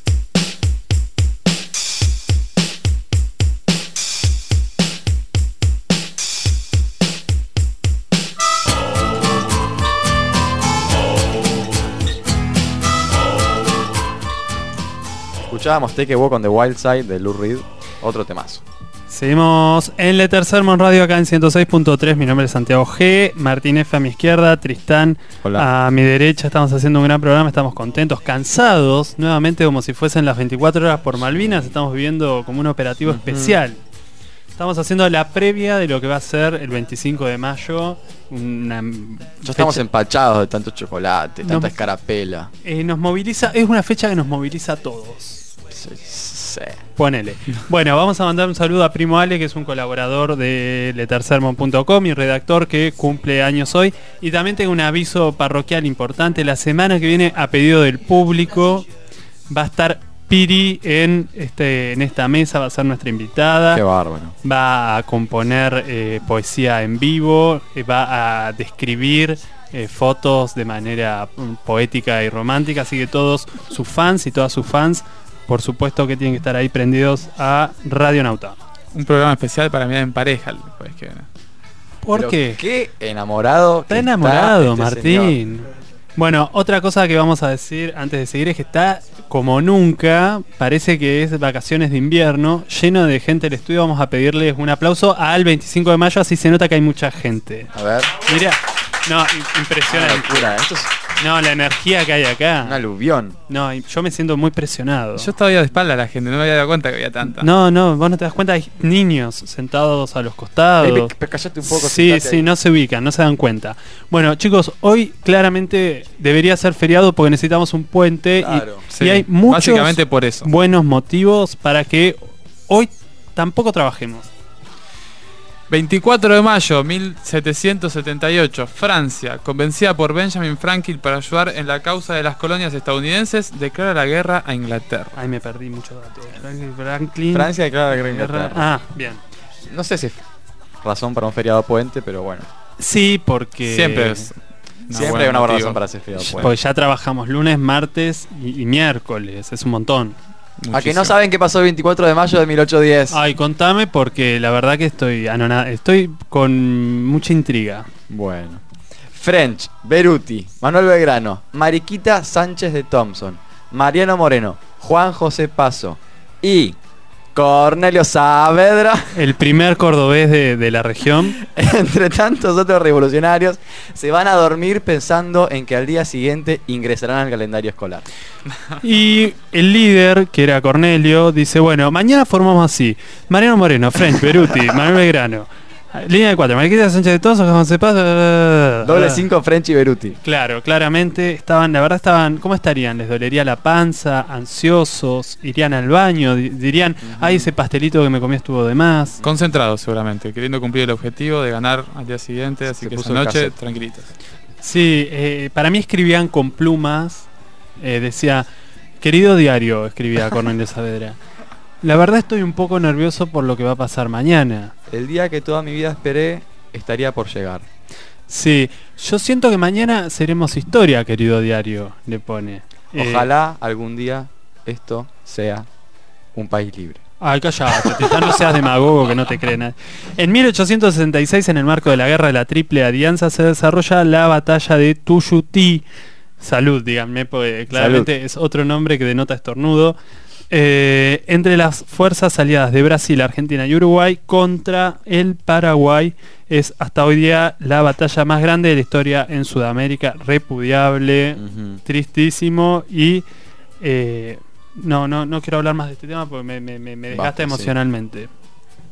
[SPEAKER 6] Escuchábamos Take a Walk on the Wild Side de Lou Reed, otro temazo.
[SPEAKER 4] Seguimos en Le Tercer Mon Radio acá en ciento seis punto tres. Mi nombre es Santiago G. Martín F a mi izquierda, Tristán
[SPEAKER 6] Hola.
[SPEAKER 4] a mi derecha. Estamos haciendo un gran programa, estamos contentos, cansados, nuevamente como si fuesen las veinticuatro horas por Malvinas. Estamos viviendo como un operativo
[SPEAKER 6] Uh-huh.
[SPEAKER 4] especial. Estamos haciendo la previa de lo que va a ser el veinticinco de mayo. Una
[SPEAKER 6] Ya estamos
[SPEAKER 4] fecha-
[SPEAKER 6] empachados de tanto chocolate, tanta
[SPEAKER 4] No.
[SPEAKER 6] escarapela.
[SPEAKER 4] eh, nos moviliza, es una fecha que nos moviliza a todos.
[SPEAKER 6] Sí, sí.
[SPEAKER 4] Ponele. Bueno, vamos a mandar un saludo a Primo Ale, que es un colaborador de le tercer mon punto com y redactor que cumple años hoy. Y también tengo un aviso parroquial importante. La semana que viene, a pedido del público, va a estar Piri en, este, en esta mesa, va a ser nuestra invitada.
[SPEAKER 6] Qué bárbaro.
[SPEAKER 4] Va a componer eh, poesía en vivo, eh, va a describir eh, fotos de manera mm, poética y romántica. Así que todos sus fans y todas sus fans, por supuesto que tienen que estar ahí prendidos a Radionauta.
[SPEAKER 5] Un programa especial para mirar en pareja el jueves que viene.
[SPEAKER 4] ¿Por
[SPEAKER 6] Pero
[SPEAKER 4] qué?
[SPEAKER 6] Qué enamorado.
[SPEAKER 4] Está
[SPEAKER 6] que
[SPEAKER 4] enamorado,
[SPEAKER 6] este
[SPEAKER 4] Martín.
[SPEAKER 6] señor.
[SPEAKER 4] Bueno, otra cosa que vamos a decir antes de seguir es que está como nunca, parece que es vacaciones de invierno, lleno de gente del estudio. Vamos a pedirles un aplauso al veinticinco de mayo, así se nota que hay mucha gente.
[SPEAKER 6] A ver.
[SPEAKER 4] Mira, no, im- impresionante.
[SPEAKER 6] Una locura, esto es
[SPEAKER 4] No, la energía que hay acá.
[SPEAKER 6] un aluvión.
[SPEAKER 4] No, y yo me siento muy presionado.
[SPEAKER 5] Yo estaba ahí de espalda a la gente, no me había dado cuenta que había tanta.
[SPEAKER 4] No, no, vos no te das cuenta, hay niños sentados a los costados.
[SPEAKER 6] Ey, pe- pe- callate un poco,
[SPEAKER 4] Sí,
[SPEAKER 6] sentate
[SPEAKER 4] sí,
[SPEAKER 6] ahí.
[SPEAKER 4] no se ubican, no se dan cuenta. Bueno, chicos, hoy claramente debería ser feriado porque necesitamos un puente y-
[SPEAKER 6] Claro.
[SPEAKER 4] y,
[SPEAKER 5] Sí,
[SPEAKER 4] hay muchos
[SPEAKER 5] básicamente por eso.
[SPEAKER 4] buenos motivos para que hoy tampoco trabajemos.
[SPEAKER 5] veinticuatro de mayo mil setecientos setenta y ocho, Francia, convencida por Benjamin Franklin para ayudar en la causa de las colonias estadounidenses, declara la guerra a Inglaterra.
[SPEAKER 4] Ay, me perdí mucho dato. Franklin, Franklin.
[SPEAKER 6] Francia declara la guerra a Inglaterra.
[SPEAKER 4] Ah, bien.
[SPEAKER 6] No sé si es razón para un feriado puente, pero bueno.
[SPEAKER 4] Sí, porque
[SPEAKER 5] Siempre es una
[SPEAKER 6] Siempre
[SPEAKER 5] buena
[SPEAKER 6] hay una buena
[SPEAKER 5] motivo.
[SPEAKER 6] razón para hacer feriado puente.
[SPEAKER 4] porque ya trabajamos lunes, martes y, y miércoles, es un montón.
[SPEAKER 6] A que
[SPEAKER 5] Muchísimo.
[SPEAKER 6] no saben qué pasó el veinticuatro de mayo de mil ochocientos diez.
[SPEAKER 4] Ay, contame porque la verdad que estoy anonada, estoy con mucha intriga.
[SPEAKER 6] Bueno. French, Beruti, Manuel Belgrano, Mariquita Sánchez de Thompson, Mariano Moreno, Juan José Paso y Cornelio Saavedra,
[SPEAKER 4] El primer cordobés de, de la región.
[SPEAKER 6] entre tantos otros revolucionarios, se van a dormir pensando en que al día siguiente ingresarán al calendario escolar.
[SPEAKER 4] Y el líder, que era Cornelio, dice, bueno, mañana formamos así. Mariano Moreno, French, Beruti, Manuel Belgrano. Línea de cuatro, Mariquita Sánchez de Thompson, Juan José Paso.
[SPEAKER 6] Doble cinco, French y Beruti.
[SPEAKER 4] Claro, claramente estaban, la verdad estaban, ¿cómo estarían? Les dolería la panza, ansiosos, irían al baño, di- dirían, ay, ese pastelito que me comí estuvo de más.
[SPEAKER 5] Concentrados seguramente, queriendo cumplir el objetivo de ganar al día siguiente, así
[SPEAKER 6] Se
[SPEAKER 5] que
[SPEAKER 6] puso
[SPEAKER 5] esa
[SPEAKER 6] el
[SPEAKER 5] noche
[SPEAKER 6] cassette.
[SPEAKER 5] tranquilitos.
[SPEAKER 4] Sí, eh, para mí escribían con plumas, eh, decía, querido diario, escribía Cornelio Saavedra. La verdad estoy un poco nervioso por lo que va a pasar mañana.
[SPEAKER 6] El día que toda mi vida esperé estaría por llegar.
[SPEAKER 4] Sí, yo siento que mañana seremos historia, querido diario, le pone. Eh,
[SPEAKER 6] Ojalá algún día esto sea un país libre.
[SPEAKER 4] Ay, callate, Tita, no seas demagogo que no te cree nadie. En mil ochocientos sesenta y seis, en el marco de la Guerra de la Triple Alianza, se desarrolla la batalla de Tuyutí. Salud, díganme, porque claramente Salud. Es otro nombre que denota estornudo. Eh, entre las fuerzas aliadas de Brasil, Argentina y Uruguay contra el Paraguay. Es hasta hoy día la batalla más grande de la historia en Sudamérica. Repudiable, uh-huh. tristísimo y... Eh, No, no, no quiero hablar más de este tema porque me, me, me desgasta Basta, emocionalmente.
[SPEAKER 5] Sí.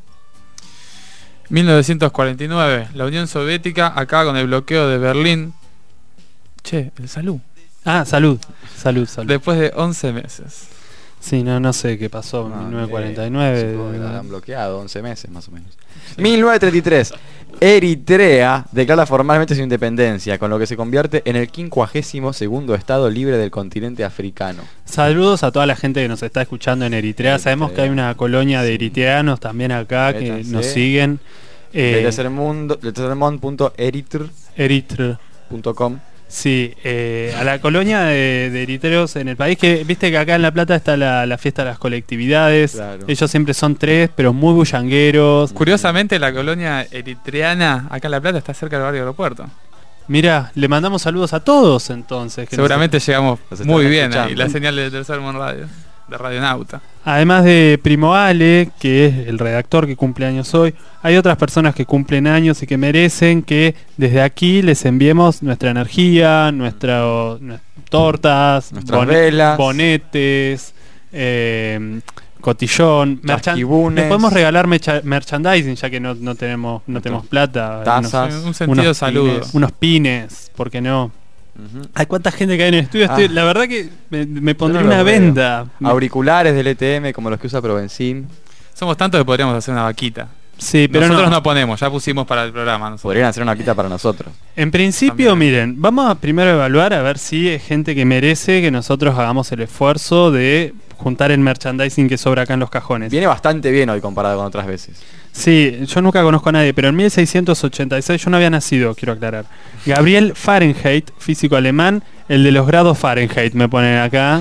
[SPEAKER 5] mil novecientos cuarenta y nueve, la Unión Soviética acaba con el bloqueo de Berlín. Che, el salud.
[SPEAKER 4] Ah, salud, salud, salud.
[SPEAKER 5] Después de once meses.
[SPEAKER 4] Sí, no, no sé qué pasó en
[SPEAKER 6] no,
[SPEAKER 4] mil novecientos cuarenta y nueve.
[SPEAKER 6] Eh, supongo que la han bloqueado once meses más o menos. Sí. mil novecientos treinta y tres. Eritrea declara formalmente su independencia, con lo que se convierte en el quincuagésimo segundo estado libre del continente africano.
[SPEAKER 4] Saludos a toda la gente que nos está escuchando en Eritrea. Eritrea. Sabemos que hay una colonia de eritreanos también acá que Métanse. Nos siguen.
[SPEAKER 6] Eh, Letercermundo punto eritr punto com.
[SPEAKER 4] Sí, eh, a la colonia de, de eritreos en el país, que viste que acá en La Plata está la, la fiesta de las colectividades. Claro. Ellos siempre son tres, pero muy bullangueros.
[SPEAKER 5] Curiosamente, la colonia eritreana acá en La Plata está cerca del barrio aeropuerto.
[SPEAKER 4] Mira, le mandamos saludos a todos entonces. Que
[SPEAKER 5] seguramente nos, llegamos nos muy bien ahí, la señal de Tercer Mon Radio, de Radionauta.
[SPEAKER 4] Además de Primo Ale, que es el redactor que cumple años hoy, hay otras personas que cumplen años y que merecen que desde aquí les enviemos nuestra energía, nuestra, nuestras tortas,
[SPEAKER 6] nuestras bon velas,
[SPEAKER 4] bonetes, eh, cotillón, merchan les podemos regalar merchandising ya que no, no tenemos no tenemos plata,
[SPEAKER 5] tazas, unos, un sentido de salud,
[SPEAKER 4] pines, unos pines, ¿por qué no? Uh-huh. Hay cuánta gente que hay en el estudio. Estoy, ah. La verdad que me, me pondré no una venda.
[SPEAKER 6] Auriculares del E T M como los que usa Provenzin.
[SPEAKER 5] Somos tantos que podríamos hacer una vaquita.
[SPEAKER 4] Sí, pero
[SPEAKER 5] nosotros
[SPEAKER 4] no.
[SPEAKER 5] no ponemos, ya pusimos para el programa. Nosotros.
[SPEAKER 6] Podrían hacer una vaquita para nosotros.
[SPEAKER 4] En principio, también. Miren, vamos a primero evaluar a ver si hay gente que merece que nosotros hagamos el esfuerzo de juntar el merchandising que sobra acá en los cajones.
[SPEAKER 6] Viene bastante bien hoy comparado con otras veces.
[SPEAKER 4] Sí, yo nunca conozco a nadie, pero en mil seiscientos ochenta y seis yo no había nacido, quiero aclarar. Gabriel Fahrenheit, físico alemán, el de los grados Fahrenheit, me ponen acá.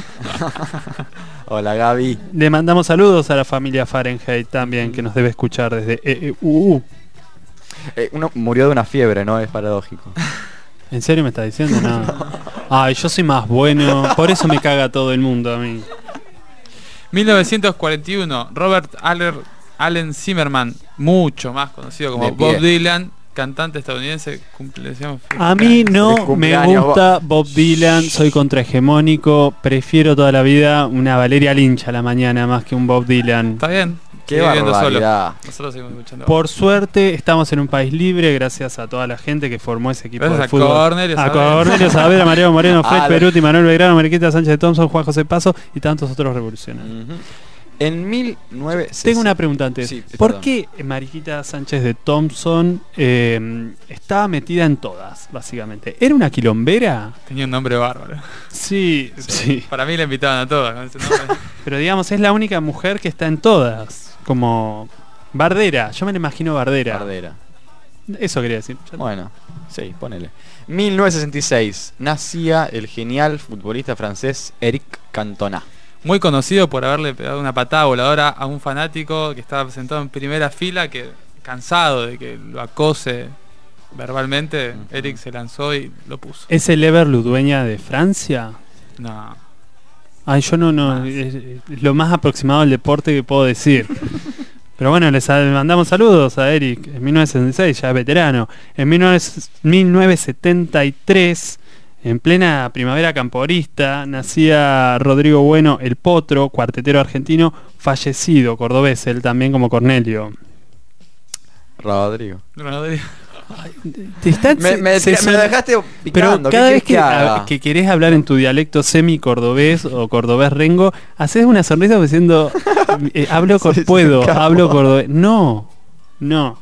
[SPEAKER 6] Hola Gaby.
[SPEAKER 4] Le mandamos saludos a la familia Fahrenheit también, que nos debe escuchar desde E E U U.
[SPEAKER 6] Eh, uno murió de una fiebre, ¿no? Es paradójico.
[SPEAKER 4] ¿En serio me está diciendo? No. Ay, yo soy más bueno, por eso me caga todo el mundo a mí.
[SPEAKER 5] mil novecientos cuarenta y uno, Robert Aller, Allen Zimmerman, mucho más conocido como Bob Dylan, cantante estadounidense, cumple, decíamos,
[SPEAKER 4] a mí no me gusta Bob Dylan, soy contrahegemónico, prefiero toda la vida una Valeria Lynch a la mañana más que un Bob Dylan.
[SPEAKER 5] Está bien.
[SPEAKER 6] Qué barbaridad.
[SPEAKER 5] Nosotros seguimos escuchando.
[SPEAKER 4] Por suerte estamos en un país libre gracias a toda la gente que formó ese equipo
[SPEAKER 5] gracias
[SPEAKER 4] de
[SPEAKER 5] a
[SPEAKER 4] fútbol.
[SPEAKER 5] Cornelio
[SPEAKER 4] a Cornelio Saavedra, Mariano Moreno, Fred
[SPEAKER 6] ah,
[SPEAKER 4] Peruti, Manuel Belgrano, Mariquita Sánchez de Thompson, Juan José Paso y tantos otros revolucionarios.
[SPEAKER 6] Uh-huh. En mil novecientos sesenta.
[SPEAKER 4] Tengo una pregunta antes. Sí, ¿por perdón. qué Mariquita Sánchez de Thompson eh, estaba metida en todas, básicamente? ¿Era una quilombera?
[SPEAKER 5] Tenía un nombre bárbaro.
[SPEAKER 4] Sí, sí. sí.
[SPEAKER 5] Para mí la invitaban a todas con ese nombre.
[SPEAKER 4] Pero digamos, es la única mujer que está en todas. Como Bardera, yo me la imagino Bardera.
[SPEAKER 6] Bardera.
[SPEAKER 4] Eso quería decir.
[SPEAKER 6] Bueno, sí, ponele. mil novecientos sesenta y seis. Nacía el genial futbolista francés Eric Cantona.
[SPEAKER 5] Muy conocido por haberle pegado una patada voladora a un fanático que estaba sentado en primera fila, que cansado de que lo acose verbalmente, uh-huh. Eric se lanzó y lo puso.
[SPEAKER 4] ¿Es el Ever Ludueña de Francia?
[SPEAKER 5] No.
[SPEAKER 4] Ay, yo no, no, es, es lo más aproximado al deporte que puedo decir. Pero bueno, les mandamos saludos a Eric. En mil novecientos sesenta y seis, ya es veterano. En mil novecientos setenta y tres, en plena primavera camporista, nacía Rodrigo Bueno, el Potro, cuartetero argentino, fallecido, cordobés, él también como Cornelio.
[SPEAKER 6] Rodrigo.
[SPEAKER 5] Rodrigo.
[SPEAKER 4] Ay, te está,
[SPEAKER 6] me, me,
[SPEAKER 4] se,
[SPEAKER 6] me
[SPEAKER 4] se,
[SPEAKER 6] dejaste picando.
[SPEAKER 4] Pero cada vez que, que, a, que querés hablar en tu dialecto semi-cordobés o cordobés rengo, haces una sonrisa diciendo eh, hablo cor puedo, hablo cordobés. No, no.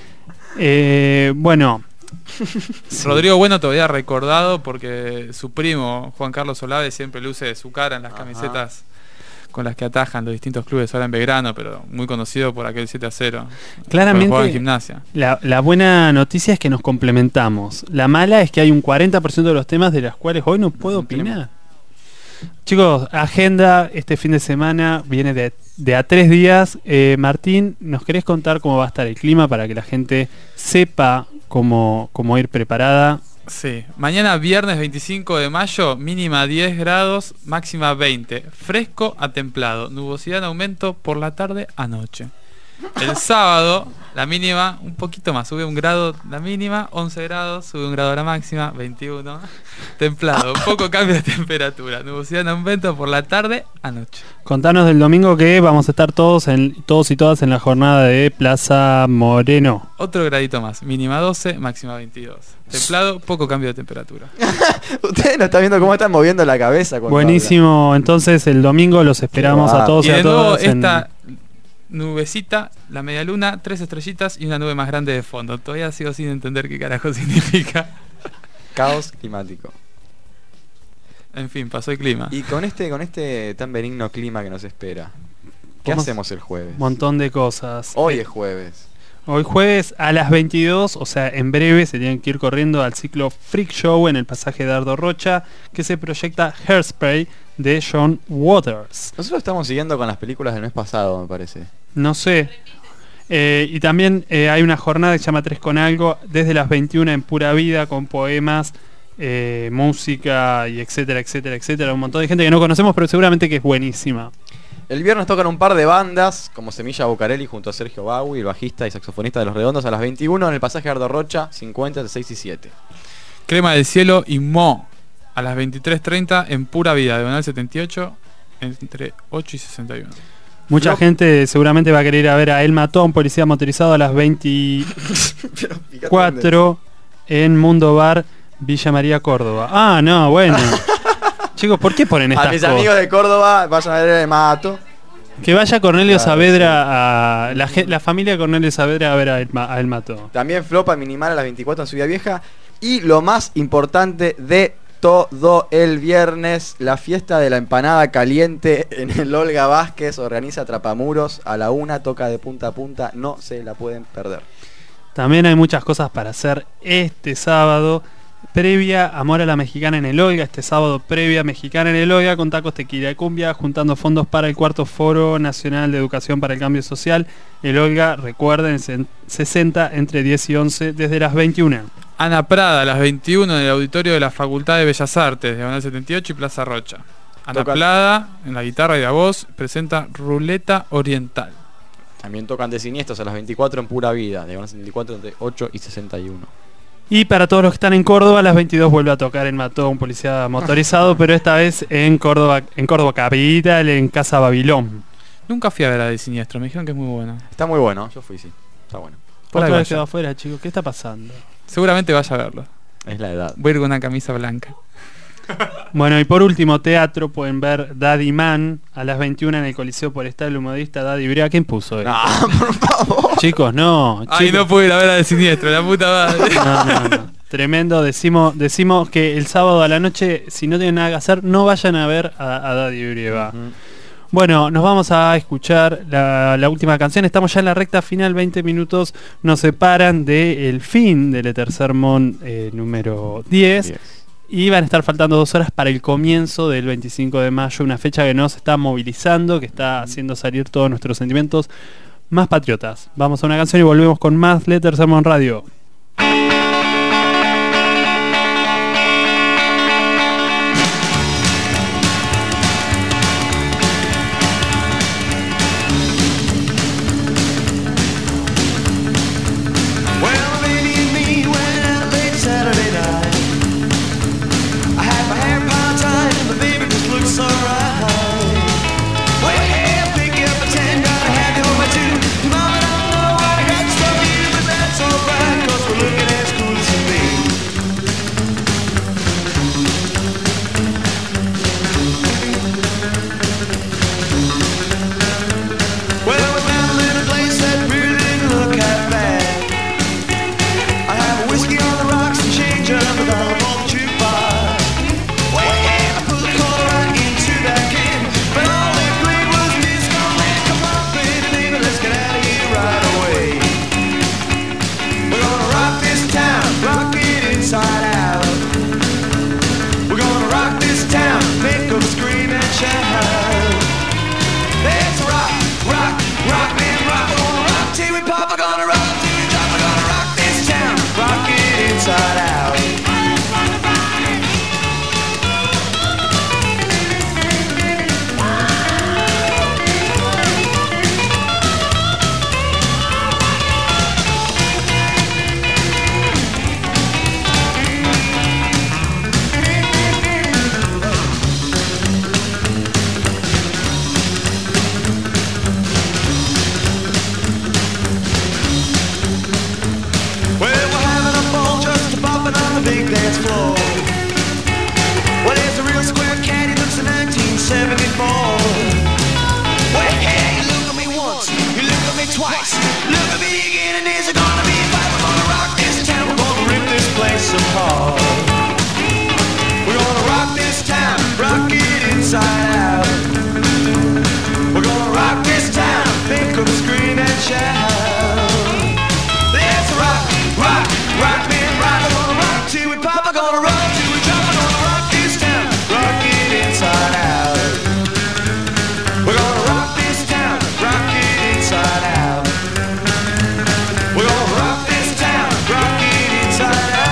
[SPEAKER 4] Eh, bueno.
[SPEAKER 5] Sí. Rodrigo Bueno todavía recordado porque su primo, Juan Carlos Olave, siempre luce su cara en las Ajá. camisetas con las que atajan los distintos clubes ahora en Belgrano, pero muy conocido por aquel siete a cero.
[SPEAKER 4] Claramente,
[SPEAKER 5] en Gimnasia.
[SPEAKER 4] La, la buena noticia es que nos complementamos. La mala es que hay un cuarenta por ciento de los temas de los cuales hoy no puedo opinar. Chicos, agenda este fin de semana viene de, de a tres días. Eh, Martín, ¿nos querés contar cómo va a estar el clima para que la gente sepa cómo, cómo ir preparada?
[SPEAKER 5] Sí, mañana viernes veinticinco de mayo, mínima diez grados, máxima veinte. Fresco a templado, nubosidad en aumento por la tarde a noche. El sábado, la mínima un poquito más, sube un grado la mínima, once grados, sube un grado la máxima, veintiuno. Templado, poco cambio de temperatura, nubosidad en aumento por la tarde a noche.
[SPEAKER 4] Contanos del domingo que vamos a estar todos en, todos y todas en la jornada de Plaza Moreno.
[SPEAKER 5] Otro gradito más, mínima doce, máxima veintidós. Templado, poco cambio de temperatura.
[SPEAKER 6] Ustedes no están viendo cómo están moviendo la cabeza.
[SPEAKER 4] Buenísimo, hablan. Entonces el domingo los esperamos
[SPEAKER 6] Wow.
[SPEAKER 4] a todos y,
[SPEAKER 5] Y
[SPEAKER 4] a
[SPEAKER 5] de nuevo
[SPEAKER 4] todas. en-
[SPEAKER 5] esta nubecita, la media luna, tres estrellitas y una nube más grande de fondo. Todavía sigo sin entender qué carajo significa.
[SPEAKER 6] Caos climático.
[SPEAKER 5] En fin, pasó el clima.
[SPEAKER 6] Y con este, con este tan benigno clima que nos espera, ¿qué
[SPEAKER 4] Vamos-
[SPEAKER 6] hacemos el jueves?
[SPEAKER 4] Montón de cosas.
[SPEAKER 6] Hoy
[SPEAKER 4] Eh,
[SPEAKER 6] es jueves.
[SPEAKER 4] Hoy jueves a las veintidós, o sea, en breve se tienen que ir corriendo al ciclo Freak Show en el pasaje Dardo Rocha, que se proyecta Hairspray de John Waters.
[SPEAKER 6] Nosotros estamos siguiendo con las películas del mes pasado, me parece.
[SPEAKER 4] No sé. Eh, y también eh, hay una jornada que se llama Tres con Algo, desde las veintiuna en Pura Vida, con poemas, eh, música y etcétera, etcétera, etcétera. Un montón de gente que no conocemos, pero seguramente que es buenísima.
[SPEAKER 6] El viernes tocan un par de bandas, como Semilla Bucarelli junto a Sergio Baui, el bajista y saxofonista de Los Redondos, a las veintiuno en el pasaje Dardo Rocha, cincuenta, seis y siete.
[SPEAKER 5] Crema del Cielo y Mo a las veintitrés treinta en Pura Vida, diagonal setenta y ocho, entre ocho y sesenta y uno.
[SPEAKER 4] Mucha
[SPEAKER 5] Flop.
[SPEAKER 4] gente seguramente va a querer ir a ver a El Matón, policía motorizado, a las veinticuatro en Mundo Bar, Villa María, Córdoba. Ah, no, bueno. Chicos, ¿por qué ponen estas
[SPEAKER 6] A mis
[SPEAKER 4] cosas?
[SPEAKER 6] amigos de Córdoba, vayan a ver el Mato.
[SPEAKER 4] Que vaya Cornelio
[SPEAKER 6] Claro,
[SPEAKER 4] Saavedra a la, ge- la familia de Cornelio Saavedra a ver a El, Ma- a El Mató.
[SPEAKER 6] También Flopa Minimal a las veinticuatro en Ciudad Vieja. Y lo más importante de todo el viernes, la fiesta de la empanada caliente en el Olga Vázquez. Organiza Trapamuros a la una, toca de punta a punta. No se la pueden perder.
[SPEAKER 4] También hay muchas cosas para hacer este sábado. Previa Amor a la Mexicana en el Olga. Este sábado previa Mexicana en el Olga con tacos, tequila y cumbia, juntando fondos para el cuarto Foro Nacional de Educación para el Cambio Social. El Olga, recuerden, se- sesenta entre diez y once desde las veintiuna.
[SPEAKER 5] Ana Prada a las veintiuno en el auditorio de la Facultad de Bellas Artes, diagonal setenta y ocho y Plaza Rocha. Ana
[SPEAKER 6] Toca-
[SPEAKER 5] Prada en la guitarra y la voz presenta Ruleta Oriental.
[SPEAKER 6] También tocan de Siniestros a las veinticuatro en Pura Vida. De setenta y cuatro entre ocho y sesenta y uno.
[SPEAKER 4] Y para todos los que están en Córdoba, a las veintidós vuelve a tocar en Mató un policía motorizado, pero esta vez en Córdoba, en Córdoba Capital, en Casa Babilón.
[SPEAKER 5] Nunca fui a ver a de Siniestro, me dijeron que es muy bueno.
[SPEAKER 6] Está muy bueno, yo fui, sí. Está bueno.
[SPEAKER 5] Por ahí
[SPEAKER 4] Otra vez
[SPEAKER 5] vaya.
[SPEAKER 4] quedó afuera, chicos. ¿Qué está pasando?
[SPEAKER 5] Seguramente vaya a verlo.
[SPEAKER 6] Es la edad.
[SPEAKER 5] Voy a ir con una camisa blanca.
[SPEAKER 4] Bueno, y por último, teatro, pueden ver Daddy Man a las veintiuna en el Coliseo por estar el humorista Daddy Brea. ¿Quién puso esto?
[SPEAKER 6] No, por favor.
[SPEAKER 4] Chicos, no.
[SPEAKER 5] Ay,
[SPEAKER 4] chicos.
[SPEAKER 5] no pude ir a ver a de Siniestro, la puta madre.
[SPEAKER 4] No, no, no. Tremendo. Decimos, decimos que el sábado a la noche, si no tienen nada que hacer, no vayan a ver a, a Daddy Brieva. Bueno, nos vamos a escuchar la, la última canción. Estamos ya en la recta final, veinte minutos nos separan del fin del Tercer Mon eh, número diez.
[SPEAKER 6] diez.
[SPEAKER 4] Y van a estar faltando dos horas para el comienzo del veinticinco de mayo, una fecha que nos está movilizando, que está haciendo salir todos nuestros sentimientos más patriotas. Vamos a una canción y volvemos con más Le Tercer Mon Radio.
[SPEAKER 11] Well, lady and me went out late Saturday night. I had my hair pile tied and the baby just looked so right. Well, hey, pick up a ten, gotta have you on my two. Mama, don't know what I got stuck in you, but that's alright, 'cause we're looking as cool as can be. Well, we found a little place that really didn't look half bad. I have a whiskey on the rocks and change up a dollar for the jukebox. Well, yeah, I put the quarter right into that can, but all they played was disco. Man, come on, baby, baby, let's get out of here right away. We're gonna rock this town, rock it inside out. We're gonna rock this town, make 'em scream. floor. Well, there's a real square cat, he looks a nineteen seventy-four. Well, hey, look at me once, you look at me twice, look at me again, and there's gonna be a fight. We're gonna rock this town, we're gonna rip this place apart. We're gonna rock this town, rock it inside out. We're gonna rock this town, make 'em scream and shout. Let's rock, rock, rock, man, rock. We're gonna rock till we pop, we're gonna rock till we drop. We're gonna rock this town, rock it inside out. We're gonna rock this town, rock it inside out. We're gonna rock this town, rock it inside out.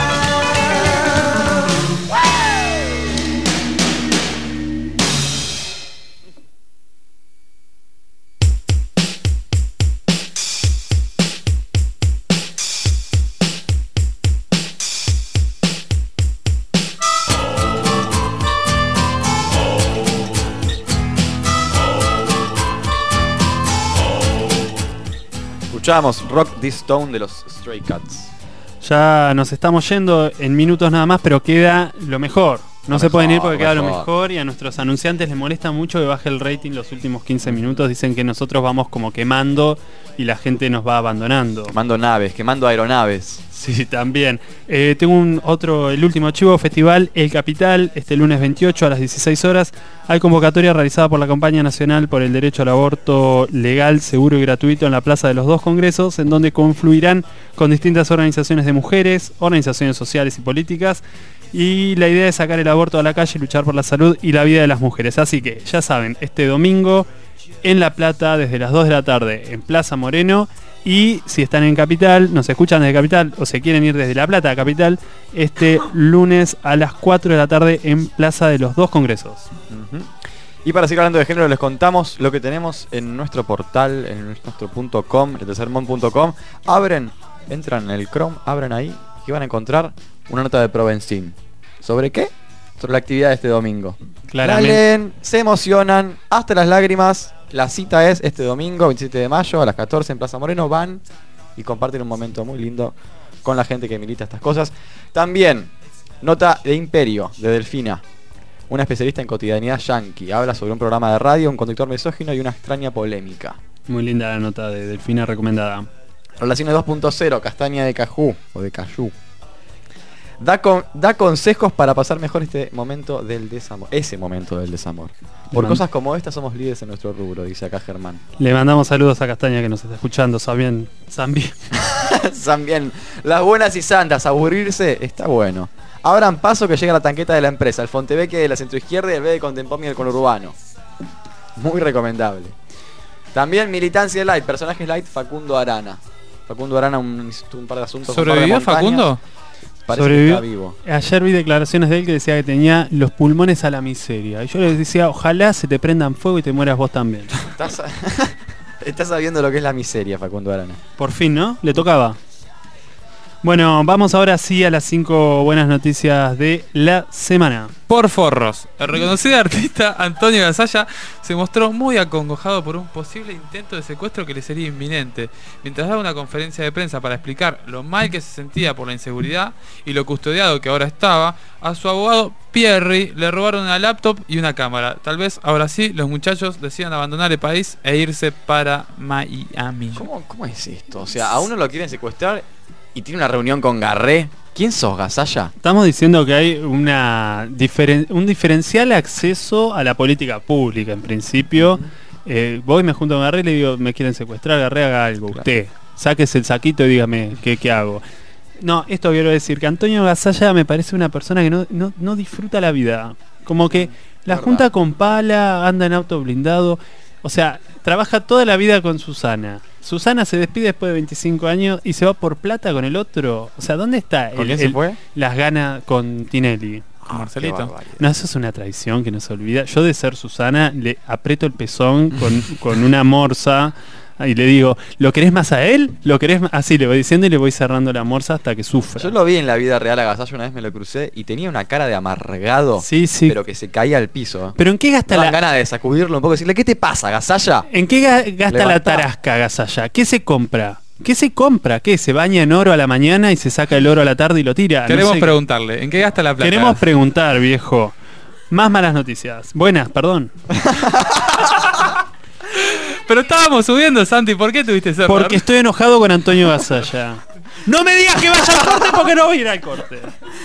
[SPEAKER 6] Escuchábamos Rock This Town de los Stray Cats.
[SPEAKER 4] Ya nos estamos yendo en minutos nada más, pero queda lo mejor. No
[SPEAKER 6] Lo
[SPEAKER 4] se
[SPEAKER 6] mejor,
[SPEAKER 4] pueden ir porque queda lo
[SPEAKER 6] mejor.
[SPEAKER 4] mejor y a nuestros anunciantes les molesta mucho que baje el rating los últimos quince minutos. Dicen que nosotros vamos como quemando y la gente nos va abandonando.
[SPEAKER 6] Quemando naves, quemando aeronaves.
[SPEAKER 4] Sí, también. Eh, tengo un otro, el último chivo, festival El Capital, este lunes veintiocho a las dieciséis horas. Hay convocatoria realizada por la Campaña Nacional por el Derecho al Aborto Legal, Seguro y Gratuito en la Plaza de los Dos Congresos, en donde confluirán con distintas organizaciones de mujeres, organizaciones sociales y políticas. Y la idea es sacar el aborto a la calle y luchar por la salud y la vida de las mujeres. Así que, ya saben, este domingo en La Plata, desde las dos de la tarde, en Plaza Moreno. Y si están en Capital, nos escuchan desde Capital o se quieren ir desde La Plata a Capital, este lunes a las cuatro de la tarde en Plaza de los Dos Congresos.
[SPEAKER 6] Uh-huh. Y para seguir hablando de género, les contamos lo que tenemos en nuestro portal, en nuestro punto com, el tercermon punto com. Abren, entran en el Chrome, abren ahí y van a encontrar una nota de Provenzín. ¿Sobre qué? Sobre la actividad de este domingo.
[SPEAKER 4] Claramente.
[SPEAKER 6] La leen, se emocionan hasta las lágrimas. La cita es este domingo, veintisiete de mayo, a las catorce en Plaza Moreno. Van y comparten un momento muy lindo con la gente que milita estas cosas. También, nota de Imperio, de Delfina, una especialista en cotidianidad yankee. Habla sobre un programa de radio, un conductor misógino y una extraña polémica.
[SPEAKER 4] Muy linda la nota de Delfina recomendada.
[SPEAKER 6] Relaciones dos punto cero, Castaña de Cajú o de Cayú. Da, con, da consejos para pasar mejor este momento del desamor. Ese momento del desamor. Por
[SPEAKER 4] Man.
[SPEAKER 6] cosas como esta somos líderes en nuestro rubro, dice acá Germán.
[SPEAKER 4] Le mandamos saludos a Castaña que nos está escuchando. Sabien, Zambien.
[SPEAKER 6] También, las buenas y santas, aburrirse está bueno. Abran paso que llega la tanqueta de la empresa, el Fontebeque de la centroizquierda y el B de Contempomi del conurbano. Muy recomendable. También militancia light, personajes light, Facundo Arana. Facundo Arana, un, un par de asuntos.
[SPEAKER 5] ¿Sobrevivió
[SPEAKER 6] un par de
[SPEAKER 5] Facundo?
[SPEAKER 6] Parece
[SPEAKER 4] Sobrevivió.
[SPEAKER 6] que está vivo.
[SPEAKER 4] Ayer vi declaraciones de él que decía que tenía los pulmones a la miseria. Y yo les decía, ojalá se te prendan fuego y te mueras vos también.
[SPEAKER 6] Estás, estás sabiendo lo que es la miseria, Facundo Arana.
[SPEAKER 4] Por fin, ¿no? Le tocaba. Bueno, vamos ahora sí a las cinco buenas noticias de la semana.
[SPEAKER 5] Por forros. El reconocido artista Antonio Gasalla se mostró muy acongojado por un posible intento de secuestro que le sería inminente. Mientras daba una conferencia de prensa para explicar lo mal que se sentía por la inseguridad y lo custodiado que ahora estaba, a su abogado Pierri le robaron una laptop y una cámara. Tal vez ahora sí los muchachos decidan abandonar el país e irse para Miami.
[SPEAKER 6] ¿Cómo, cómo es esto? O sea, a uno lo quieren secuestrar y tiene una reunión con Garré. ¿Quién sos, Gasalla?
[SPEAKER 4] Estamos diciendo que hay una diferen- un diferencial acceso a la política pública. En principio, uh-huh. eh, voy, me junto con Garré y le digo, me quieren secuestrar, Garré, haga algo. Claro. Usted, sáquese el saquito y dígame qué, qué hago. No, esto quiero decir que Antonio Gasalla me parece una persona que no, no, no disfruta la vida. Como que la
[SPEAKER 6] verdad.
[SPEAKER 4] junta con pala, anda en auto blindado. O sea, trabaja toda la vida con Susana. Susana se despide después de veinticinco años y se va por plata con el otro. O sea, ¿dónde está
[SPEAKER 6] ¿Con
[SPEAKER 4] el,
[SPEAKER 6] quién se
[SPEAKER 4] el-
[SPEAKER 6] fue?
[SPEAKER 4] las ganas con Tinelli?
[SPEAKER 5] Con Marcelito.
[SPEAKER 4] No, eso es una traición que no se olvida. Yo de ser Susana le aprieto el pezón con, con una morsa y le digo, ¿lo querés más a él? ¿Lo querés más? Así le voy diciendo y le voy cerrando la morsa hasta que sufra.
[SPEAKER 6] Yo lo vi en la vida real a Gasalla, una vez me lo crucé y tenía una cara de amargado,
[SPEAKER 4] Sí, sí.
[SPEAKER 6] pero que se caía al piso.
[SPEAKER 4] ¿Pero en qué gasta
[SPEAKER 6] Me dan
[SPEAKER 4] la
[SPEAKER 6] ganas de sacudirlo un poco y decirle, ¿qué te pasa, Gasalla?
[SPEAKER 4] ¿En qué ga- gasta la
[SPEAKER 6] Levantá.
[SPEAKER 4] tarasca Gasalla? ¿Qué se compra? ¿Qué se compra? ¿Qué? ¿Se baña en oro a la mañana y se saca el oro a la tarde y lo tira?
[SPEAKER 5] Queremos
[SPEAKER 4] No sé.
[SPEAKER 5] preguntarle, ¿en qué gasta la plata?
[SPEAKER 4] Queremos preguntar, viejo. Más malas noticias. Buenas, perdón.
[SPEAKER 5] Pero estábamos subiendo, Santi, ¿por qué tuviste ese error?
[SPEAKER 4] Porque estoy enojado con Antonio Gasalla. No me digas que vaya al corte porque no voy a ir al corte.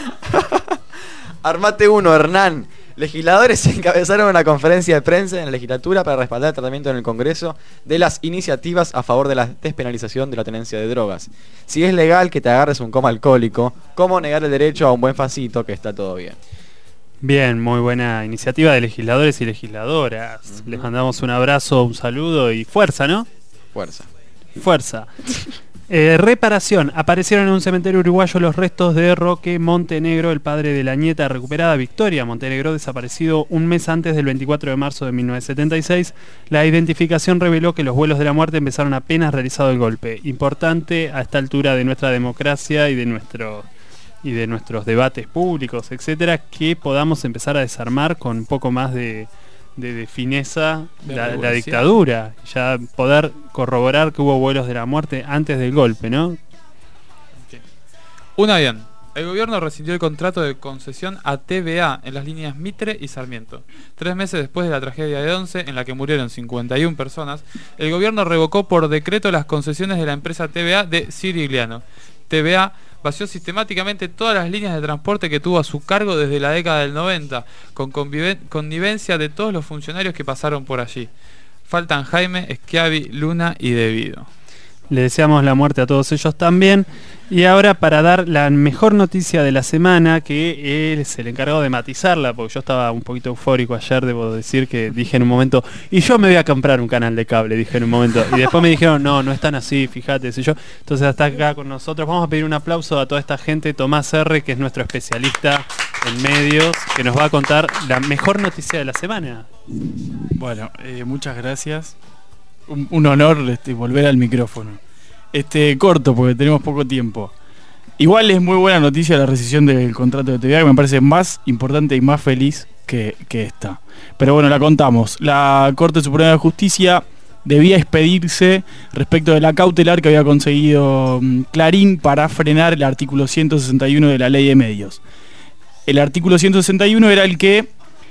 [SPEAKER 6] Armate uno, Hernán. Legisladores encabezaron una conferencia de prensa en la legislatura para respaldar el tratamiento en el Congreso de las iniciativas a favor de la despenalización de la tenencia de drogas. Si es legal que te agarres un coma alcohólico, ¿cómo negar el derecho a un buen facito que está todo bien?
[SPEAKER 4] Bien, muy buena iniciativa de legisladores y legisladoras. Uh-huh. Les mandamos un abrazo, un saludo y fuerza, ¿no?
[SPEAKER 6] Fuerza.
[SPEAKER 4] Fuerza. Eh, reparación. Aparecieron en un cementerio uruguayo los restos de Roque Montenegro, el padre de la nieta recuperada Victoria Montenegro, desaparecido un mes antes del veinticuatro de marzo de mil novecientos setenta y seis. La identificación reveló que los vuelos de la muerte empezaron apenas realizado el golpe. Importante a esta altura de nuestra democracia y de nuestro y de nuestros debates públicos, etcétera, que podamos empezar a desarmar con un poco más de de, de fineza
[SPEAKER 5] de
[SPEAKER 4] la, la dictadura, ya poder corroborar que hubo vuelos de la muerte antes del golpe, ¿no?
[SPEAKER 5] Okay. Un avión. El gobierno rescindió el contrato de concesión a T V A en las líneas Mitre y Sarmiento. Tres meses después de la tragedia de Once, en la que murieron cincuenta y una personas, el gobierno revocó por decreto las concesiones de la empresa T V A de Cirigliano. T V A vació sistemáticamente todas las líneas de transporte que tuvo a su cargo desde la década del noventa, con connivencia de todos los funcionarios que pasaron por allí. Faltan Jaime, Schiavi, Luna y Devido.
[SPEAKER 4] Le deseamos la muerte a todos ellos también. Y ahora, para dar la mejor noticia de la semana, que él es el encargado de matizarla, porque yo estaba un poquito eufórico ayer, debo decir que dije en un momento, y yo me voy a comprar un canal de cable, dije en un momento, y después me dijeron, no, no es tan así, fíjate, sé yo. Entonces está acá con nosotros, vamos a pedir un aplauso a toda esta gente. Tomás R., que es nuestro especialista en medios, que nos va a contar la mejor noticia de la semana.
[SPEAKER 18] Bueno, eh, muchas gracias. Un, un honor este, volver al micrófono. Este, corto, porque tenemos poco tiempo. Igual es muy buena noticia la rescisión del contrato de T V A, que me parece más importante y más feliz que, que esta. Pero bueno, la contamos. La Corte Suprema de Justicia debía expedirse respecto de la cautelar que había conseguido um, Clarín para frenar el artículo ciento sesenta y uno de la Ley de Medios. El artículo ciento sesenta y uno era el que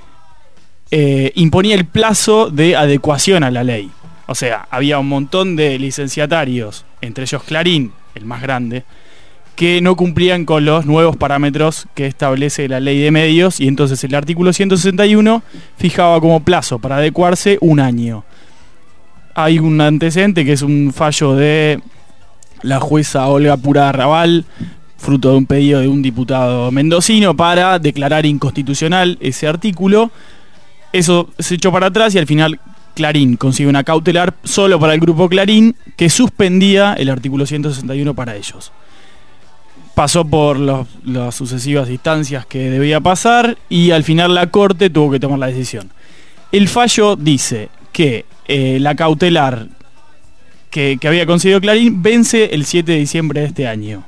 [SPEAKER 18] eh, imponía el plazo de adecuación a la ley. O sea, había un montón de licenciatarios, entre ellos Clarín, el más grande, que no cumplían con los nuevos parámetros que establece la Ley de Medios, y entonces el artículo ciento sesenta y uno fijaba como plazo para adecuarse un año. Hay un antecedente que es un fallo de la jueza Olga Pura Raval, fruto de un pedido de un diputado mendocino para declarar inconstitucional ese artículo. Eso se echó para atrás y al final Clarín consigue una cautelar solo para el grupo Clarín que suspendía el artículo ciento sesenta y uno para ellos. Pasó por los, las sucesivas instancias que debía pasar y al final la Corte tuvo que tomar la decisión. El fallo dice que eh, la cautelar que, que había conseguido Clarín vence el siete de diciembre de este año.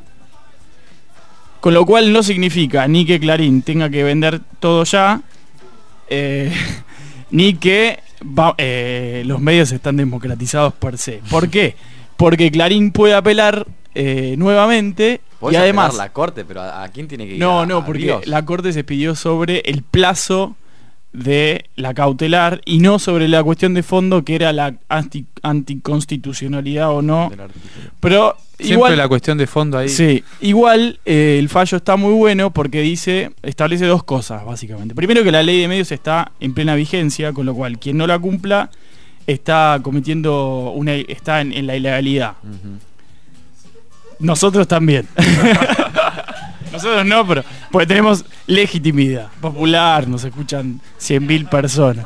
[SPEAKER 18] Con lo cual no significa ni que Clarín tenga que vender todo ya, eh, ni que Va, eh, los medios están democratizados per se. ¿Por qué? Porque Clarín puede apelar eh, nuevamente y además
[SPEAKER 6] la Corte, pero ¿a, a quién tiene que ir?
[SPEAKER 18] No,
[SPEAKER 6] a,
[SPEAKER 18] no,
[SPEAKER 6] a
[SPEAKER 18] porque
[SPEAKER 6] Dios.
[SPEAKER 18] La Corte se pidió sobre el plazo de la cautelar y no sobre la cuestión de fondo, que era la anti, anticonstitucionalidad o no. Pero
[SPEAKER 5] siempre
[SPEAKER 18] igual
[SPEAKER 5] la cuestión de fondo ahí.
[SPEAKER 18] Sí, igual eh, el fallo está muy bueno porque dice, establece dos cosas básicamente. Primero, que la Ley de Medios está en plena vigencia, con lo cual quien no la cumpla está cometiendo una está en, en la ilegalidad. Uh-huh. Nosotros también. Nosotros no, pero porque tenemos legitimidad popular, nos escuchan cien mil personas.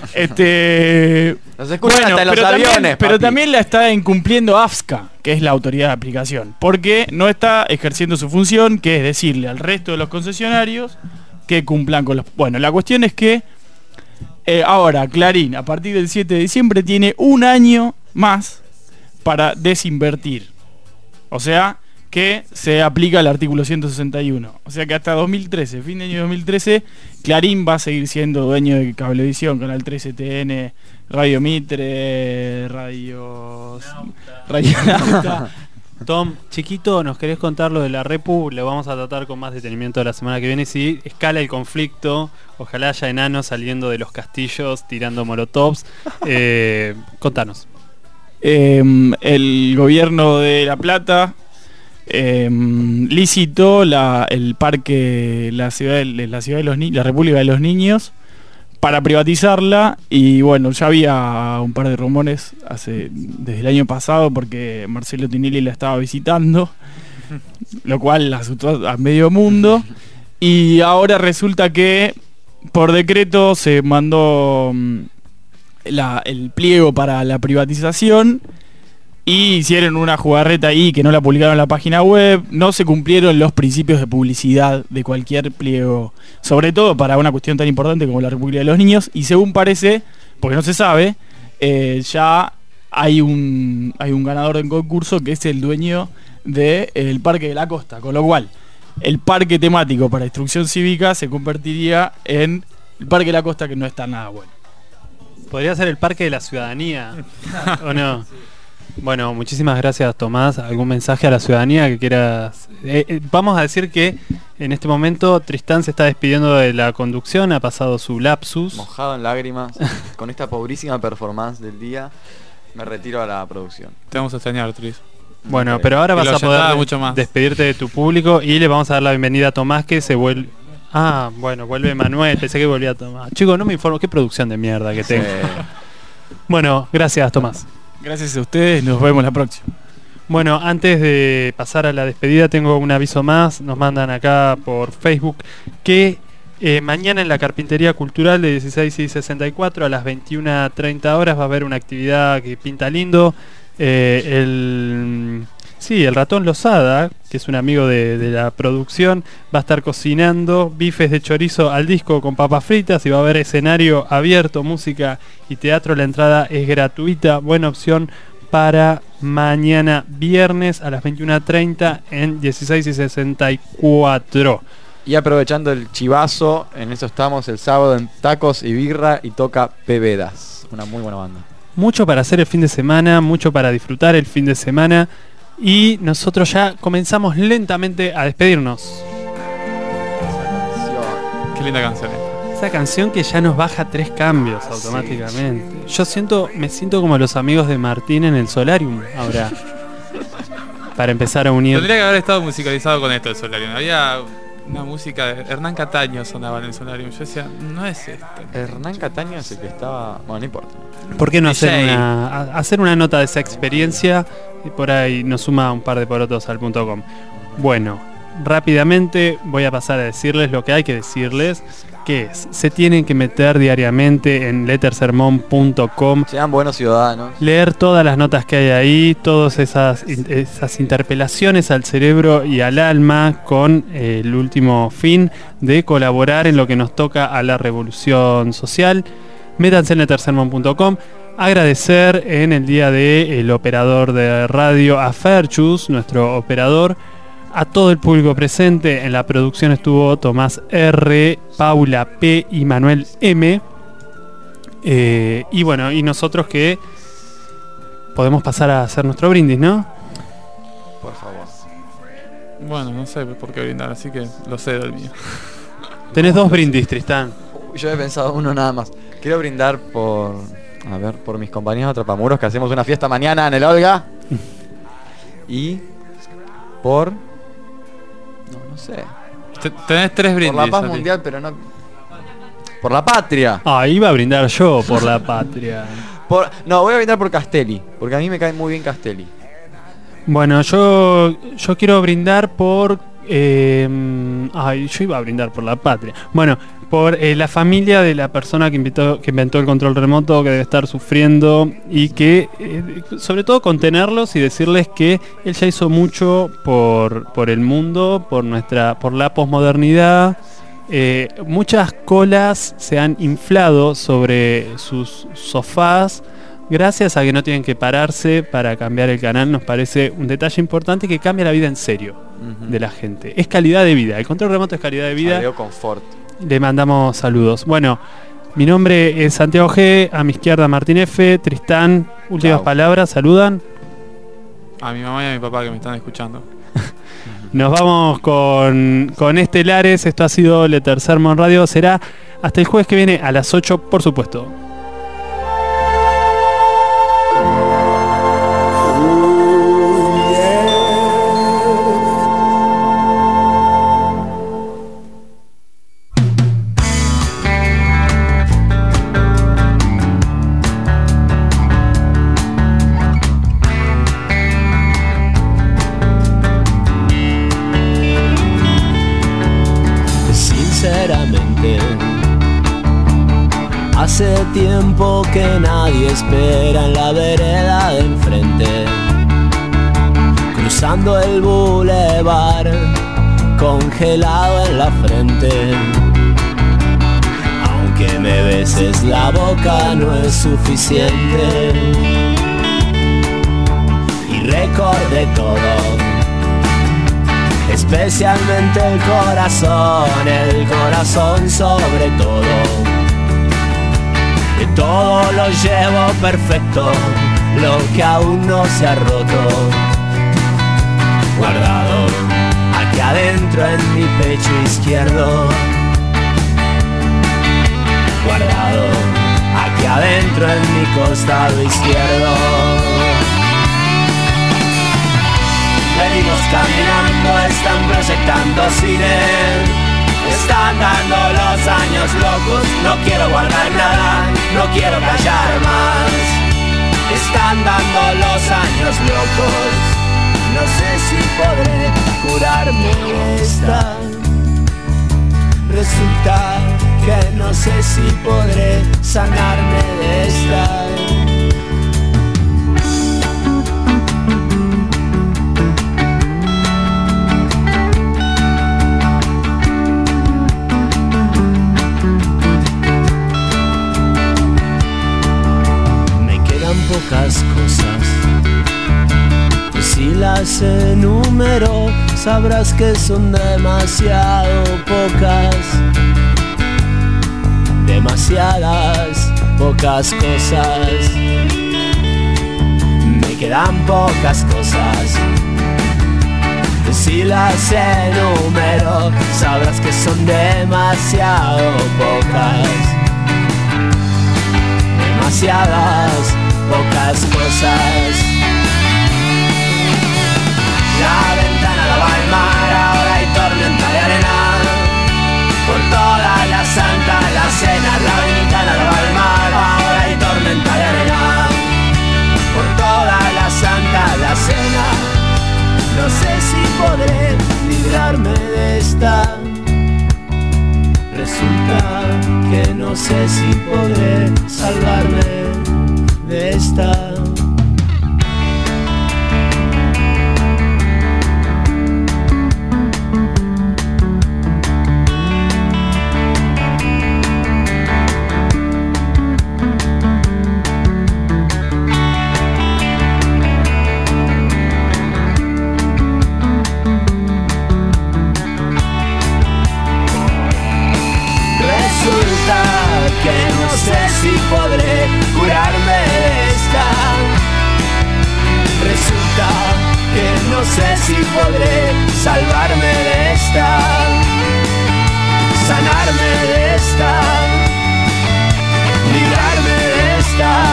[SPEAKER 18] Este,
[SPEAKER 6] nos escuchan bueno, hasta en los
[SPEAKER 18] pero
[SPEAKER 6] aviones,
[SPEAKER 18] también, pero también la está incumpliendo AFSCA, que es la autoridad de aplicación, porque no está ejerciendo su función, que es decirle al resto de los concesionarios que cumplan con los... Bueno, la cuestión es que eh, ahora Clarín, a partir del siete de diciembre, tiene un año más para desinvertir. O sea, que se aplica el artículo ciento sesenta y uno. O sea que hasta dos mil trece, fin de año dos mil trece, Clarín va a seguir siendo dueño de Cablevisión, Canal trece T N, Radio Mitre, Radio... Radio Nauta,
[SPEAKER 4] Tom, chiquito, ¿nos querés contar lo de la Repu? Lo vamos a tratar con más detenimiento la semana que viene. Si escala el conflicto, ojalá haya enanos saliendo de los castillos tirando molotovs. Eh, contanos.
[SPEAKER 18] Eh, el gobierno de La Plata eh, licitó la, el parque, la ciudad, de, la ciudad de los Ni- la República de los Niños, para privatizarla. Y bueno, ya había un par de rumores hace desde el año pasado, porque Marcelo Tinelli la estaba visitando, lo cual asustó a medio mundo. Y ahora resulta que por decreto se mandó mm, la, el pliego para la privatización, y hicieron una jugarreta ahí que no la publicaron en la página web. No se cumplieron los principios de publicidad de cualquier pliego, sobre todo para una cuestión tan importante como la República de los Niños. Y según parece, porque no se sabe, eh, ya hay un hay un ganador del concurso que es el dueño del Parque de la Costa, con lo cual el parque temático para instrucción cívica se convertiría en el Parque de la Costa, que no está nada bueno.
[SPEAKER 4] Podría ser el Parque de la Ciudadanía, ¿o no? Bueno, muchísimas gracias, Tomás. ¿Algún mensaje a la ciudadanía que quieras? Eh, eh, vamos a decir que en este momento Tristán se está despidiendo de la conducción, ha pasado su lapsus.
[SPEAKER 6] Mojado en lágrimas, con esta pobrísima performance del día, me retiro a la producción.
[SPEAKER 5] Te vamos a extrañar, Tris.
[SPEAKER 4] Bueno, pero ahora
[SPEAKER 5] Y
[SPEAKER 4] vas
[SPEAKER 5] lo
[SPEAKER 4] a poder
[SPEAKER 5] ayudaba
[SPEAKER 4] de-
[SPEAKER 5] mucho más.
[SPEAKER 4] despedirte de tu público y le vamos a dar la bienvenida a Tomás, que se vuelve... Ah, bueno, vuelve Manuel, pensé que volvía Tomás. Chicos, no me informo, qué producción de mierda que tengo. Bueno, gracias, Tomás.
[SPEAKER 18] Gracias a ustedes, nos vemos la próxima.
[SPEAKER 4] Bueno, antes de pasar a la despedida tengo un aviso más. Nos mandan acá por Facebook que eh, mañana en la Carpintería Cultural de dieciséis y sesenta y cuatro a las veintiuna treinta horas va a haber una actividad que pinta lindo. Eh, el sí, el Ratón Lozada, que es un amigo de, de la producción, va a estar cocinando bifes de chorizo al disco con papas fritas, y va a haber escenario abierto, música y teatro. La entrada es gratuita, buena opción para mañana viernes a las veintiuna treinta en dieciséis y sesenta y cuatro.
[SPEAKER 6] Y aprovechando el chivazo, en eso estamos el sábado en Tacos y Birra, y toca Pevedas, una muy buena banda.
[SPEAKER 4] Mucho para hacer el fin de semana, mucho para disfrutar el fin de semana, y nosotros ya comenzamos lentamente a despedirnos.
[SPEAKER 5] Qué linda canción.
[SPEAKER 4] Esa canción que ya nos baja tres cambios automáticamente. Yo siento, me siento como los amigos de Martín en el Solarium ahora. Para empezar a unir.
[SPEAKER 5] Tendría que haber estado musicalizado con esto el Solarium. Había una música de Hernán Cataño sonaba en el Solarium. Yo decía, no es esto.
[SPEAKER 6] Hernán Cataño es el que estaba... Bueno, no importa.
[SPEAKER 4] ¿Por qué no hacer
[SPEAKER 5] D J?
[SPEAKER 4] una, a- hacer una nota de esa experiencia? Y por ahí nos suma un par de porotos al punto com. Bueno, rápidamente voy a pasar a decirles lo que hay que decirles, que es, se tienen que meter diariamente en lettersermon punto com.
[SPEAKER 6] Sean buenos ciudadanos.
[SPEAKER 4] Leer todas las notas que hay ahí, todas esas, in- esas interpelaciones al cerebro y al alma, con eh, el último fin de colaborar en lo que nos toca a la revolución social. Métanse en lettersermon punto com. Agradecer en el día de el operador de radio, a Ferchus, nuestro operador, a todo el público presente. En la producción estuvo Tomás R, Paula P y Manuel M. Eh, y bueno, y nosotros que podemos pasar a hacer nuestro brindis, ¿no?
[SPEAKER 6] Por favor.
[SPEAKER 5] Bueno, no sé por qué brindar, así que lo cedo el mío.
[SPEAKER 4] Tenés dos brindis, Tristán.
[SPEAKER 6] Uy, yo he pensado uno nada más. Quiero brindar por... A ver, por mis compañeros atrapamuros, que hacemos una fiesta mañana en el Olga. Y... Por... No, no sé.
[SPEAKER 5] T- Tenés tres brindis.
[SPEAKER 6] Por la paz
[SPEAKER 5] a ti.
[SPEAKER 6] mundial, pero no... Por la patria.
[SPEAKER 4] Ah, iba a brindar yo por la patria.
[SPEAKER 6] Por... No, voy a brindar por Castelli, porque a mí me cae muy bien Castelli.
[SPEAKER 4] Bueno, yo yo quiero brindar por... eh, ay, yo iba a brindar por la patria. Bueno, por eh, la familia de la persona que inventó, que inventó el control remoto, que debe estar sufriendo, y que, eh, sobre todo, contenerlos y decirles que él ya hizo mucho por, por el mundo, por nuestra, por la posmodernidad. Eh, muchas colas se han inflado sobre sus sofás gracias a que no tienen que pararse para cambiar el canal. Nos parece un detalle importante que cambia la vida en serio
[SPEAKER 6] Ujú.
[SPEAKER 4] de la gente. Es calidad de vida. El control remoto es calidad de vida.
[SPEAKER 6] Agrego confort.
[SPEAKER 4] Le mandamos saludos. Bueno, mi nombre es Santiago G, a mi izquierda Martín F, Tristán, últimas
[SPEAKER 6] Chao.
[SPEAKER 4] palabras, saludan.
[SPEAKER 5] A mi mamá y a mi papá que me están escuchando.
[SPEAKER 4] Nos vamos con, con Estelares. Esto ha sido Le Tercer Mon Radio. Será hasta el jueves que viene a las ocho, por supuesto.
[SPEAKER 19] Hace tiempo que nadie espera en la vereda de enfrente, cruzando el bulevar, congelado en la frente. Aunque me beses la boca no es suficiente, y recordé todo, especialmente el corazón, el corazón sobre todo. Que todo lo llevo perfecto, lo que aún no se ha roto, guardado aquí adentro en mi pecho izquierdo, guardado aquí adentro en mi costado izquierdo. Venimos caminando, están proyectando cine, están dando los años locos, no quiero guardar nada, no quiero callar más. Están dando los años locos, no sé si podré curarme de esta. Resulta que no sé si podré sanarme de esta. Pocas cosas, y si las enumero sabrás que son demasiado pocas, demasiadas pocas cosas. Me quedan pocas cosas, y si las enumero sabrás que son demasiado pocas, demasiadas pocas cosas. La ventana daba al mar, ahora hay tormenta de arena. Por toda la santa la cena, la ventana daba al mar, ahora hay tormenta de arena. Por toda la santa la cena, no sé si podré librarme de esta. Resulta que no sé si podré salvarme de esta. Resulta que no sé si podré curarme de esta. Resulta que no sé si podré salvarme de esta, sanarme de esta, librarme de esta.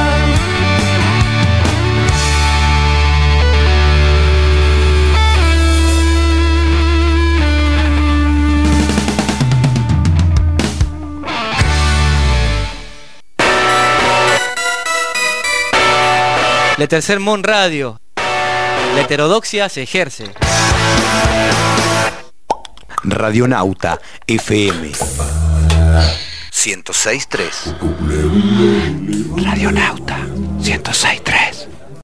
[SPEAKER 2] Le Tercer Mon Radio. La heterodoxia se ejerce.
[SPEAKER 1] Radionauta F M ciento seis punto tres. Radionauta ciento seis punto tres.